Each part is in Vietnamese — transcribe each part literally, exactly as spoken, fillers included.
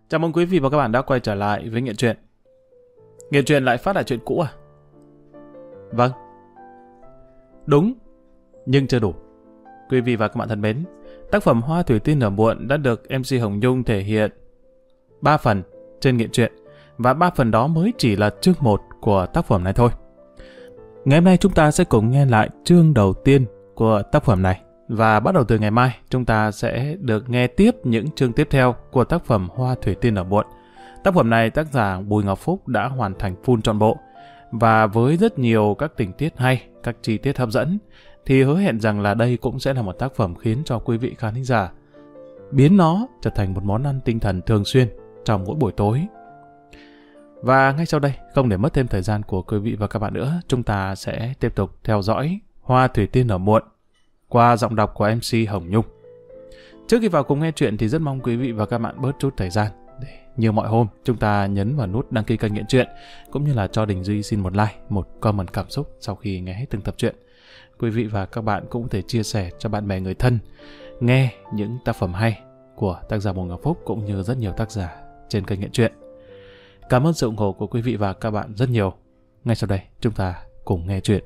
Chào mừng quý vị và các bạn đã quay trở lại với Nghiện Truyện. Nghiện Truyện lại phát lại chuyện cũ à? Vâng. Đúng, nhưng chưa đủ. Quý vị và các bạn thân mến, tác phẩm Hoa Thủy Tiên Nở Muộn đã được em xê Hồng Nhung thể hiện ba phần trên Nghiện Truyện, và ba phần đó mới chỉ là chương một của tác phẩm này thôi. Ngày hôm nay chúng ta sẽ cùng nghe lại chương đầu tiên của tác phẩm này. Và bắt đầu từ ngày mai, chúng ta sẽ được nghe tiếp những chương tiếp theo của tác phẩm Hoa Thủy Tiên Nở Muộn. Tác phẩm này tác giả Bùi Ngọc Phúc đã hoàn thành full trọn bộ. Và với rất nhiều các tình tiết hay, các chi tiết hấp dẫn, thì hứa hẹn rằng là đây cũng sẽ là một tác phẩm khiến cho quý vị khán thính giả biến nó trở thành một món ăn tinh thần thường xuyên trong mỗi buổi tối. Và ngay sau đây, không để mất thêm thời gian của quý vị và các bạn nữa, chúng ta sẽ tiếp tục theo dõi Hoa Thủy Tiên Nở Muộn qua giọng đọc của em xê Hồng Nhung. Trước khi vào cùng nghe chuyện thì rất mong quý vị và các bạn bớt chút thời gian để như mọi hôm chúng ta nhấn vào nút đăng ký kênh Nghiện Truyện, cũng như là cho Đình Duy xin một like, một comment cảm xúc sau khi nghe hết từng tập truyện. Quý vị và các bạn cũng có thể chia sẻ cho bạn bè người thân nghe những tác phẩm hay của tác giả Bùi Ngọc Phúc cũng như rất nhiều tác giả trên kênh Nghiện Truyện. Cảm ơn sự ủng hộ của quý vị và các bạn rất nhiều. Ngay sau đây chúng ta cùng nghe chuyện.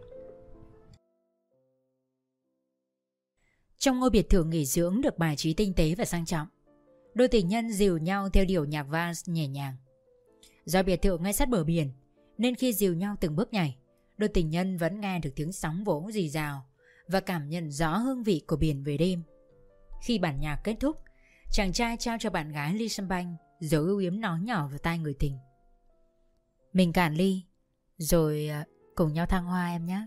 Trong ngôi biệt thự nghỉ dưỡng được bài trí tinh tế và sang trọng, đôi tình nhân dìu nhau theo điệu nhạc vals nhẹ nhàng. Do biệt thự ngay sát bờ biển, nên khi dìu nhau từng bước nhảy, đôi tình nhân vẫn nghe được tiếng sóng vỗ rì rào và cảm nhận rõ hương vị của biển về đêm. Khi bản nhạc kết thúc, chàng trai trao cho bạn gái ly sâm banh, rồi ưu yếm nói nhỏ vào tai người tình: "Mình cạn ly, rồi cùng nhau thăng hoa em nhé."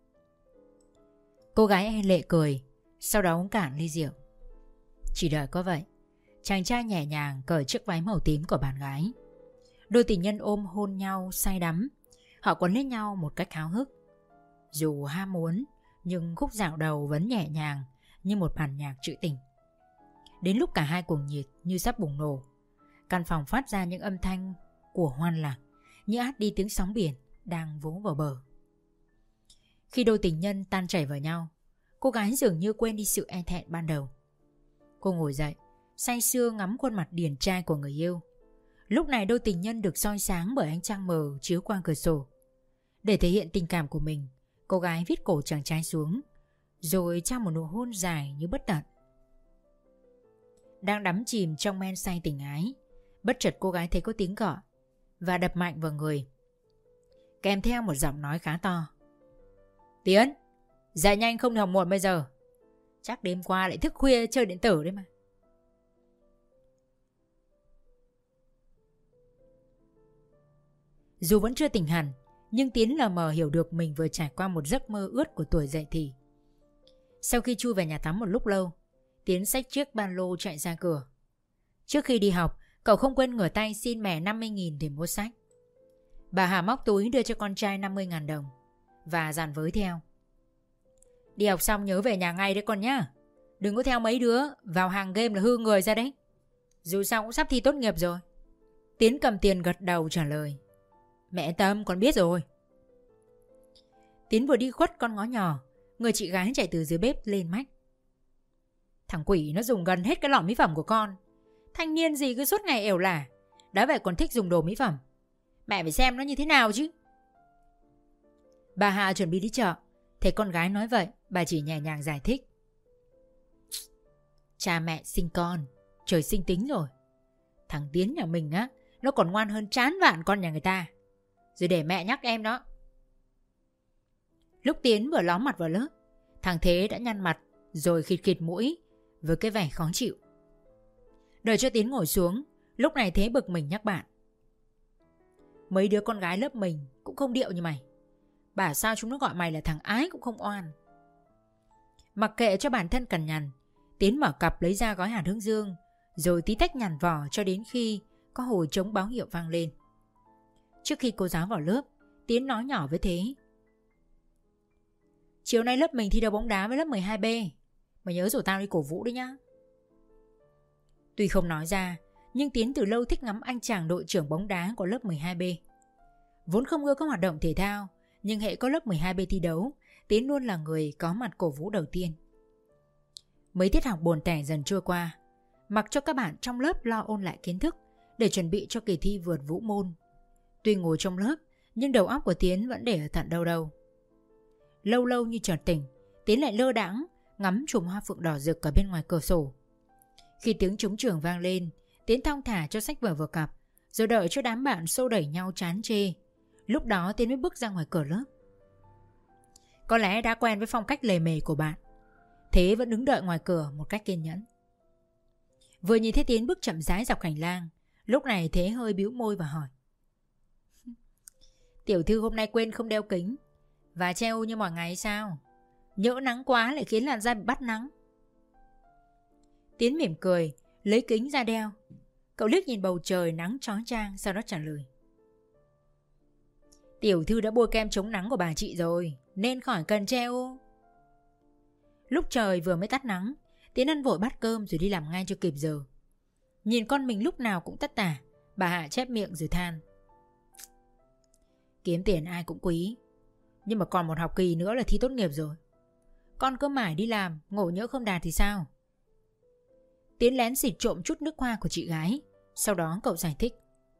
Cô gái e lệ cười, sau đó uống cạn ly rượu. Chỉ đợi có vậy, chàng trai nhẹ nhàng cởi chiếc váy màu tím của bạn gái. Đôi tình nhân ôm hôn nhau say đắm. Họ quấn lấy nhau một cách háo hức. Dù ham muốn, nhưng khúc dạo đầu vẫn nhẹ nhàng như một bản nhạc trữ tình. Đến lúc cả hai cuồng nhiệt như sắp bùng nổ, căn phòng phát ra những âm thanh của hoan lạc, như át đi tiếng sóng biển đang vỗ vào bờ. Khi đôi tình nhân tan chảy vào nhau, cô gái dường như quên đi sự e thẹn ban đầu. Cô ngồi dậy, say sưa ngắm khuôn mặt điển trai của người yêu. Lúc này đôi tình nhân được soi sáng bởi ánh trăng mờ chiếu qua cửa sổ. Để thể hiện tình cảm của mình, cô gái vít cổ chàng trai xuống, rồi trao một nụ hôn dài như bất tận. Đang đắm chìm trong men say tình ái, bất chợt cô gái thấy có tiếng gọi và đập mạnh vào người, kèm theo một giọng nói khá to: "Tiến, dậy nhanh không hòng muộn bây giờ. Chắc đêm qua lại thức khuya chơi điện tử đấy mà." Dù vẫn chưa tỉnh hẳn, nhưng Tiến lờ mờ hiểu được mình vừa trải qua một giấc mơ ướt của tuổi dậy thì. Sau khi chui về nhà tắm một lúc lâu, Tiến xách chiếc ba lô chạy ra cửa. Trước khi đi học, cậu không quên ngửa tay xin mẹ năm mươi nghìn để mua sách. Bà Hà móc túi đưa cho con trai năm mươi nghìn đồng và dặn với theo: "Đi học xong nhớ về nhà ngay đấy con nhá. Đừng có theo mấy đứa vào hàng game là hư người ra đấy. Dù sao cũng sắp thi tốt nghiệp rồi." Tiến cầm tiền gật đầu trả lời: "Mẹ Tâm, con biết rồi." Tiến vừa đi khuất con ngõ nhỏ, người chị gái chạy từ dưới bếp lên mách: "Thằng quỷ nó dùng gần hết cái lọ mỹ phẩm của con. Thanh niên gì cứ suốt ngày ẻo lả, đã vậy còn thích dùng đồ mỹ phẩm. Mẹ phải xem nó như thế nào chứ." Bà Hà chuẩn bị đi chợ, thấy con gái nói vậy, bà chỉ nhẹ nhàng giải thích: "Cha mẹ sinh con, trời sinh tính rồi. Thằng Tiến nhà mình á, nó còn ngoan hơn chán vạn con nhà người ta. Rồi để mẹ nhắc em đó." Lúc Tiến vừa ló mặt vào lớp, thằng Thế đã nhăn mặt rồi khịt khịt mũi với cái vẻ khó chịu. Đợi cho Tiến ngồi xuống, lúc này Thế bực mình nhắc bạn: "Mấy đứa con gái lớp mình cũng không điệu như mày. Bảo sao chúng nó gọi mày là thằng ái cũng không oan." Mặc kệ cho bản thân cằn nhằn, Tiến mở cặp lấy ra gói hạt hướng dương, rồi tí tách nhằn vỏ cho đến khi có hồi trống báo hiệu vang lên. Trước khi cô giáo vào lớp, Tiến nói nhỏ với Thế: "Chiều nay lớp mình thi đấu bóng đá với lớp mười hai B. Mày nhớ rủ tao đi cổ vũ đấy nhá." Tuy không nói ra, nhưng Tiến từ lâu thích ngắm anh chàng đội trưởng bóng đá của lớp mười hai B. Vốn không ưa các hoạt động thể thao, nhưng hễ có lớp mười hai B thi đấu, Tiến luôn là người có mặt cổ vũ đầu tiên. Mấy tiết học buồn tẻ dần trôi qua, mặc cho các bạn trong lớp lo ôn lại kiến thức, để chuẩn bị cho kỳ thi vượt vũ môn. Tuy ngồi trong lớp, nhưng đầu óc của Tiến vẫn để ở tận đâu đâu. Lâu lâu như chợt tỉnh, Tiến lại lơ đãng ngắm chùm hoa phượng đỏ rực ở bên ngoài cửa sổ. Khi tiếng trống trường vang lên, Tiến thong thả cho sách vở vào cặp, rồi đợi cho đám bạn xô đẩy nhau chán chê. Lúc đó Tiến mới bước ra ngoài cửa lớp. Có lẽ đã quen với phong cách lề mề của bạn, Thế vẫn đứng đợi ngoài cửa một cách kiên nhẫn. Vừa nhìn thấy Tiến bước chậm rãi dọc hành lang, lúc này Thế hơi bĩu môi và hỏi: Tiểu thư hôm nay quên không đeo kính và treo như mọi ngày sao? Nhỡ nắng quá lại khiến làn da bị bắt nắng. Tiến mỉm cười, lấy kính ra đeo. Cậu liếc nhìn bầu trời nắng chói chang, sau đó trả lời: Tiểu thư đã bôi kem chống nắng của bà chị rồi, nên khỏi cần treo. Lúc trời vừa mới tắt nắng, Tiến ăn vội bát cơm rồi đi làm ngay cho kịp giờ. Nhìn con mình lúc nào cũng tất tả, bà Hạ chép miệng rồi than: Kiếm tiền ai cũng quý, nhưng mà còn một học kỳ nữa là thi tốt nghiệp rồi. Con cứ mãi đi làm, ngộ nhỡ không đạt thì sao? Tiến lén xịt trộm chút nước hoa của chị gái. Sau đó cậu giải thích: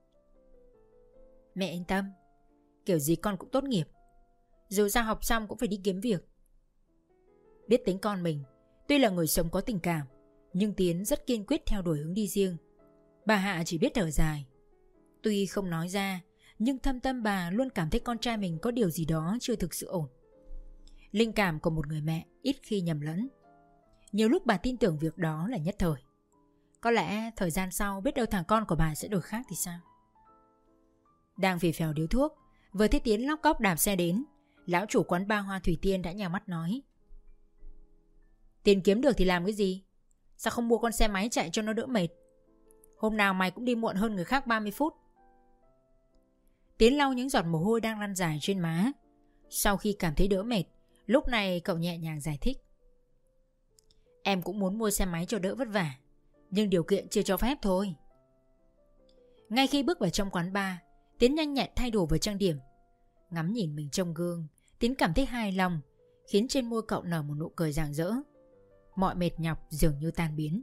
Mẹ yên tâm, kiểu gì con cũng tốt nghiệp. Dù sao học xong cũng phải đi kiếm việc. Biết tính con mình, tuy là người sống có tình cảm, nhưng Tiến rất kiên quyết theo đuổi hướng đi riêng. Bà Hạ chỉ biết thở dài. Tuy không nói ra, nhưng thâm tâm bà luôn cảm thấy con trai mình có điều gì đó chưa thực sự ổn. Linh cảm của một người mẹ ít khi nhầm lẫn. Nhiều lúc bà tin tưởng việc đó là nhất thời. Có lẽ thời gian sau biết đâu thằng con của bà sẽ đổi khác thì sao? Đang phì phèo điếu thuốc, vừa thấy Tiến lóc cóc đạp xe đến, lão chủ quán ba Hoa Thủy Tiên đã nhào mắt nói: Tiền kiếm được thì làm cái gì? Sao không mua con xe máy chạy cho nó đỡ mệt? Hôm nào mày cũng đi muộn hơn người khác ba mươi phút. Tiến lau những giọt mồ hôi đang lăn dài trên má. Sau khi cảm thấy đỡ mệt, lúc này cậu nhẹ nhàng giải thích: Em cũng muốn mua xe máy cho đỡ vất vả, nhưng điều kiện chưa cho phép thôi. Ngay khi bước vào trong quán bar, Tiến nhanh nhẹn thay đồ và trang điểm. Ngắm nhìn mình trong gương, Tiến cảm thấy hài lòng, khiến trên môi cậu nở một nụ cười rạng rỡ. Mọi mệt nhọc dường như tan biến.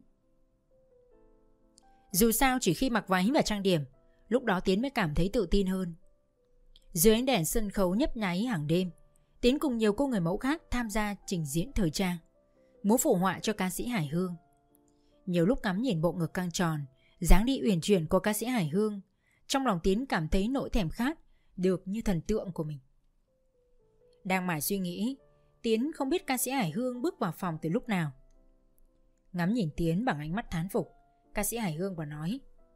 Dù sao chỉ khi mặc váy và trang điểm, lúc đó Tiến mới cảm thấy tự tin hơn. Dưới ánh đèn sân khấu nhấp nháy hàng đêm, Tiến cùng nhiều cô người mẫu khác tham gia trình diễn thời trang, múa phụ họa cho ca sĩ Hải Hương. Nhiều lúc ngắm nhìn bộ ngực căng tròn, dáng đi uyển chuyển của ca sĩ Hải Hương, trong lòng Tiến cảm thấy nỗi thèm khát được như thần tượng của mình. Đang mải suy nghĩ, Tiến không biết ca sĩ Hải Hương bước vào phòng từ lúc nào. Ngắm nhìn Tiến bằng ánh mắt thán phục, ca sĩ Hải Hương và nói: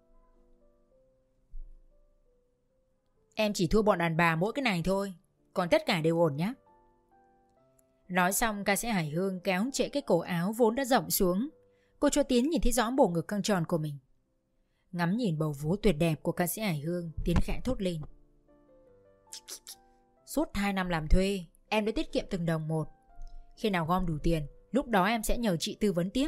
Em chỉ thua bọn đàn bà mỗi cái này thôi, còn tất cả đều ổn nhé. Nói xong, ca sĩ Hải Hương kéo trễ cái cổ áo vốn đã rộng xuống. Cô cho Tiến nhìn thấy rõ bộ ngực căng tròn của mình. Ngắm nhìn bầu vú tuyệt đẹp của ca sĩ Hải Hương, Tiến khẽ thốt lên: Suốt hai năm làm thuê, em đã tiết kiệm từng đồng một. Khi nào gom đủ tiền, lúc đó em sẽ nhờ chị tư vấn tiếp.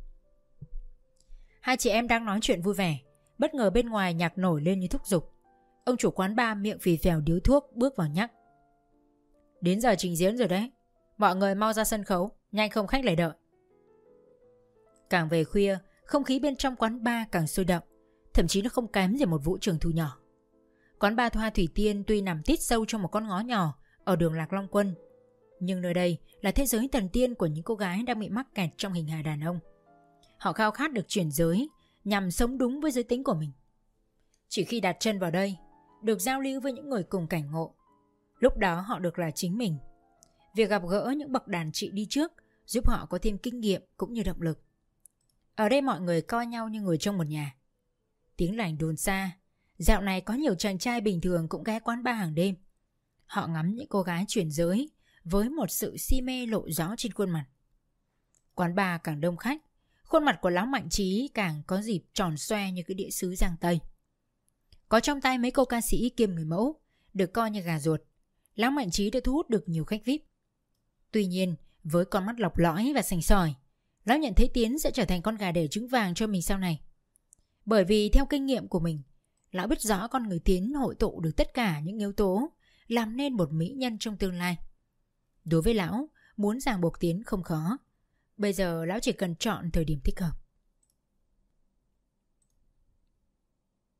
Hai chị em đang nói chuyện vui vẻ, bất ngờ bên ngoài nhạc nổi lên như thúc giục. Ông chủ quán bar miệng phì phèo điếu thuốc bước vào nhắc: Đến giờ trình diễn rồi đấy, mọi người mau ra sân khấu, nhanh không khách lại đợi. Càng về khuya, không khí bên trong quán bar càng sôi động, thậm chí nó không kém gì một vũ trường thu nhỏ. Quán bar Hoa Thủy Tiên tuy nằm tít sâu trong một con ngõ nhỏ ở đường Lạc Long Quân, nhưng nơi đây là thế giới thần tiên của những cô gái đang bị mắc kẹt trong hình hài đàn ông. Họ khao khát được chuyển giới nhằm sống đúng với giới tính của mình. Chỉ khi đặt chân vào đây, được giao lưu với những người cùng cảnh ngộ, lúc đó họ được là chính mình. Việc gặp gỡ những bậc đàn chị đi trước giúp họ có thêm kinh nghiệm cũng như động lực. Ở đây mọi người coi nhau như người trong một nhà. Tiếng lành đồn xa, dạo này có nhiều chàng trai bình thường cũng ghé quán bar hàng đêm. Họ ngắm những cô gái chuyển giới với một sự si mê lộ rõ trên khuôn mặt. Quán bar càng đông khách, khuôn mặt của lão Mạnh Trí càng có dịp tròn xoe như cái đĩa sứ Giang Tây. Có trong tay mấy cô ca sĩ kiêm người mẫu, được coi như gà ruột, lão Mạnh Trí đã thu hút được nhiều khách vi ai pi. Tuy nhiên, với con mắt lọc lõi và sành sỏi, lão nhận thấy Tiến sẽ trở thành con gà đẻ trứng vàng cho mình sau này. Bởi vì theo kinh nghiệm của mình, lão biết rõ con người Tiến hội tụ được tất cả những yếu tố làm nên một mỹ nhân trong tương lai. Đối với lão, muốn ràng buộc Tiến không khó. Bây giờ lão chỉ cần chọn thời điểm thích hợp.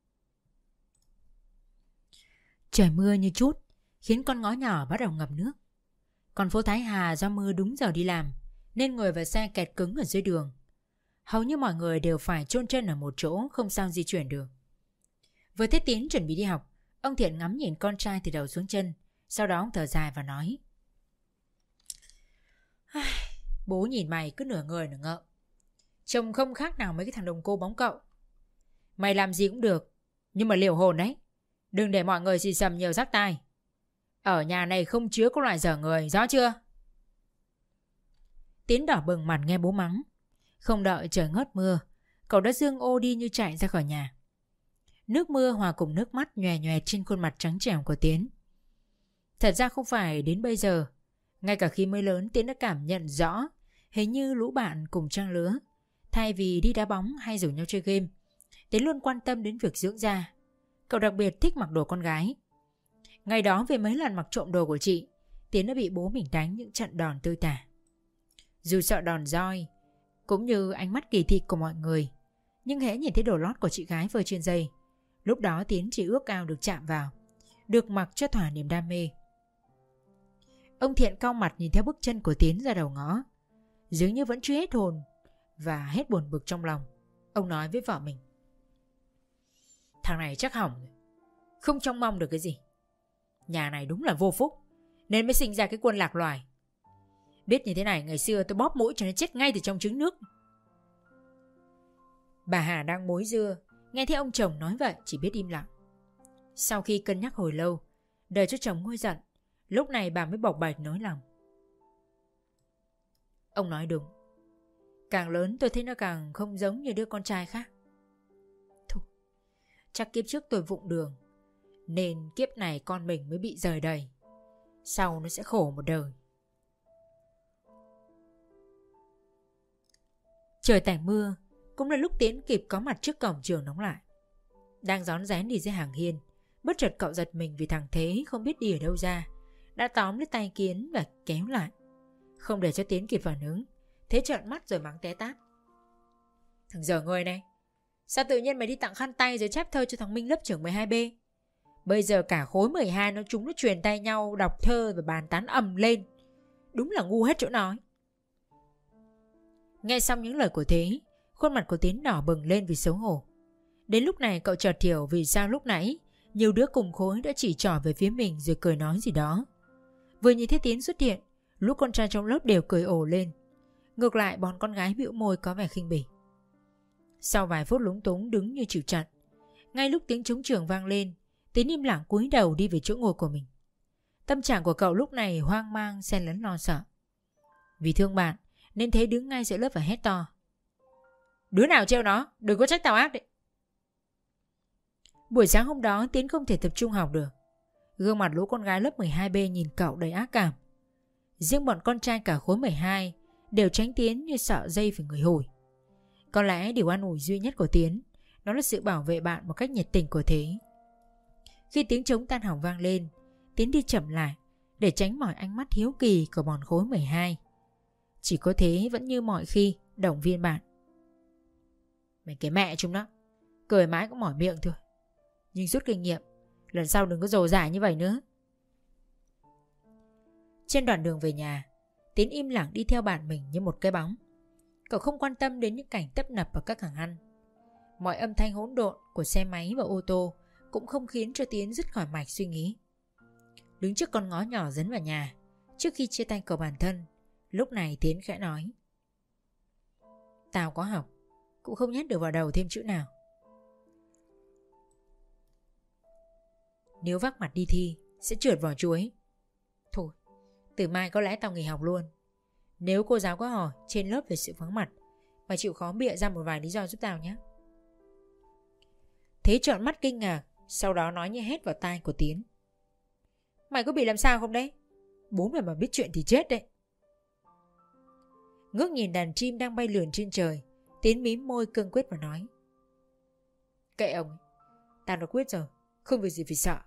Trời mưa như trút, khiến con ngõ nhỏ bắt đầu ngập nước. Còn phố Thái Hà do mưa đúng giờ đi làm, nên người và xe kẹt cứng ở dưới đường. Hầu như mọi người đều phải chôn chân ở một chỗ, không sao di chuyển được. Vừa thấy Tiến chuẩn bị đi học, ông Thiện ngắm nhìn con trai từ đầu xuống chân. Sau đó ông thở dài và nói: Bố nhìn mày cứ nửa người nửa ngợ, trông không khác nào mấy cái thằng đồng cô bóng cậu. Mày làm gì cũng được, nhưng mà liều hồn đấy. Đừng để mọi người xì xầm nhiều rắc tai. Ở nhà này không chứa có loại dở người, rõ chưa? Tiến đỏ bừng mặt nghe bố mắng. Không đợi trời ngớt mưa, cậu đã dương ô đi như chạy ra khỏi nhà. Nước mưa hòa cùng nước mắt nhòe nhòe trên khuôn mặt trắng trẻo của Tiến. Thật ra không phải đến bây giờ, ngay cả khi mới lớn, Tiến đã cảm nhận rõ hình như lũ bạn cùng trang lứa, thay vì đi đá bóng hay rủ nhau chơi game, Tiến luôn quan tâm đến việc dưỡng da. Cậu đặc biệt thích mặc đồ con gái. Ngày đó vì mấy lần mặc trộm đồ của chị, Tiến đã bị bố mình đánh những trận đòn tơi tả. Dù sợ đòn roi cũng như ánh mắt kỳ thị của mọi người, nhưng hễ nhìn thấy đồ lót của chị gái vơi trên giày, lúc đó Tiến chỉ ước ao được chạm vào, được mặc cho thỏa niềm đam mê. Ông Thiện cau mặt nhìn theo bước chân của Tiến ra đầu ngõ, dường như vẫn chưa hết hồn và hết buồn bực trong lòng. Ông nói với vợ mình: Thằng này chắc hỏng rồi, không trông mong được cái gì. Nhà này đúng là vô phúc, nên mới sinh ra cái quân lạc loài. Biết như thế này, ngày xưa tôi bóp mũi cho nó chết ngay từ trong trứng nước. Bà Hà đang mối dưa, nghe thấy ông chồng nói vậy chỉ biết im lặng. Sau khi cân nhắc hồi lâu, đợi cho chồng nguôi giận, lúc này bà mới bộc bạch nói lòng: Ông nói đúng, càng lớn tôi thấy nó càng không giống như đứa con trai khác. Thôi, chắc kiếp trước tôi vụng đường, nên kiếp này con mình mới bị rời đầy. Sau nó sẽ khổ một đời. Trời tạnh mưa, cũng là lúc Tiến kịp có mặt trước cổng trường đóng lại. Đang rón rén đi dưới hàng hiên, bất chợt cậu giật mình vì thằng Thế không biết đi ở đâu ra, đã tóm lấy tay Kiến và kéo lại. Không để cho Tiến kịp phản ứng, Thế trợn mắt rồi mắng té tát: Thằng dở người này, sao tự nhiên mày đi tặng khăn tay rồi chép thơ cho thằng Minh lớp trưởng mười hai B? Bây giờ cả khối mười hai nó chúng nó truyền tay nhau đọc thơ và bàn tán ầm lên. Đúng là ngu hết chỗ nói. Nghe xong những lời của Thế, khuôn mặt của Tiến đỏ bừng lên vì xấu hổ. Đến lúc này cậu chợt hiểu vì sao lúc nãy nhiều đứa cùng khối đã chỉ trỏ về phía mình rồi cười nói gì đó. Vừa nhìn thấy Tiến xuất hiện, lũ con trai trong lớp đều cười ồ lên. Ngược lại bọn con gái bĩu môi có vẻ khinh bỉ. Sau vài phút lúng túng đứng như chịu trận, ngay lúc tiếng trống trường vang lên, Tiến im lặng cúi đầu đi về chỗ ngồi của mình. Tâm trạng của cậu lúc này hoang mang xen lẫn lo sợ. Vì thương bạn nên Thế đứng ngay giữa lớp và hét to: Đứa nào treo nó, đừng có trách tao ác đấy. Buổi sáng hôm đó Tiến không thể tập trung học được. Gương mặt lũ con gái lớp mười hai B nhìn cậu đầy ác cảm. Riêng bọn con trai cả khối mười hai đều tránh Tiến như sợ dây phải người hủi. Có lẽ điều an ủi duy nhất của Tiến đó là sự bảo vệ bạn một cách nhiệt tình của Thế. Khi tiếng trống tan học vang lên, Tiến đi chậm lại để tránh mọi ánh mắt hiếu kỳ của bọn khối mười hai. Chỉ có Thế vẫn như mọi khi động viên bạn: Mày cái mẹ chúng nó, cười mãi cũng mỏi miệng thôi. Nhưng rút kinh nghiệm, lần sau đừng có dồ dại như vậy nữa. Trên đoạn đường về nhà, Tiến im lặng đi theo bạn mình như một cái bóng. Cậu không quan tâm đến những cảnh tấp nập ở các hàng ăn. Mọi âm thanh hỗn độn của xe máy và ô tô cũng không khiến cho Tiến dứt khỏi mạch suy nghĩ. Đứng trước con ngõ nhỏ dẫn vào nhà, trước khi chia tay cậu bản thân, lúc này Tiến khẽ nói: Tao có học, cũng không nhét được vào đầu thêm chữ nào. Nếu vác mặt đi thi sẽ trượt vỏ chuối. Thôi, từ mai có lẽ tao nghỉ học luôn. Nếu cô giáo có hỏi trên lớp về sự vắng mặt, mày chịu khó bịa ra một vài lý do giúp tao nhé. Thế trợn mắt kinh ngạc, sau đó nói như hét vào tai của Tiến: Mày có bị làm sao không đấy? Bố mày mà biết chuyện thì chết đấy. Ngước nhìn đàn chim đang bay lượn trên trời, Tiến mím môi cương quyết và nói: Kệ ông, tao đã quyết rồi, không việc gì phải sợ.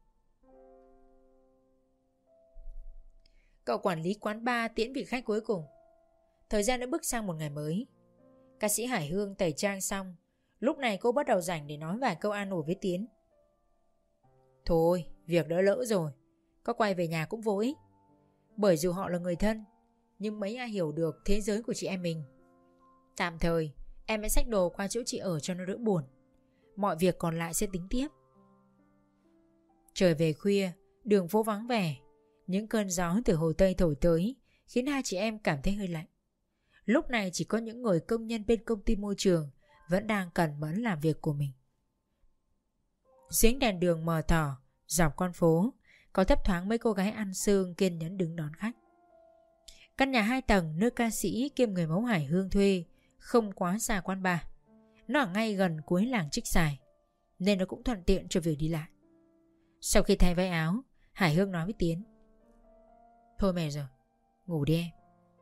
Cậu quản lý quán bar tiễn vị khách cuối cùng. Thời gian đã bước sang một ngày mới. Ca sĩ Hải Hương tẩy trang xong, lúc này cô bắt đầu rảnh để nói vài câu an ủi với Tiến. Thôi, Việc đã lỡ rồi, có quay về nhà cũng vô ích. Bởi dù họ là người thân, nhưng mấy ai hiểu được thế giới của chị em mình. Tạm thời em hãy xách đồ qua chỗ chị ở cho nó đỡ buồn. Mọi việc còn lại sẽ tính tiếp. Trời về khuya, đường phố vắng vẻ. Những cơn gió từ Hồ Tây thổi tới khiến hai chị em cảm thấy hơi lạnh. Lúc này chỉ có những người công nhân bên công ty môi trường vẫn đang cẩn mẫn làm việc của mình. Dưới ánh đèn đường mờ tỏ dọc con phố, có thấp thoáng mấy cô gái ăn sương kiên nhẫn đứng đón khách. Căn nhà hai tầng nơi ca sĩ kiêm người mẫu Hải Hương thuê không quá xa quán bar. Nó ở ngay gần cuối làng Trích Xài, nên nó cũng thuận tiện cho việc đi lại. Sau khi thay váy áo, Hải Hương nói với Tiến: Thôi mệt rồi, ngủ đi em.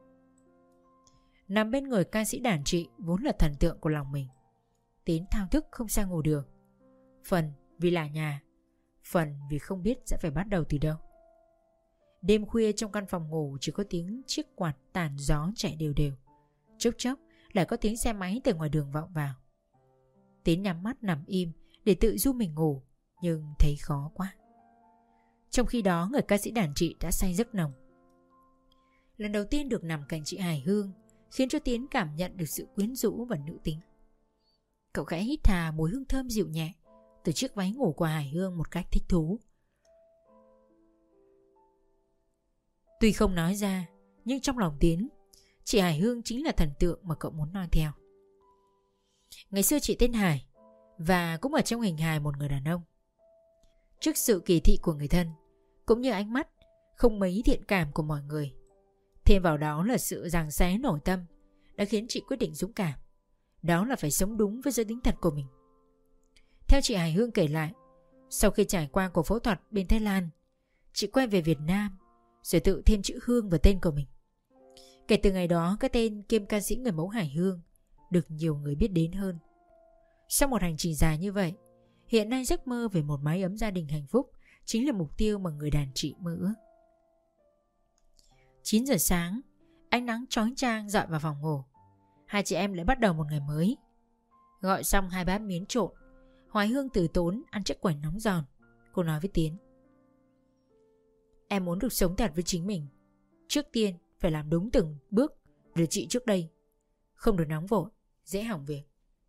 Nằm bên người ca sĩ đàn trị vốn là thần tượng của lòng mình, Tiến thao thức không sao ngủ được. Phần vì là nhà, phần vì không biết sẽ phải bắt đầu từ đâu. Đêm khuya trong căn phòng ngủ chỉ có tiếng chiếc quạt tàn gió chạy đều đều. Chốc chốc lại có tiếng xe máy từ ngoài đường vọng vào. Tiến nhắm mắt nằm im để tự du mình ngủ, nhưng thấy khó quá. Trong khi đó người ca sĩ đàn trị đã say giấc nồng. Lần đầu tiên được nằm cạnh chị Hải Hương khiến cho Tiến cảm nhận được sự quyến rũ và nữ tính. Cậu khẽ hít hà mùi hương thơm dịu nhẹ từ chiếc váy ngủ của Hải Hương một cách thích thú. Tuy không nói ra, nhưng trong lòng Tiến, chị Hải Hương chính là thần tượng mà cậu muốn noi theo. Ngày xưa chị tên Hải, và cũng ở trong hình hài một người đàn ông. Trước sự kỳ thị của người thân, cũng như ánh mắt không mấy thiện cảm của mọi người, thêm vào đó là sự giằng xé nổi tâm, đã khiến chị quyết định dũng cảm. Đó là phải sống đúng với giới tính thật của mình. Theo chị Hải Hương kể lại, sau khi trải qua cuộc phẫu thuật bên Thái Lan, chị quay về Việt Nam rồi tự thêm chữ Hương vào tên của mình. Kể từ ngày đó, cái tên kiêm ca sĩ người mẫu Hải Hương được nhiều người biết đến hơn. Sau một hành trình dài như vậy, hiện nay giấc mơ về một mái ấm gia đình hạnh phúc chính là mục tiêu mà người đàn chị mơ ước. chín giờ sáng, ánh nắng chói chang rọi vào phòng ngủ. Hai chị em lại bắt đầu một ngày mới. Gọi xong hai bát miến trộn, Hoài Hương từ tốn ăn chiếc quẩy nóng giòn. Cô nói với Tiến: Em muốn được sống thật với chính mình. Trước tiên phải làm đúng từng bước để chị trước đây. Không được nóng vội, dễ hỏng việc.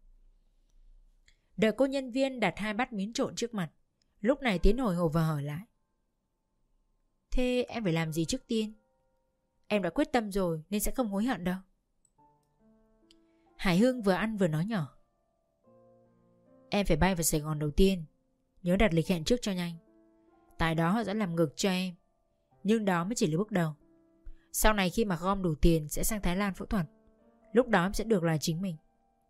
Đợi cô nhân viên đặt hai bát miến trộn trước mặt, lúc này Tiến hồi hộp và hỏi lại: Thế em phải làm gì trước tiên? Em đã quyết tâm rồi nên sẽ không hối hận đâu. Hải Hương vừa ăn vừa nói nhỏ: Em phải bay vào Sài Gòn đầu tiên, nhớ đặt lịch hẹn trước cho nhanh. Tại đó họ sẽ làm ngực cho em, nhưng đó mới chỉ là bước đầu. Sau này khi mà gom đủ tiền sẽ sang Thái Lan phẫu thuật. Lúc đó em sẽ được là chính mình.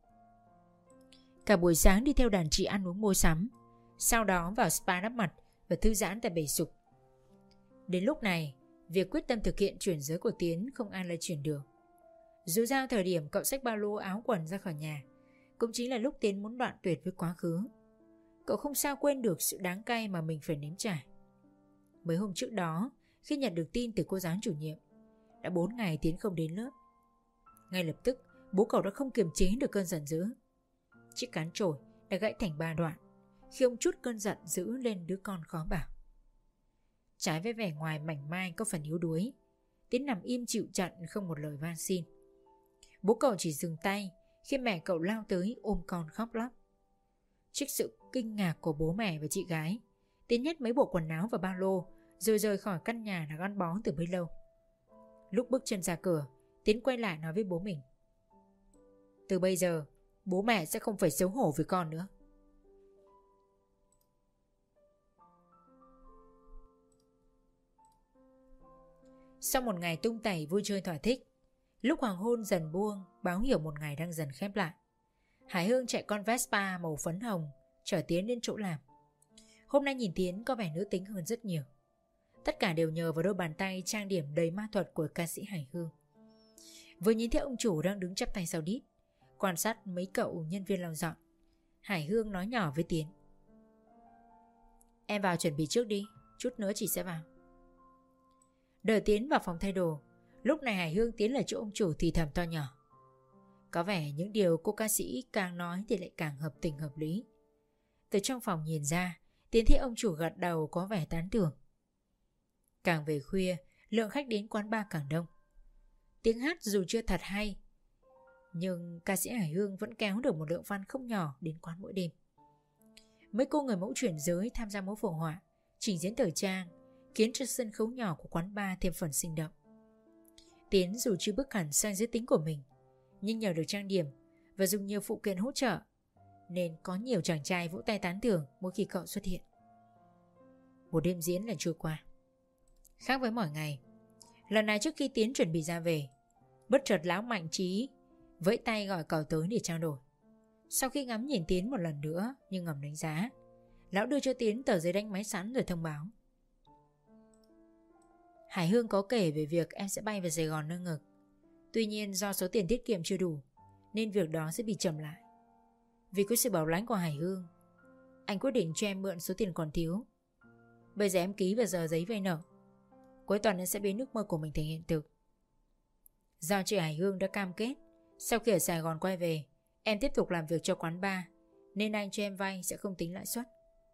Cả buổi sáng đi theo đàn chị ăn uống mua sắm, sau đó vào spa đắp mặt và thư giãn tại bể sục. Đến lúc này, việc quyết tâm thực hiện chuyển giới của Tiến không ai lay chuyển được. Dù sao thời điểm cậu xách ba lô áo quần ra khỏi nhà cũng chính là lúc Tiến muốn đoạn tuyệt với quá khứ. Cậu không sao quên được sự đáng cay mà mình phải nếm trải. Mấy hôm trước đó, khi nhận được tin từ cô giáo chủ nhiệm, đã bốn ngày Tiến không đến lớp. Ngay lập tức, bố cậu đã không kiềm chế được cơn giận dữ. Chiếc cán chổi đã gãy thành ba đoạn khi ông trút cơn giận dữ lên đứa con khó bảo. Trái với vẻ ngoài mảnh mai có phần yếu đuối, Tiến nằm im chịu trận không một lời van xin. Bố cậu chỉ dừng tay khi mẹ cậu lao tới ôm con khóc lóc. Trước sự kinh ngạc của bố mẹ và chị gái, Tiến nhét mấy bộ quần áo vào ba lô rồi rời khỏi căn nhà đã gắn bó từ bấy lâu. Lúc bước chân ra cửa, Tiến quay lại nói với bố mình: Từ bây giờ, bố mẹ sẽ không phải xấu hổ với con nữa. Sau một ngày tung tẩy vui chơi thỏa thích, lúc hoàng hôn dần buông báo hiệu một ngày đang dần khép lại, Hải Hương chạy con Vespa màu phấn hồng chở Tiến đến chỗ làm. Hôm nay nhìn Tiến có vẻ nữ tính hơn rất nhiều. Tất cả đều nhờ vào đôi bàn tay trang điểm đầy ma thuật của ca sĩ Hải Hương. Vừa nhìn thấy ông chủ đang đứng chắp tay sau đít, quan sát mấy cậu nhân viên lau dọn, Hải Hương nói nhỏ với Tiến: Em vào chuẩn bị trước đi, chút nữa chị sẽ vào. Đợi Tiến vào phòng thay đồ, lúc này Hải Hương tiến lại chỗ ông chủ thì thầm to nhỏ. Có vẻ những điều cô ca sĩ càng nói thì lại càng hợp tình hợp lý. Từ trong phòng nhìn ra, Tiến thấy ông chủ gật đầu có vẻ tán thưởng. Càng về khuya, lượng khách đến quán bar càng đông. Tiếng hát dù chưa thật hay, nhưng ca sĩ Hải Hương vẫn kéo được một lượng fan không nhỏ đến quán mỗi đêm. Mấy cô người mẫu chuyển giới tham gia múa phổ họa, trình diễn thời trang, khiến cho sân khấu nhỏ của quán bar thêm phần sinh động. Tiến dù chưa bước hẳn sang giới tính của mình, nhưng nhờ được trang điểm và dùng nhiều phụ kiện hỗ trợ, nên có nhiều chàng trai vỗ tay tán thưởng mỗi khi cậu xuất hiện. Một đêm diễn là trôi qua. Khác với mọi ngày, lần này trước khi Tiến chuẩn bị ra về, bất chợt lão Mạnh Trí vẫy tay gọi cậu tới để trao đổi. Sau khi ngắm nhìn Tiến một lần nữa nhưng ngầm đánh giá, lão đưa cho Tiến tờ giấy đánh máy sẵn rồi thông báo: Hải Hương có kể về việc em sẽ bay về Sài Gòn nâng ngực. Tuy nhiên do số tiền tiết kiệm chưa đủ nên việc đó sẽ bị chậm lại. Vì có sự bảo lãnh của Hải Hương, anh quyết định cho em mượn số tiền còn thiếu. Bây giờ em ký vào giờ giấy vay nợ. Cuối tuần em sẽ biến ước mơ của mình thành hiện thực. Do chị Hải Hương đã cam kết sau khi ở Sài Gòn quay về em tiếp tục làm việc cho quán bar, nên anh cho em vay sẽ không tính lãi suất.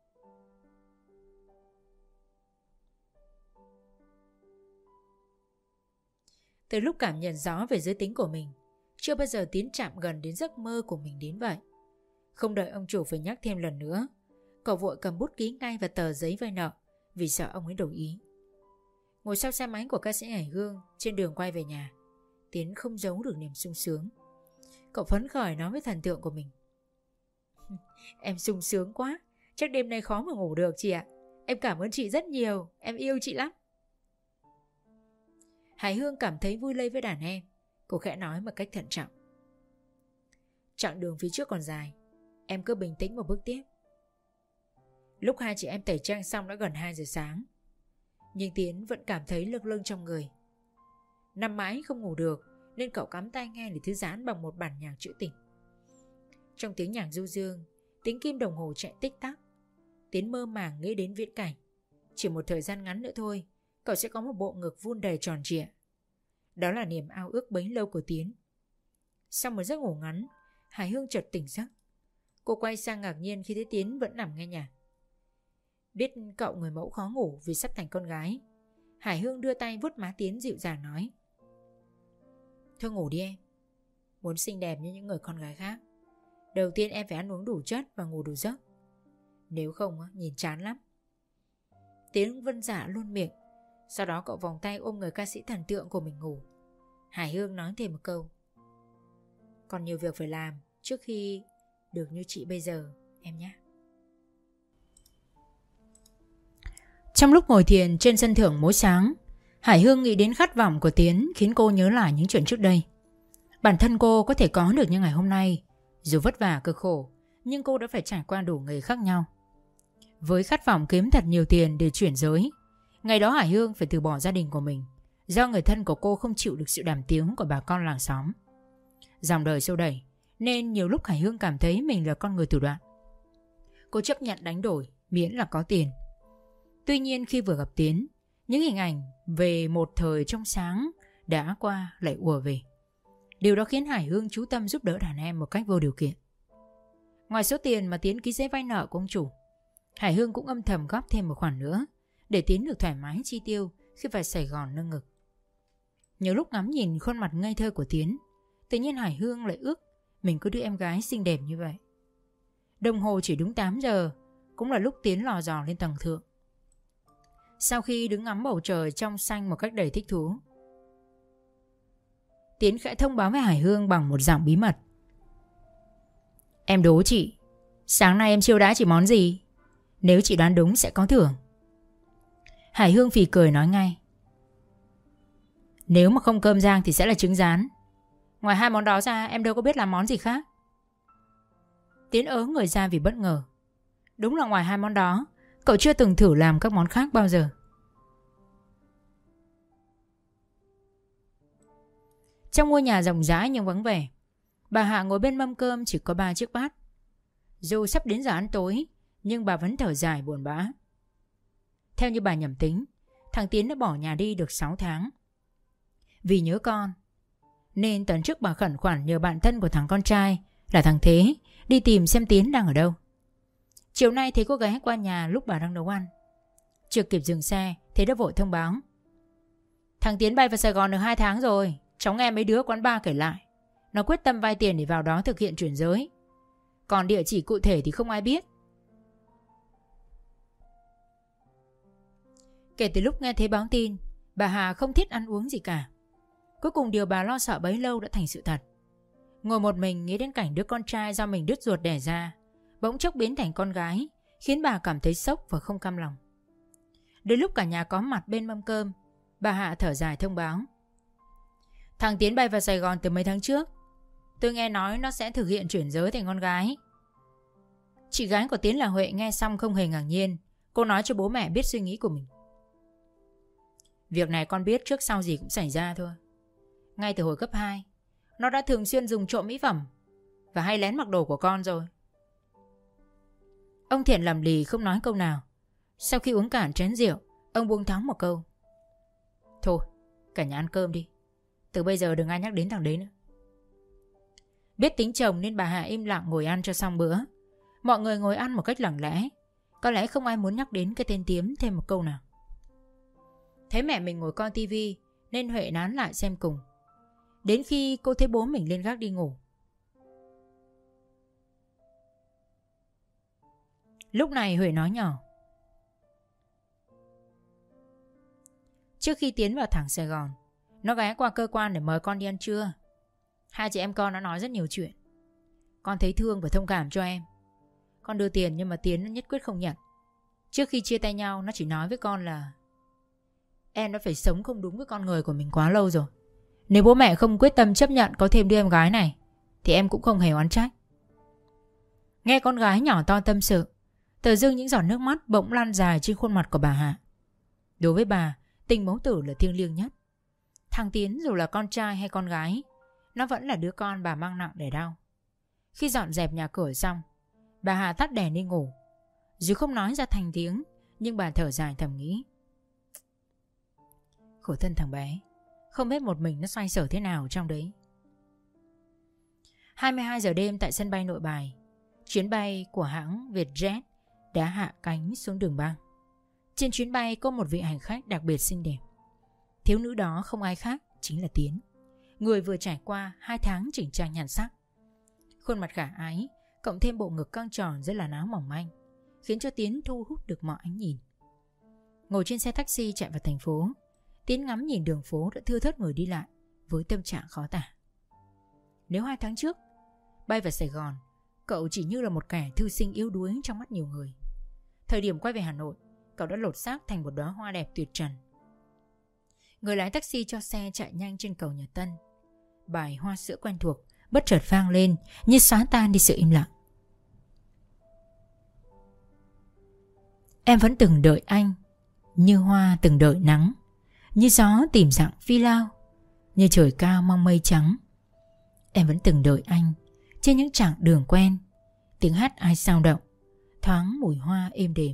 Từ lúc cảm nhận rõ về giới tính của mình, chưa bao giờ Tiến chạm gần đến giấc mơ của mình đến vậy. Không đợi ông chủ phải nhắc thêm lần nữa, cậu vội cầm bút ký ngay vào tờ giấy vay nợ vì sợ ông ấy đồng ý. Ngồi sau xe máy của ca sĩ Hải Hương trên đường quay về nhà, Tiến không giấu được niềm sung sướng. Cậu phấn khởi nói với thần tượng của mình: Em sung sướng quá, chắc đêm nay khó mà ngủ được chị ạ. Em cảm ơn chị rất nhiều, em yêu chị lắm. Hải Hương cảm thấy vui lây với đàn em. Cô khẽ nói một cách thận trọng: Chặng đường phía trước còn dài, em cứ bình tĩnh mà bước tiếp. Lúc hai chị em tẩy trang xong đã gần hai giờ sáng, nhưng Tiến vẫn cảm thấy lâng lâng trong người. Nằm mãi không ngủ được nên cậu cắm tai nghe để thư giãn bằng một bản nhạc trữ tình. Trong tiếng nhạc du dương, tiếng kim đồng hồ chạy tích tắc, Tiến mơ màng nghĩ đến viễn cảnh. Chỉ một thời gian ngắn nữa thôi, cậu sẽ có một bộ ngực vun đầy tròn trịa. Đó là niềm ao ước bấy lâu của Tiến. Sau một giấc ngủ ngắn, Hải Hương chợt tỉnh giấc. Cô quay sang ngạc nhiên khi thấy Tiến vẫn nằm nghe nhạc. Biết cậu người mẫu khó ngủ vì sắp thành con gái, Hải Hương đưa tay vuốt má Tiến dịu dàng nói: Thôi ngủ đi em. Muốn xinh đẹp như những người con gái khác, đầu tiên em phải ăn uống đủ chất và ngủ đủ giấc. Nếu không nhìn chán lắm. Tiến vân dạ luôn miệng. Sau đó cậu vòng tay ôm người ca sĩ thần tượng của mình ngủ. Hải Hương nói thêm một câu: Còn nhiều việc phải làm trước khi được như chị bây giờ em nhé. Trong lúc ngồi thiền trên sân thượng mỗi sáng, Hải Hương nghĩ đến khát vọng của Tiến khiến cô nhớ lại những chuyện trước đây. Bản thân cô có thể có được như ngày hôm nay, dù vất vả cực khổ, nhưng cô đã phải trải qua đủ nghề khác nhau. Với khát vọng kiếm thật nhiều tiền để chuyển giới, ngày đó Hải Hương phải từ bỏ gia đình của mình, do người thân của cô không chịu được sự đàm tiếu của bà con làng xóm. Dòng đời xô đẩy, nên nhiều lúc Hải Hương cảm thấy mình là con người thủ đoạn. Cô chấp nhận đánh đổi miễn là có tiền. Tuy nhiên khi vừa gặp Tiến, những hình ảnh về một thời trong sáng đã qua lại ùa về. Điều đó khiến Hải Hương chú tâm giúp đỡ đàn em một cách vô điều kiện. Ngoài số tiền mà Tiến ký giấy vay nợ của ông chủ, Hải Hương cũng âm thầm góp thêm một khoản nữa để Tiến được thoải mái chi tiêu khi về Sài Gòn nâng ngực. Nhiều lúc ngắm nhìn khuôn mặt ngây thơ của Tiến, tự nhiên Hải Hương lại ước mình có đứa em gái xinh đẹp như vậy. Đồng hồ chỉ đúng tám giờ, cũng là lúc Tiến lò dò lên tầng thượng. Sau khi đứng ngắm bầu trời trong xanh một cách đầy thích thú, Tiến khẽ thông báo với Hải Hương bằng một giọng bí mật: Em đố chị, sáng nay em chiêu đãi chị món gì? Nếu chị đoán đúng sẽ có thưởng. Hải Hương phì cười nói ngay: Nếu mà không cơm rang thì sẽ là trứng rán. Ngoài hai món đó ra em đâu có biết làm món gì khác. Tiến ớ người ra vì bất ngờ. Đúng là ngoài hai món đó, cậu chưa từng thử làm các món khác bao giờ. Trong ngôi nhà rộng rãi nhưng vắng vẻ, bà Hạ ngồi bên mâm cơm chỉ có ba chiếc bát. Dù sắp đến giờ ăn tối, nhưng bà vẫn thở dài buồn bã. Theo như bà nhẩm tính, thằng Tiến đã bỏ nhà đi được sáu tháng. Vì nhớ con, nên tuần trước bà khẩn khoản nhờ bạn thân của thằng con trai là thằng Thế đi tìm xem Tiến đang ở đâu. Chiều nay thấy cô ghé qua nhà lúc bà đang nấu ăn. Chưa kịp dừng xe, thế đã vội thông báo: thằng Tiến bay vào Sài Gòn được hai tháng rồi. Cháu nghe mấy đứa quán bar kể lại, nó quyết tâm vay tiền để vào đó thực hiện chuyển giới. Còn địa chỉ cụ thể thì không ai biết. Kể từ lúc nghe thấy báo tin, bà Hà không thích ăn uống gì cả. Cuối cùng điều bà lo sợ bấy lâu đã thành sự thật. Ngồi một mình nghĩ đến cảnh đứa con trai do mình đứt ruột đẻ ra bỗng chốc biến thành con gái, khiến bà cảm thấy sốc và không cam lòng. Đến lúc cả nhà có mặt bên mâm cơm, bà Hạ thở dài thông báo: thằng Tiến bay vào Sài Gòn từ mấy tháng trước. Tôi nghe nói nó sẽ thực hiện chuyển giới thành con gái. Chị gái của Tiến là Huệ nghe xong không hề ngạc nhiên. Cô nói cho bố mẹ biết suy nghĩ của mình: việc này con biết trước sau gì cũng xảy ra thôi. Ngay từ hồi cấp hai, nó đã thường xuyên dùng trộm mỹ phẩm và hay lén mặc đồ của con rồi. Ông Thiện lầm lì không nói câu nào. Sau khi uống cạn chén rượu, ông buông thõng một câu: thôi, cả nhà ăn cơm đi. Từ bây giờ đừng ai nhắc đến thằng đấy nữa. Biết tính chồng nên bà Hạ im lặng ngồi ăn cho xong bữa. Mọi người ngồi ăn một cách lặng lẽ. Có lẽ không ai muốn nhắc đến cái tên Tiến thêm một câu nào. Thấy mẹ mình ngồi coi tivi nên Huệ nán lại xem cùng. Đến khi cô thấy bố mình lên gác đi ngủ. Lúc này Huệ nói nhỏ: trước khi Tiến vào thẳng Sài Gòn, nó ghé qua cơ quan để mời con đi ăn trưa. Hai chị em con đã nói rất nhiều chuyện. Con thấy thương và thông cảm cho em. Con đưa tiền nhưng mà Tiến nó nhất quyết không nhận. Trước khi chia tay nhau, nó chỉ nói với con là em đã phải sống không đúng với con người của mình quá lâu rồi. Nếu bố mẹ không quyết tâm chấp nhận có thêm đứa em gái này thì em cũng không hề oán trách. Nghe con gái nhỏ to tâm sự, tự dưng những giọt nước mắt bỗng lan dài trên khuôn mặt của bà Hạ. Đối với bà, tình mẫu tử là thiêng liêng nhất. Thằng Tiến dù là con trai hay con gái, nó vẫn là đứa con bà mang nặng đẻ đau. Khi dọn dẹp nhà cửa xong, bà Hà tắt đèn đi ngủ. Dù không nói ra thành tiếng, nhưng bà thở dài thầm nghĩ: khổ thân thằng bé, không biết một mình nó xoay sở thế nào trong đấy. hai mươi hai giờ đêm tại sân bay Nội Bài, chuyến bay của hãng Vietjet đã hạ cánh xuống đường băng. Trên chuyến bay có một vị hành khách đặc biệt xinh đẹp. Thiếu nữ đó không ai khác chính là Tiến, người vừa trải qua hai tháng chỉnh trang nhan sắc. Khuôn mặt khả ái cộng thêm bộ ngực căng tròn rất là áo mỏng manh, khiến cho Tiến thu hút được mọi ánh nhìn. Ngồi trên xe taxi chạy vào thành phố, Tiến ngắm nhìn đường phố đã thưa thớt người đi lại với tâm trạng khó tả. Nếu hai tháng trước bay vào Sài Gòn, cậu chỉ như là một kẻ thư sinh yếu đuối trong mắt nhiều người. Thời điểm quay về Hà Nội, cậu đã lột xác thành một đóa hoa đẹp tuyệt trần. Người lái taxi cho xe chạy nhanh trên cầu Nhật Tân. Bài Hoa Sữa quen thuộc bất chợt vang lên như xóa tan đi sự im lặng. Em vẫn từng đợi anh, như hoa từng đợi nắng, như gió tìm dặn phi lao, như trời cao mong mây trắng. Em vẫn từng đợi anh trên những chặng đường quen, tiếng hát ai sao động, thoáng mùi hoa êm đềm.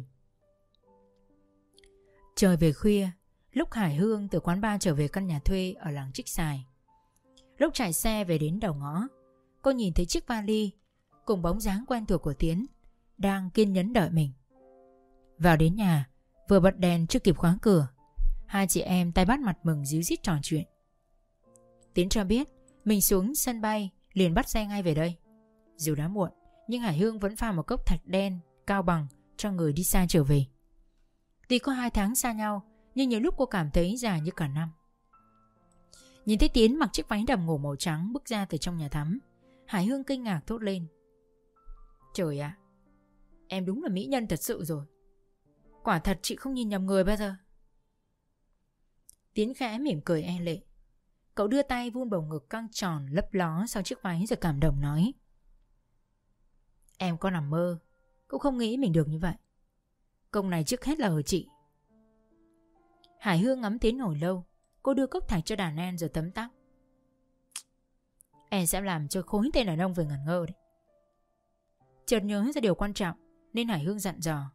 Trời về khuya, lúc Hải Hương từ quán bar trở về căn nhà thuê ở làng Trích Xài. Lúc chạy xe về đến đầu ngõ, cô nhìn thấy chiếc vali cùng bóng dáng quen thuộc của Tiến đang kiên nhẫn đợi mình. Vào đến nhà, vừa bật đèn chưa kịp khóa cửa, hai chị em tay bắt mặt mừng díu dít trò chuyện. Tiến cho biết mình xuống sân bay liền bắt xe ngay về đây. Dù đã muộn, nhưng Hải Hương vẫn pha một cốc thạch đen cao bằng cho người đi xa trở về. Tuy có hai tháng xa nhau, nhưng nhiều lúc cô cảm thấy dài như cả năm. Nhìn thấy Tiến mặc chiếc váy đầm ngủ màu trắng bước ra từ trong nhà tắm, Hải Hương kinh ngạc thốt lên: trời ạ, em đúng là mỹ nhân thật sự rồi. Quả thật chị không nhìn nhầm người bao giờ. Tiến khẽ mỉm cười e lệ. Cậu đưa tay vun bầu ngực căng tròn lấp ló sau chiếc váy rồi cảm động nói: em có nằm mơ cũng không nghĩ mình được như vậy. Công này trước hết là ở chị. Hải Hương ngắm Tiến hồi lâu. Cô đưa cốc thạch cho đàn em rồi tấm tắc: em sẽ làm cho khối tên đàn ông về ngẩn ngơ đấy. Chợt nhớ ra điều quan trọng nên Hải Hương dặn dò: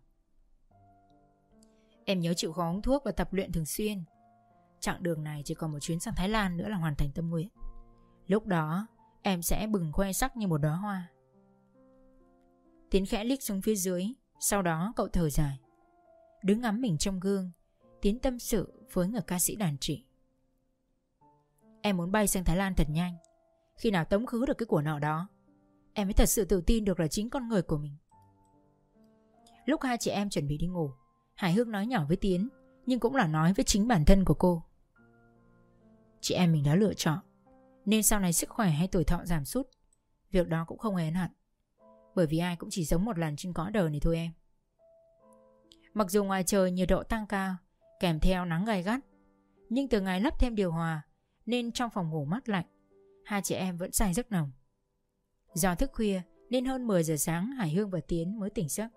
em nhớ chịu khó uống thuốc và tập luyện thường xuyên. Chặng đường này chỉ còn một chuyến sang Thái Lan nữa là hoàn thành tâm nguyện. Lúc đó em sẽ bừng khoe sắc như một đóa hoa. Tiến khẽ liếc xuống phía dưới Sau đó cậu thở dài, đứng ngắm mình trong gương. Tiến tâm sự với người ca sĩ đàn chị. Em muốn bay sang Thái Lan thật nhanh. Khi nào tống khứ được cái của nợ đó, em mới thật sự tự tin được là chính con người của mình. Lúc hai chị em chuẩn bị đi ngủ, Hải Hương nói nhỏ với Tiến, nhưng cũng là nói với chính bản thân của cô. Chị em mình đã lựa chọn, nên sau này sức khỏe hay tuổi thọ giảm sút, việc đó cũng không hề ân hận. Bởi vì ai cũng chỉ sống một lần trên cõi đời này thôi em. Mặc dù ngoài trời nhiệt độ tăng cao, kèm theo nắng gay gắt, nhưng từ ngày lắp thêm điều hòa nên trong phòng ngủ mát lạnh, hai chị em vẫn say giấc nồng. Do thức khuya nên hơn mười giờ sáng Hải Hương và Tiến mới tỉnh giấc.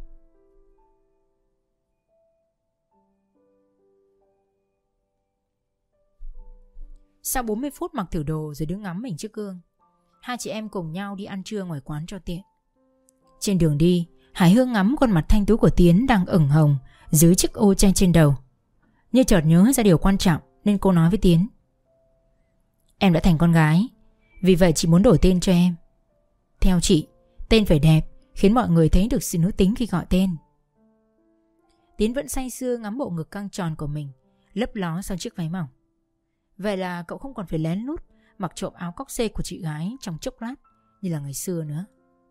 Sau bốn mươi phút mặc thử đồ rồi đứng ngắm mình trước gương, hai chị em cùng nhau đi ăn trưa ngoài quán cho tiện. Trên đường đi, Hải Hương ngắm khuôn mặt thanh tú của Tiến đang ửng hồng dưới chiếc ô che trên đầu. Như chợt nhớ ra điều quan trọng nên cô nói với Tiến. Em đã thành con gái, vì vậy chị muốn đổi tên cho em. Theo chị, tên phải đẹp, khiến mọi người thấy được sự nữ tính khi gọi tên. Tiến vẫn say sưa ngắm bộ ngực căng tròn của mình, lấp ló sau chiếc váy mỏng. Vậy là cậu không còn phải lén lút mặc trộm áo cóc xê của chị gái trong chốc lát như là ngày xưa nữa.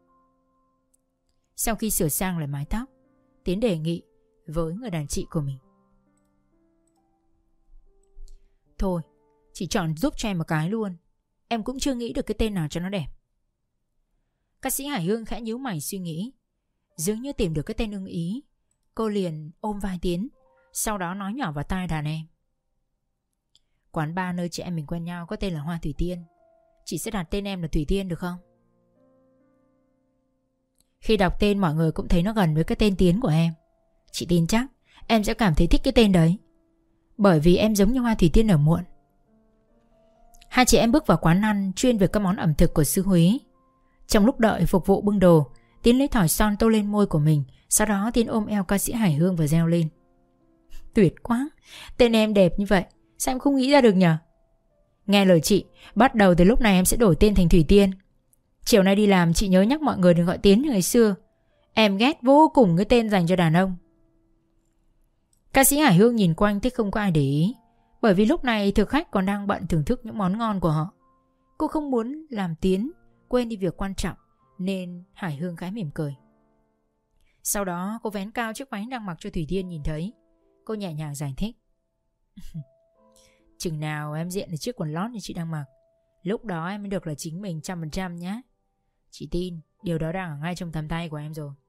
Sau khi sửa sang lại mái tóc, Tiến đề nghị với người đàn chị của mình. Thôi, chị chọn giúp cho em một cái luôn. Em cũng chưa nghĩ được cái tên nào cho nó đẹp. Ca sĩ Hải Hương khẽ nhíu mày suy nghĩ. Dường như tìm được cái tên ưng ý, cô liền ôm vai Tiến, sau đó nói nhỏ vào tai đàn em. Quán bar nơi chị em mình quen nhau có tên là Hoa Thủy Tiên. Chị sẽ đặt tên em là Thủy Tiên được không? Khi đọc tên mọi người cũng thấy nó gần với cái tên Tiến của em. Chị tin chắc em sẽ cảm thấy thích cái tên đấy, bởi vì em giống như Hoa Thủy Tiên ở muộn. Hai chị em bước vào quán ăn chuyên về các món ẩm thực của xứ Huế. Trong lúc đợi phục vụ bưng đồ, Tiến lấy thỏi son tô lên môi của mình. Sau đó Tiến ôm eo ca sĩ Hải Hương và reo lên. Tuyệt quá, tên em đẹp như vậy, sao em không nghĩ ra được nhỉ? Nghe lời chị, bắt đầu từ lúc này em sẽ đổi tên thành Thủy Tiên. Chiều nay đi làm chị nhớ nhắc mọi người đừng gọi Tiến như ngày xưa. Em ghét vô cùng cái tên dành cho đàn ông. Ca sĩ Hải Hương nhìn quanh thấy không có ai để ý, bởi vì lúc này thực khách còn đang bận thưởng thức những món ngon của họ. Cô không muốn làm Tiến quên đi việc quan trọng, nên Hải Hương khẽ mỉm cười. Sau đó cô vén cao chiếc váy đang mặc cho Thủy Tiên nhìn thấy. Cô nhẹ nhàng giải thích. Chừng nào em diện được chiếc quần lót như chị đang mặc, lúc đó em mới được là chính mình trăm phần trăm nhé. Chị tin điều đó đang ở ngay trong tầm tay của em rồi.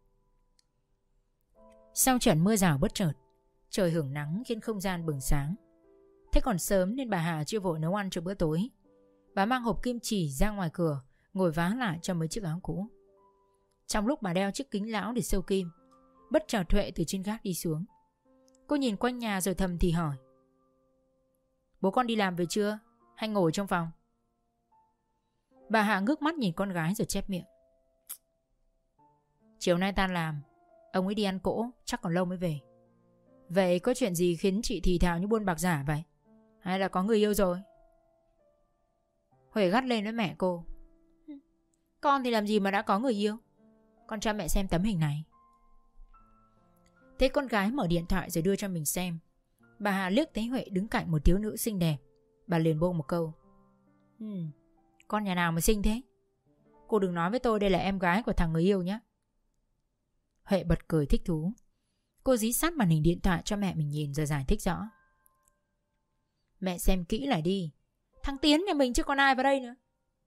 Sau trận mưa rào bất chợt, trời hưởng nắng khiến không gian bừng sáng. Thế còn sớm nên bà Hà chưa vội nấu ăn cho bữa tối. Bà mang hộp kim chỉ ra ngoài cửa, ngồi vá lại cho mấy chiếc áo cũ. Trong lúc bà đeo chiếc kính lão để sâu kim, bất chợt Huệ từ trên gác đi xuống. Cô nhìn quanh nhà rồi thầm thì hỏi. Bố con đi làm về chưa? Hay ngồi trong phòng? Bà Hạ ngước mắt nhìn con gái rồi chép miệng. Chiều nay tan làm, ông ấy đi ăn cỗ, chắc còn lâu mới về. Vậy có chuyện gì khiến chị thì thào như buôn bạc giả vậy? Hay là có người yêu rồi? Huệ gắt lên với mẹ cô. Con thì làm gì mà đã có người yêu? Con cho mẹ xem tấm hình này. Thế con gái mở điện thoại rồi đưa cho mình xem. Bà Hà liếc thấy Huệ đứng cạnh một thiếu nữ xinh đẹp. Bà liền buông một câu. Hmm, con nhà nào mà xinh thế? Cô đừng nói với tôi đây là em gái của thằng người yêu nhé. Huệ bật cười thích thú. Cô dí sát màn hình điện thoại cho mẹ mình nhìn rồi giải thích rõ. Mẹ xem kỹ lại đi. Thằng Tiến nhà mình chứ còn ai vào đây nữa.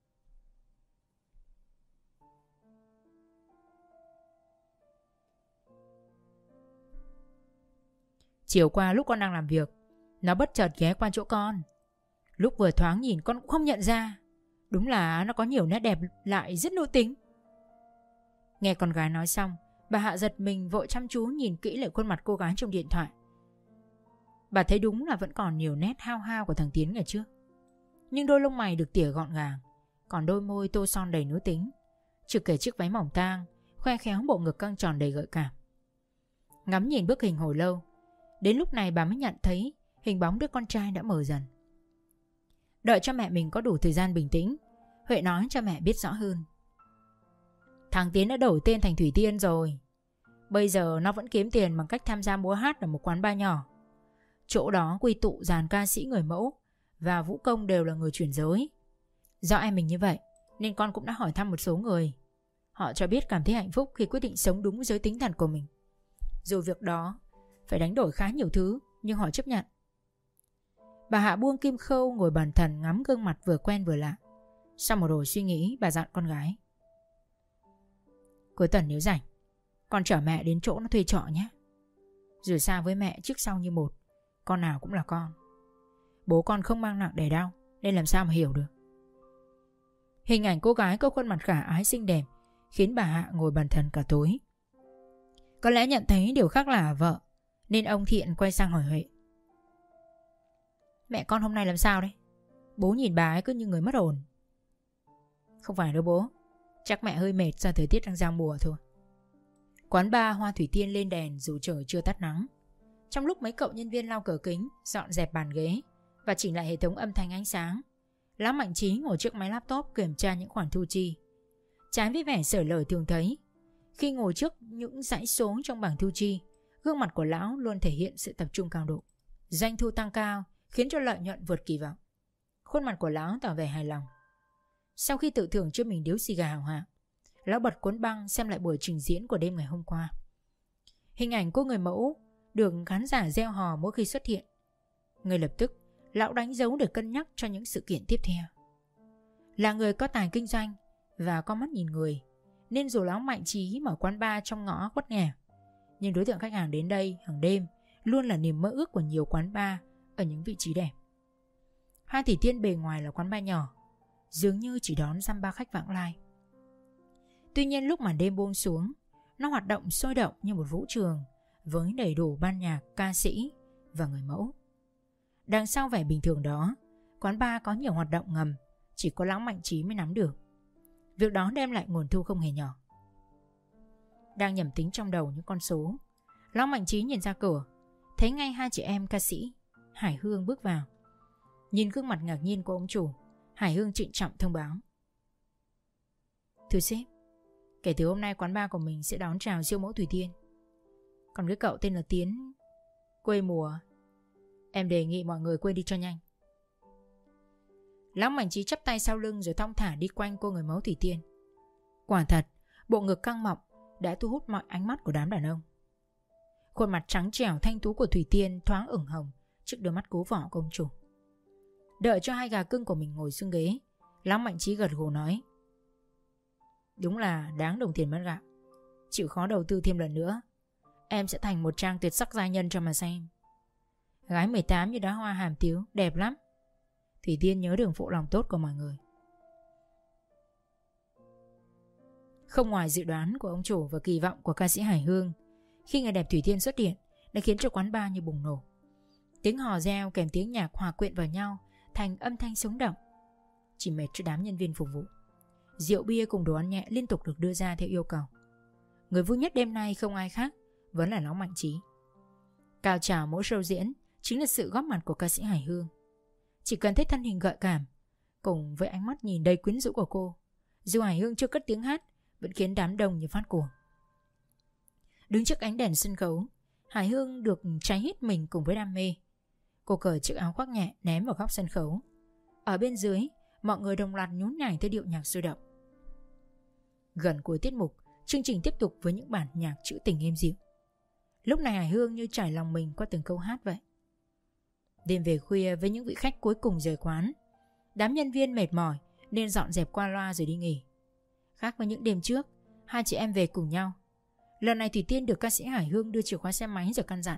Chiều qua lúc con đang làm việc, nó bất chợt ghé qua chỗ con. Lúc vừa thoáng nhìn con cũng không nhận ra. Đúng là nó có nhiều nét đẹp lại rất nữ tính. Nghe con gái nói xong, bà Hạ giật mình vội chăm chú nhìn kỹ lại khuôn mặt cô gái trong điện thoại. Bà thấy đúng là vẫn còn nhiều nét hao hao của thằng Tiến ngày trước. Nhưng đôi lông mày được tỉa gọn gàng, còn đôi môi tô son đầy nữ tính, chưa kể chiếc váy mỏng tang khoe khéo bộ ngực căng tròn đầy gợi cảm. Ngắm nhìn bức hình hồi lâu, đến lúc này bà mới nhận thấy hình bóng đứa con trai đã mờ dần. Đợi cho mẹ mình có đủ thời gian bình tĩnh, Huệ nói cho mẹ biết rõ hơn. Thằng Tiến đã đổi tên thành Thủy Tiên rồi. Bây giờ nó vẫn kiếm tiền bằng cách tham gia múa hát ở một quán bar nhỏ. Chỗ đó quy tụ dàn ca sĩ người mẫu và vũ công đều là người chuyển giới. Do em mình như vậy nên con cũng đã hỏi thăm một số người. Họ cho biết cảm thấy hạnh phúc khi quyết định sống đúng với giới tính thật của mình. Dù việc đó phải đánh đổi khá nhiều thứ, nhưng họ chấp nhận. Bà Hạ buông kim khâu ngồi bần thần ngắm gương mặt vừa quen vừa lạ. Sau một hồi suy nghĩ, bà dặn con gái: cuối tuần nếu rảnh, con chở mẹ đến chỗ nó thuê trọ nhé. Dù sao với mẹ trước sau như một, con nào cũng là con. Bố con không mang nặng đẻ đau, nên làm sao mà hiểu được. Hình ảnh cô gái có khuôn mặt khả ái xinh đẹp khiến bà Hạ ngồi bần thần cả tối. Có lẽ nhận thấy điều khác lạ ở vợ, nên ông Thiện quay sang hỏi Huệ: mẹ con hôm nay làm sao đấy? Bố nhìn bà ấy cứ như người mất hồn. Không phải đâu bố, chắc mẹ hơi mệt do thời tiết đang giao mùa thôi. Quán bar Hoa Thủy Tiên lên đèn dù trời chưa tắt nắng. Trong lúc mấy cậu nhân viên lau cửa kính, dọn dẹp bàn ghế và chỉnh lại hệ thống âm thanh ánh sáng, Lão Mạnh Trí ngồi trước máy laptop kiểm tra những khoản thu chi. Trái với vẻ sở lời thường thấy, khi ngồi trước những dãy số trong bảng thu chi, gương mặt của lão luôn thể hiện sự tập trung cao độ. Doanh thu tăng cao khiến cho lợi nhuận vượt kỳ vọng. Khuôn mặt của lão tỏ vẻ hài lòng. Sau khi tự thưởng cho mình điếu xì gà hào hạng, lão bật cuốn băng xem lại buổi trình diễn của đêm ngày hôm qua. Hình ảnh cô người mẫu được khán giả reo hò mỗi khi xuất hiện. Ngay lập tức, lão đánh dấu để cân nhắc cho những sự kiện tiếp theo. Là người có tài kinh doanh và có mắt nhìn người, nên dù lão Mạnh Trí mở quán bar trong ngõ khuất nghèo, nhưng đối tượng khách hàng đến đây hàng đêm luôn là niềm mơ ước của nhiều quán bar ở những vị trí đẹp. Hoa Thủy Tiên bề ngoài là quán bar nhỏ, dường như chỉ đón dăm ba khách vãng lai. Tuy nhiên lúc màn đêm buông xuống, nó hoạt động sôi động như một vũ trường với đầy đủ ban nhạc, ca sĩ và người mẫu. Đằng sau vẻ bình thường đó, quán bar có nhiều hoạt động ngầm chỉ có lão Mạnh Trí mới nắm được. Việc đó đem lại nguồn thu không hề nhỏ. Đang nhẩm tính trong đầu những con số, lão Mạnh Trí nhìn ra cửa, thấy ngay hai chị em ca sĩ Hải Hương bước vào. Nhìn gương mặt ngạc nhiên của ông chủ, Hải Hương trịnh trọng thông báo: thưa sếp, kể từ hôm nay quán bar của mình sẽ đón chào siêu mẫu Thủy Tiên. Còn cái cậu tên là Tiến, quê mùa, em đề nghị mọi người quên đi cho nhanh. Lão Mạnh Trí chắp tay sau lưng rồi thong thả đi quanh cô người mẫu Thủy Tiên. Quả thật, bộ ngực căng mọng đã thu hút mọi ánh mắt của đám đàn ông. Khuôn mặt trắng trẻo thanh tú của Thủy Tiên thoáng ửng hồng trước đôi mắt cố vỏ của ông chủ. Đợi cho hai gà cưng của mình ngồi xuống ghế, lão Mạnh Trí gật gù nói: đúng là đáng đồng tiền mất gạo. Chịu khó đầu tư thêm lần nữa, em sẽ thành một trang tuyệt sắc giai nhân cho mà xem. Gái mười tám như đóa hoa hàm tiếu, đẹp lắm. Thủy Tiên nhớ đừng phụ lòng tốt của mọi người. Không ngoài dự đoán của ông chủ và kỳ vọng của ca sĩ Hải Hương, khi người đẹp Thủy Tiên xuất hiện đã khiến cho quán bar như bùng nổ. Tiếng hò reo kèm tiếng nhạc hòa quyện vào nhau thành âm thanh sống động, chỉ mệt cho đám nhân viên phục vụ. Rượu bia cùng đồ ăn nhẹ liên tục được đưa ra theo yêu cầu. Người vui nhất đêm nay không ai khác vẫn là lão Mạnh Trí. Cao trào mỗi show diễn chính là sự góp mặt của ca sĩ Hải Hương. Chỉ cần thấy thân hình gợi cảm cùng với ánh mắt nhìn đầy quyến rũ của cô, dù Hải Hương chưa cất tiếng hát vẫn khiến đám đông như phát cuồng. Đứng trước ánh đèn sân khấu, Hải Hương được cháy hết mình cùng với đam mê. Cô cởi chiếc áo khoác nhẹ ném vào góc sân khấu. Ở bên dưới, mọi người đồng loạt nhún nhảy theo điệu nhạc sôi động. Gần cuối tiết mục, chương trình tiếp tục với những bản nhạc trữ tình êm dịu. Lúc này Hải Hương như trải lòng mình qua từng câu hát vậy. Đêm về khuya với những vị khách cuối cùng rời quán, đám nhân viên mệt mỏi nên dọn dẹp qua loa rồi đi nghỉ. Khác với những đêm trước, hai chị em về cùng nhau. Lần này Thủy Tiên được ca sĩ Hải Hương đưa chìa khóa xe máy rồi căn dặn: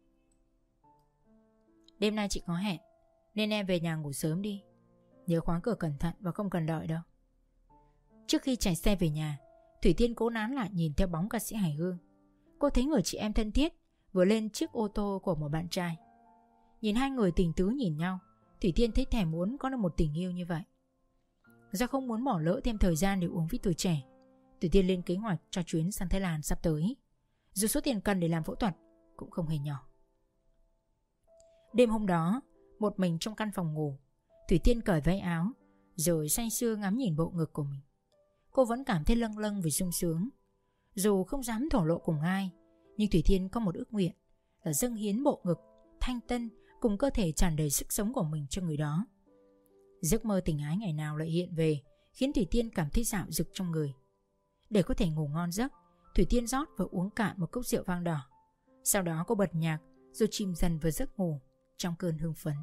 đêm nay chị có hẹn nên em về nhà ngủ sớm đi. Nhớ khóa cửa cẩn thận và không cần đợi đâu. Trước khi chạy xe về nhà, Thủy Tiên cố nán lại nhìn theo bóng ca sĩ Hải Hương. Cô thấy người chị em thân thiết vừa lên chiếc ô tô của một bạn trai. Nhìn hai người tình tứ nhìn nhau, Thủy Tiên thấy thèm muốn có được một tình yêu như vậy. Do không muốn bỏ lỡ thêm thời gian để uống với tuổi trẻ, Thủy Tiên lên kế hoạch cho chuyến sang Thái Lan sắp tới. Dù số tiền cần để làm phẫu thuật cũng không hề nhỏ. Đêm hôm đó, một mình trong căn phòng ngủ, Thủy Tiên cởi váy áo rồi say sưa ngắm nhìn bộ ngực của mình. Cô vẫn cảm thấy lâng lâng vì sung sướng. Dù không dám thổ lộ cùng ai, Nhưng Thủy Tiên có một ước nguyện là dâng hiến bộ ngực thanh tân cùng cơ thể tràn đầy sức sống của mình cho người đó. Giấc mơ tình ái ngày nào lại hiện về, khiến Thủy Tiên cảm thấy dạo dực trong người. Để có thể ngủ ngon giấc, Thủy Tiên rót và uống cạn một cốc rượu vang đỏ. Sau đó cô bật nhạc rồi chìm dần vào giấc ngủ trong cơn hưng phấn.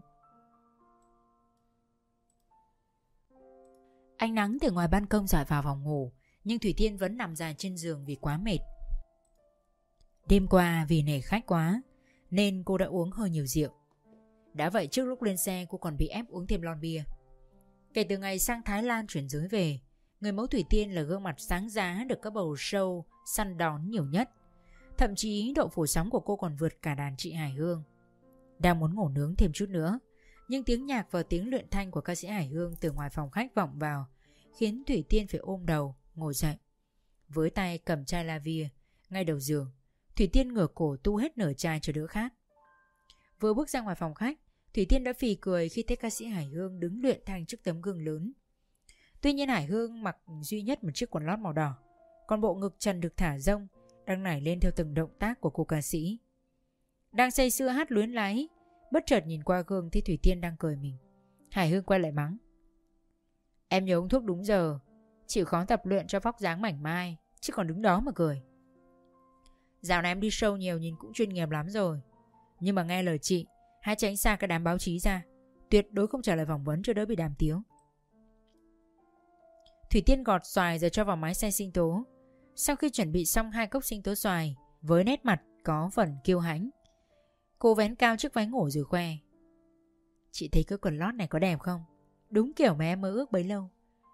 Ánh nắng từ ngoài ban công rọi vào phòng ngủ, nhưng Thủy Tiên vẫn nằm dài trên giường vì quá mệt. Đêm qua vì nể khách quá nên cô đã uống hơi nhiều rượu. Đã vậy trước lúc lên xe cô còn bị ép uống thêm lon bia. Kể từ ngày sang Thái Lan chuyển giới về, người mẫu Thủy Tiên là gương mặt sáng giá được các bầu show săn đón nhiều nhất. Thậm chí độ phủ sóng của cô còn vượt cả đàn chị Hải Hương. Đang muốn ngủ nướng thêm chút nữa, nhưng tiếng nhạc và tiếng luyện thanh của ca sĩ Hải Hương từ ngoài phòng khách vọng vào, khiến Thủy Tiên phải ôm đầu ngồi dậy. Với tay cầm chai la via ngay đầu giường, Thủy Tiên ngửa cổ tu hết nửa chai cho đỡ khát. Vừa bước ra ngoài phòng khách, Thủy Tiên đã phì cười khi thấy ca sĩ Hải Hương đứng luyện thanh trước tấm gương lớn. Tuy nhiên Hải Hương mặc duy nhất một chiếc quần lót màu đỏ, còn bộ ngực trần được thả rông, đang nảy lên theo từng động tác của cô ca sĩ. Đang say sưa hát luyến láy, bất chợt nhìn qua gương thấy Thủy Tiên đang cười mình. Hải Hương quay lại mắng: "Em nhớ uống thuốc đúng giờ, chịu khó tập luyện cho vóc dáng mảnh mai, chứ còn đứng đó mà cười. Dạo này em đi show nhiều nhìn cũng chuyên nghiệp lắm rồi, nhưng mà nghe lời chị, hãy tránh xa cái đám báo chí ra, tuyệt đối không trả lời phỏng vấn cho đỡ bị đàm tiếu." Thủy Tiên gọt xoài rồi cho vào máy xay sinh tố. Sau khi chuẩn bị xong hai cốc sinh tố xoài, với nét mặt có phần kiêu hãnh, cô vén cao chiếc váy ngủ rồi khoe: "Chị thấy cái quần lót này có đẹp không? Đúng kiểu mà em mơ ước bấy lâu."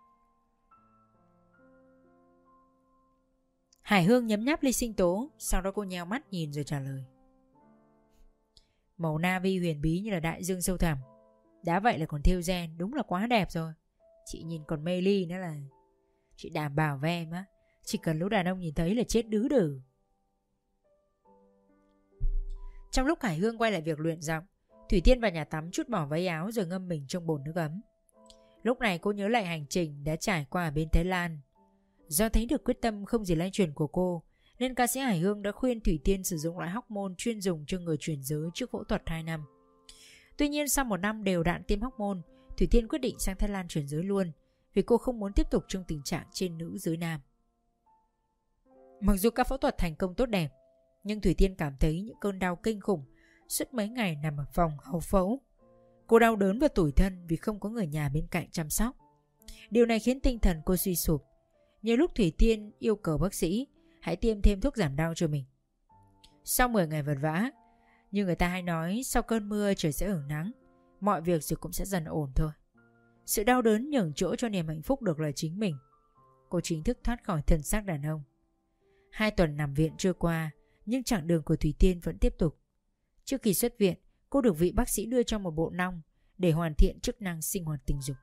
Hải Hương nhấm nháp ly sinh tố, sau đó cô nheo mắt nhìn rồi trả lời: "Màu navy huyền bí như là đại dương sâu thẳm, đã vậy là còn thêu gen, đúng là quá đẹp rồi. Chị nhìn còn mê ly nữa là. Chị đảm bảo với em á, chỉ cần lúc đàn ông nhìn thấy là chết đứ đừ." Trong lúc Hải Hương quay lại việc luyện giọng, Thủy Tiên vào nhà tắm trút bỏ váy áo rồi ngâm mình trong bồn nước ấm. Lúc này cô nhớ lại hành trình đã trải qua ở bên Thái Lan. Do thấy được quyết tâm không gì lay chuyển của cô, nên ca sĩ Hải Hương đã khuyên Thủy Tiên sử dụng loại hormone chuyên dùng cho người chuyển giới trước phẫu thuật hai năm. Tuy nhiên sau một năm đều đặn tiêm hormone, Thủy Tiên quyết định sang Thái Lan chuyển giới luôn, vì cô không muốn tiếp tục trong tình trạng trên nữ dưới nam. Mặc dù các phẫu thuật thành công tốt đẹp, nhưng Thủy Tiên cảm thấy những cơn đau kinh khủng suốt mấy ngày nằm ở phòng hậu phẫu. Cô đau đớn và tủi thân vì không có người nhà bên cạnh chăm sóc. Điều này khiến tinh thần cô suy sụp. Nhiều lúc Thủy Tiên yêu cầu bác sĩ hãy tiêm thêm thuốc giảm đau cho mình. Sau mười ngày vật vã, như người ta hay nói, sau cơn mưa trời sẽ hưởng nắng, mọi việc rồi cũng sẽ dần ổn thôi. Sự đau đớn nhường chỗ cho niềm hạnh phúc được là chính mình. Cô chính thức thoát khỏi thân xác đàn ông. Hai tuần nằm viện trôi qua, nhưng chặng đường của Thủy Tiên vẫn tiếp tục. Trước khi xuất viện, cô được vị bác sĩ đưa cho một bộ nong để hoàn thiện chức năng sinh hoạt tình dục.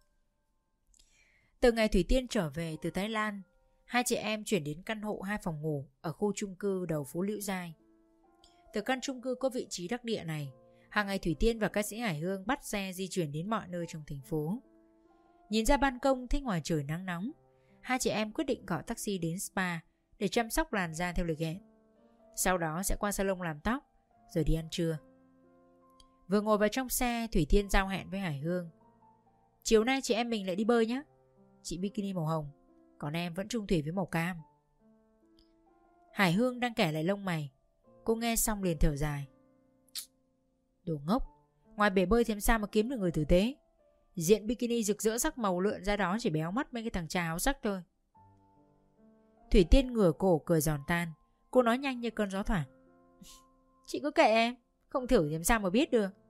Từ ngày Thủy Tiên trở về từ Thái Lan, hai chị em chuyển đến căn hộ hai phòng ngủ ở khu chung cư đầu phố Liễu Giai. Từ căn chung cư có vị trí đắc địa này, hàng ngày Thủy Tiên và ca sĩ Hải Hương bắt xe di chuyển đến mọi nơi trong thành phố. Nhìn ra ban công thấy ngoài trời nắng nóng, hai chị em quyết định gọi taxi đến spa để chăm sóc làn da theo lịch hẹn. Sau đó sẽ qua salon làm tóc, rồi đi ăn trưa. Vừa ngồi vào trong xe, Thủy Tiên giao hẹn với Hải Hương: "Chiều nay chị em mình lại đi bơi nhé. Chị bikini màu hồng, còn em vẫn chung thủy với màu cam." Hải Hương đang kẻ lại lông mày. Cô nghe xong liền thở dài: "Đồ ngốc, ngoài bể bơi thì làm sao mà kiếm được người tử tế. Diện bikini rực rỡ sắc màu lượn ra đó chỉ béo mắt mấy cái thằng cha áo sắc thôi." Thủy Tiên ngửa cổ cười giòn tan. Cô nói nhanh như cơn gió thoảng: "Chị cứ kệ em, không thử thì làm sao mà biết được."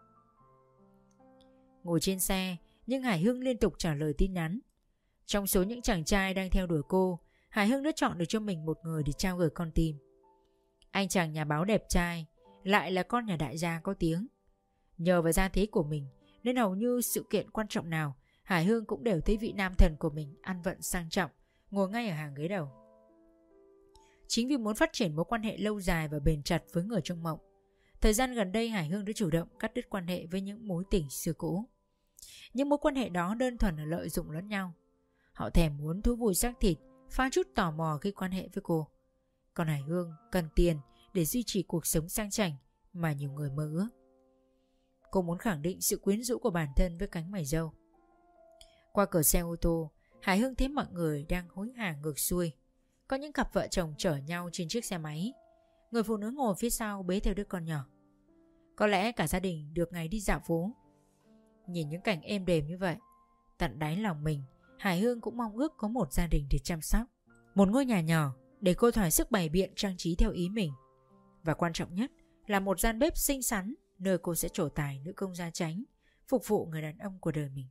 Ngồi trên xe, nhưng Hải Hương liên tục trả lời tin nhắn. Trong số những chàng trai đang theo đuổi cô, Hải Hương đã chọn được cho mình một người để trao gửi con tim. Anh chàng nhà báo đẹp trai, lại là con nhà đại gia có tiếng. Nhờ vào gia thế của mình nên hầu như sự kiện quan trọng nào, Hải Hương cũng đều thấy vị nam thần của mình ăn vận sang trọng, ngồi ngay ở hàng ghế đầu. Chính vì muốn phát triển mối quan hệ lâu dài và bền chặt với người trong mộng, thời gian gần đây Hải Hương đã chủ động cắt đứt quan hệ với những mối tình xưa cũ. Những mối quan hệ đó đơn thuần là lợi dụng lẫn nhau. Họ thèm muốn thú vui xác thịt, pha chút tò mò khi quan hệ với cô. Còn Hải Hương cần tiền để duy trì cuộc sống sang chảnh mà nhiều người mơ ước. Cô muốn khẳng định sự quyến rũ của bản thân với cánh mày râu. Qua cửa xe ô tô, Hải Hương thấy mọi người đang hối hả ngược xuôi. Có những cặp vợ chồng chở nhau trên chiếc xe máy. Người phụ nữ ngồi phía sau bế theo đứa con nhỏ. Có lẽ cả gia đình được ngày đi dạo phố. Nhìn những cảnh êm đềm như vậy, tận đáy lòng mình, Hải Hương cũng mong ước có một gia đình để chăm sóc. Một ngôi nhà nhỏ để cô thỏa sức bày biện trang trí theo ý mình. Và quan trọng nhất là một gian bếp xinh xắn nơi cô sẽ trổ tài nữ công gia chánh, phục vụ người đàn ông của đời mình.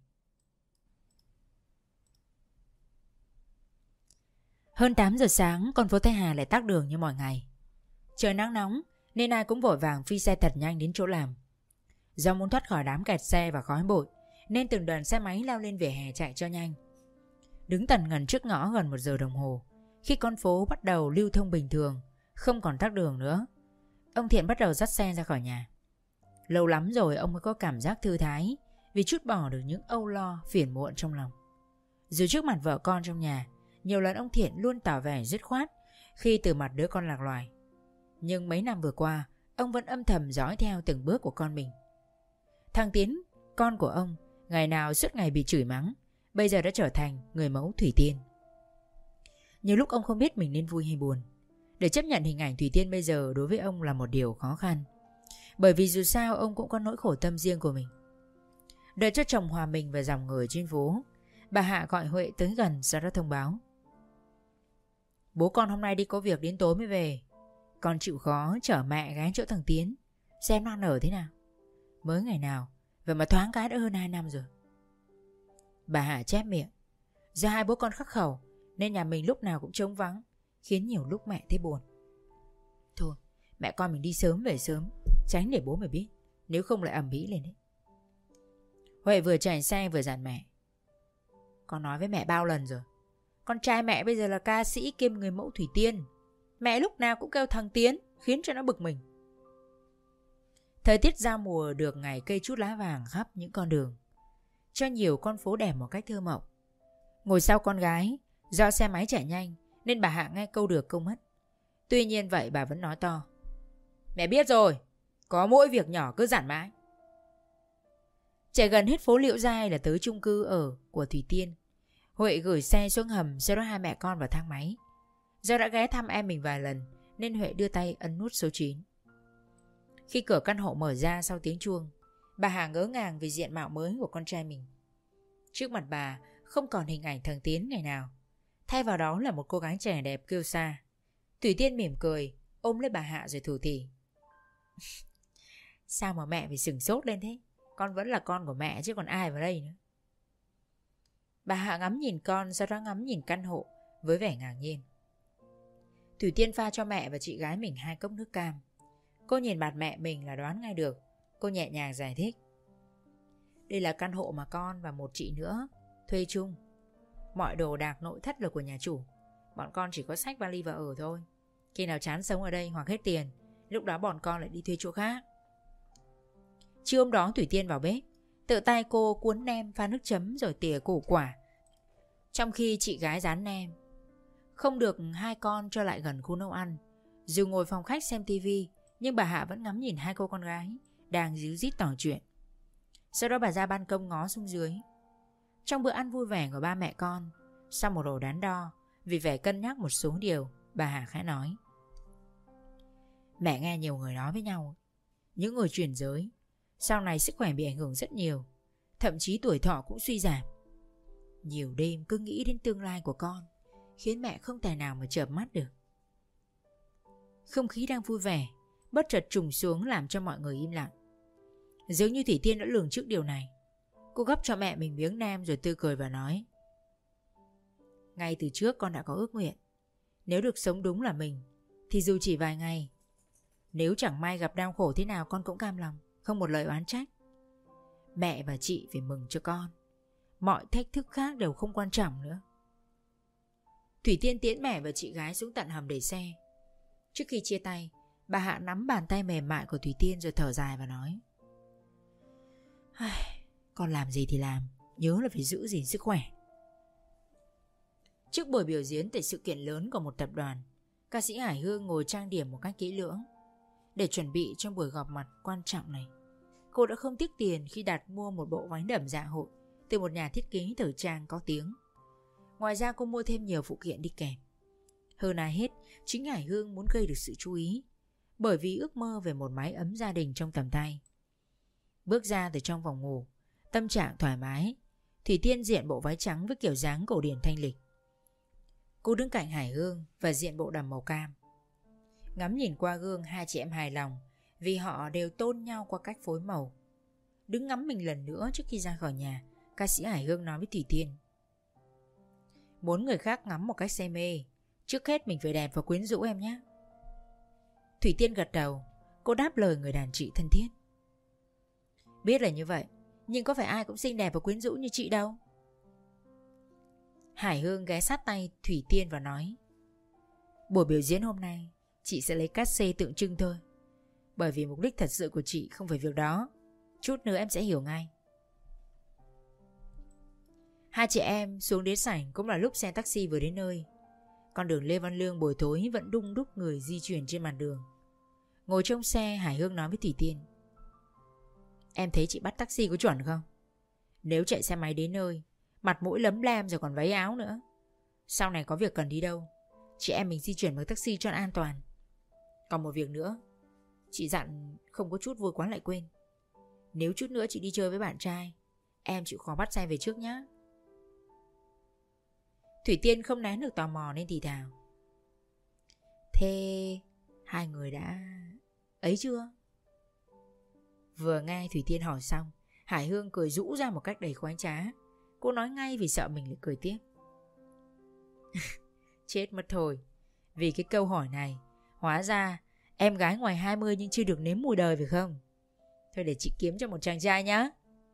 Hơn tám giờ sáng, con phố Thái Hà lại tắc đường như mọi ngày. Trời nắng nóng nên ai cũng vội vàng phi xe thật nhanh đến chỗ làm. Do muốn thoát khỏi đám kẹt xe và khói bụi nên từng đoàn xe máy lao lên vỉa hè chạy cho nhanh. Đứng tần ngần trước ngõ gần một giờ đồng hồ, khi con phố bắt đầu lưu thông bình thường, không còn tắc đường nữa, ông Thiện bắt đầu dắt xe ra khỏi nhà. Lâu lắm rồi ông mới có cảm giác thư thái vì trút bỏ được những âu lo phiền muộn trong lòng. Dù trước mặt vợ con trong nhà, nhiều lần ông Thiện luôn tỏ vẻ dứt khoát khi từ mặt đứa con lạc loài. Nhưng mấy năm vừa qua, ông vẫn âm thầm dõi theo từng bước của con mình. Thằng Tiến, con của ông, ngày nào suốt ngày bị chửi mắng, bây giờ đã trở thành người mẫu Thủy Tiên. Nhiều lúc ông không biết mình nên vui hay buồn. Để chấp nhận hình ảnh Thủy Tiên bây giờ đối với ông là một điều khó khăn. Bởi vì dù sao ông cũng có nỗi khổ tâm riêng của mình. Đợi cho chồng hòa mình vào dòng người trên phố, bà Hạ gọi Huệ tới gần, sau đó thông báo: Bố con hôm nay đi có việc đến tối mới về. Con chịu khó chở mẹ ghé chỗ thằng Tiến, xem nó ăn ở thế nào. Mới ngày nào, vậy mà thoáng cái đã hơn hai năm rồi. Bà Hạ chép miệng: Do hai bố con khắc khẩu nên nhà mình lúc nào cũng trống vắng, khiến nhiều lúc mẹ thấy buồn. Thôi, mẹ con mình đi sớm về sớm, tránh để bố mày biết, nếu không lại ầm ĩ lên đấy. Huệ vừa chạy xe vừa dặn mẹ: Con nói với mẹ bao lần rồi, con trai mẹ bây giờ là ca sĩ kiêm người mẫu Thủy Tiên. Mẹ lúc nào cũng kêu thằng Tiến, khiến cho nó bực mình. Thời tiết giao mùa được ngày cây chút lá vàng khắp những con đường, cho nhiều con phố đẹp một cách thơ mộng. Ngồi sau con gái, do xe máy chạy nhanh nên bà Hạ nghe câu được câu mất. Tuy nhiên vậy bà vẫn nói to: Mẹ biết rồi, có mỗi việc nhỏ cứ dặn mãi. Chạy gần hết phố Liễu Giai là tới chung cư ở của Thủy Tiên. Huệ gửi xe xuống hầm, sau đó hai mẹ con vào thang máy. Do đã ghé thăm em mình vài lần nên Huệ đưa tay ấn nút số chín. Khi cửa căn hộ mở ra sau tiếng chuông, bà Hà ngỡ ngàng vì diện mạo mới của con trai mình. Trước mặt bà không còn hình ảnh thằng Tiến ngày nào, thay vào đó là một cô gái trẻ đẹp kiêu sa. Thủy Tiên mỉm cười, ôm lấy bà Hạ rồi thủ thỉ: Sao mà mẹ phải sửng sốt lên thế? Con vẫn là con của mẹ chứ còn ai vào đây nữa. Bà Hạ ngắm nhìn con, sau đó ngắm nhìn căn hộ với vẻ ngạc nhiên. Thủy Tiên pha cho mẹ và chị gái mình hai cốc nước cam. Cô nhìn mặt mẹ mình là đoán ngay được. Cô nhẹ nhàng giải thích: Đây là căn hộ mà con và một chị nữa thuê chung. Mọi đồ đạc nội thất là của nhà chủ. Bọn con chỉ có xách vali và ở thôi. Khi nào chán sống ở đây hoặc hết tiền, lúc đó bọn con lại đi thuê chỗ khác. Chiều hôm đó Thủy Tiên vào bếp, tự tay cô cuốn nem pha nước chấm rồi tỉa củ quả, trong khi chị gái rán nem. Không được hai con cho lại gần khu nấu ăn. Dù ngồi phòng khách xem tivi, nhưng bà Hạ vẫn ngắm nhìn hai cô con gái đang díu dít tỏ chuyện. Sau đó bà ra ban công ngó xuống dưới. Trong bữa ăn vui vẻ của ba mẹ con, sau một hồi đắn đo vì vẻ cân nhắc một số điều, bà Hạ khẽ nói: Mẹ nghe nhiều người nói với nhau, những người chuyển giới sau này sức khỏe bị ảnh hưởng rất nhiều, thậm chí tuổi thọ cũng suy giảm. Nhiều đêm cứ nghĩ đến tương lai của con, khiến mẹ không tài nào mà chợp mắt được. Không khí đang vui vẻ bất chợt trùng xuống làm cho mọi người im lặng. Dường như Thủy Tiên đã lường trước điều này. Cô gấp cho mẹ mình miếng nem rồi tươi cười và nói: Ngay từ trước con đã có ước nguyện, nếu được sống đúng là mình thì dù chỉ vài ngày, nếu chẳng may gặp đau khổ thế nào con cũng cam lòng, không một lời oán trách. Mẹ và chị phải mừng cho con, mọi thách thức khác đều không quan trọng nữa. Thủy Tiên tiễn mẹ và chị gái xuống tận hầm để xe. Trước khi chia tay, bà Hạ nắm bàn tay mềm mại của Thủy Tiên rồi thở dài và nói: Con làm gì thì làm, nhớ là phải giữ gìn sức khỏe. Trước buổi biểu diễn tại sự kiện lớn của một tập đoàn, Ca sĩ Hải Hương ngồi trang điểm một cách kỹ lưỡng để chuẩn bị cho buổi gặp mặt quan trọng này. Cô đã không tiếc tiền khi đặt mua một bộ váy đầm dạ hội từ một nhà thiết kế thời trang có tiếng. Ngoài ra cô mua thêm nhiều phụ kiện đi kèm. Hơn ai hết, chính Hải Hương muốn gây được sự chú ý, bởi vì ước mơ về một mái ấm gia đình trong tầm tay. Bước ra từ trong phòng ngủ, tâm trạng thoải mái, Thủy Tiên diện bộ váy trắng với kiểu dáng cổ điển thanh lịch. Cô đứng cạnh Hải Hương và diện bộ đầm màu cam. Ngắm nhìn qua gương, hai chị em hài lòng vì họ đều tôn nhau qua cách phối màu. Đứng ngắm mình lần nữa trước khi ra khỏi nhà, ca sĩ Hải Hương nói với Thủy Tiên: muốn người khác ngắm một cách say mê, trước hết mình phải đẹp và quyến rũ em nhé. Thủy Tiên gật đầu. Cô đáp lời người đàn chị thân thiết: biết là như vậy, nhưng có phải ai cũng xinh đẹp và quyến rũ như chị đâu. Hải Hương ghé sát tay Thủy Tiên và nói: buổi biểu diễn hôm nay chị sẽ lấy cát xê tượng trưng thôi, bởi vì mục đích thật sự của chị không phải việc đó. Chút nữa em sẽ hiểu ngay. Hai chị em xuống đến sảnh cũng là lúc xe taxi vừa đến nơi. Con đường Lê Văn Lương buổi tối vẫn đung đúc người di chuyển trên mặt đường. Ngồi trong xe, Hải Hương nói với Thủy Tiên: em thấy chị bắt taxi có chuẩn không? Nếu chạy xe máy đến nơi, mặt mũi lấm lem rồi còn váy áo nữa, sau này có việc cần đi đâu, chị em mình di chuyển bằng taxi cho an toàn. Còn một việc nữa, chị dặn không có chút vui quá lại quên. Nếu chút nữa chị đi chơi với bạn trai, em chịu khó bắt xe về trước nhé. Thủy Tiên không nén được tò mò nên thì thào: thế hai người đã ấy chưa? Vừa nghe Thủy Tiên hỏi xong, Hải Hương cười rũ ra một cách đầy khoái trá. Cô nói ngay vì sợ mình lại cười tiếp: chết mất thôi. Vì cái câu hỏi này, hóa ra em gái ngoài hai mươi nhưng chưa được nếm mùi đời phải không? Thôi để chị kiếm cho một chàng trai nhá.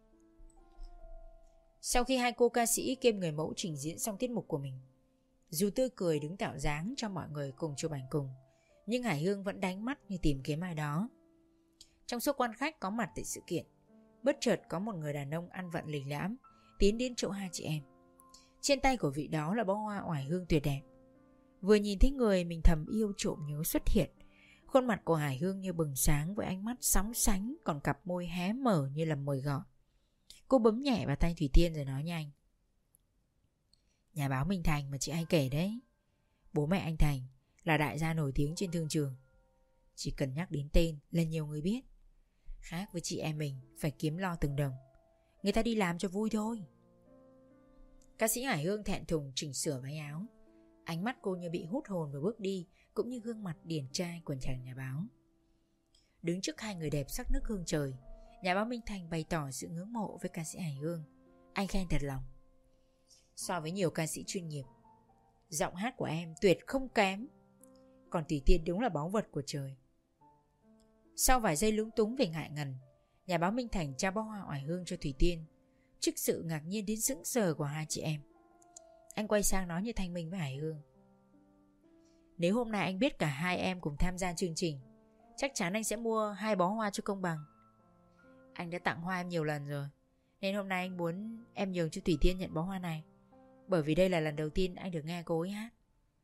Sau khi hai cô ca sĩ kiêm người mẫu trình diễn xong tiết mục của mình, dù tươi cười đứng tạo dáng cho mọi người cùng chụp ảnh cùng, nhưng Hải Hương vẫn đánh mắt như tìm kiếm ai đó. Trong số quan khách có mặt tại sự kiện, bất chợt có một người đàn ông ăn vận lịch lãm tiến đến chỗ hai chị em. Trên tay của vị đó là bó hoa oải hương tuyệt đẹp. Vừa nhìn thấy người mình thầm yêu trộm nhớ xuất hiện, khuôn mặt của Hải Hương như bừng sáng với ánh mắt sóng sánh, còn cặp môi hé mở như là mời gọi. Cô bấm nhẹ vào tay Thủy Tiên rồi nói nhanh: nhà báo Minh Thành mà chị hay kể đấy, bố mẹ anh Thành là đại gia nổi tiếng trên thương trường. Chỉ cần nhắc đến tên là nhiều người biết. Khác với chị em mình phải kiếm lo từng đồng, người ta đi làm cho vui thôi. Ca sĩ Hải Hương thẹn thùng chỉnh sửa váy áo. Ánh mắt cô như bị hút hồn và bước đi, cũng như gương mặt điển trai của chàng nhà báo. Đứng trước hai người đẹp sắc nước hương trời, nhà báo Minh Thành bày tỏ sự ngưỡng mộ với ca sĩ Hải Hương. Anh khen thật lòng: so với nhiều ca sĩ chuyên nghiệp, giọng hát của em tuyệt không kém. Còn Thủy Tiên đúng là báu vật của trời. Sau vài giây lúng túng về ngại ngần, nhà báo Minh Thành trao bó hoa oải hương cho Thủy Tiên. Trước sự ngạc nhiên đến sững sờ của hai chị em, anh quay sang nói như thanh minh với Hải Hương: nếu hôm nay anh biết cả hai em cùng tham gia chương trình, chắc chắn anh sẽ mua hai bó hoa cho công bằng. Anh đã tặng hoa em nhiều lần rồi, nên hôm nay anh muốn em nhường cho Thủy Tiên nhận bó hoa này, bởi vì đây là lần đầu tiên anh được nghe cô ấy hát.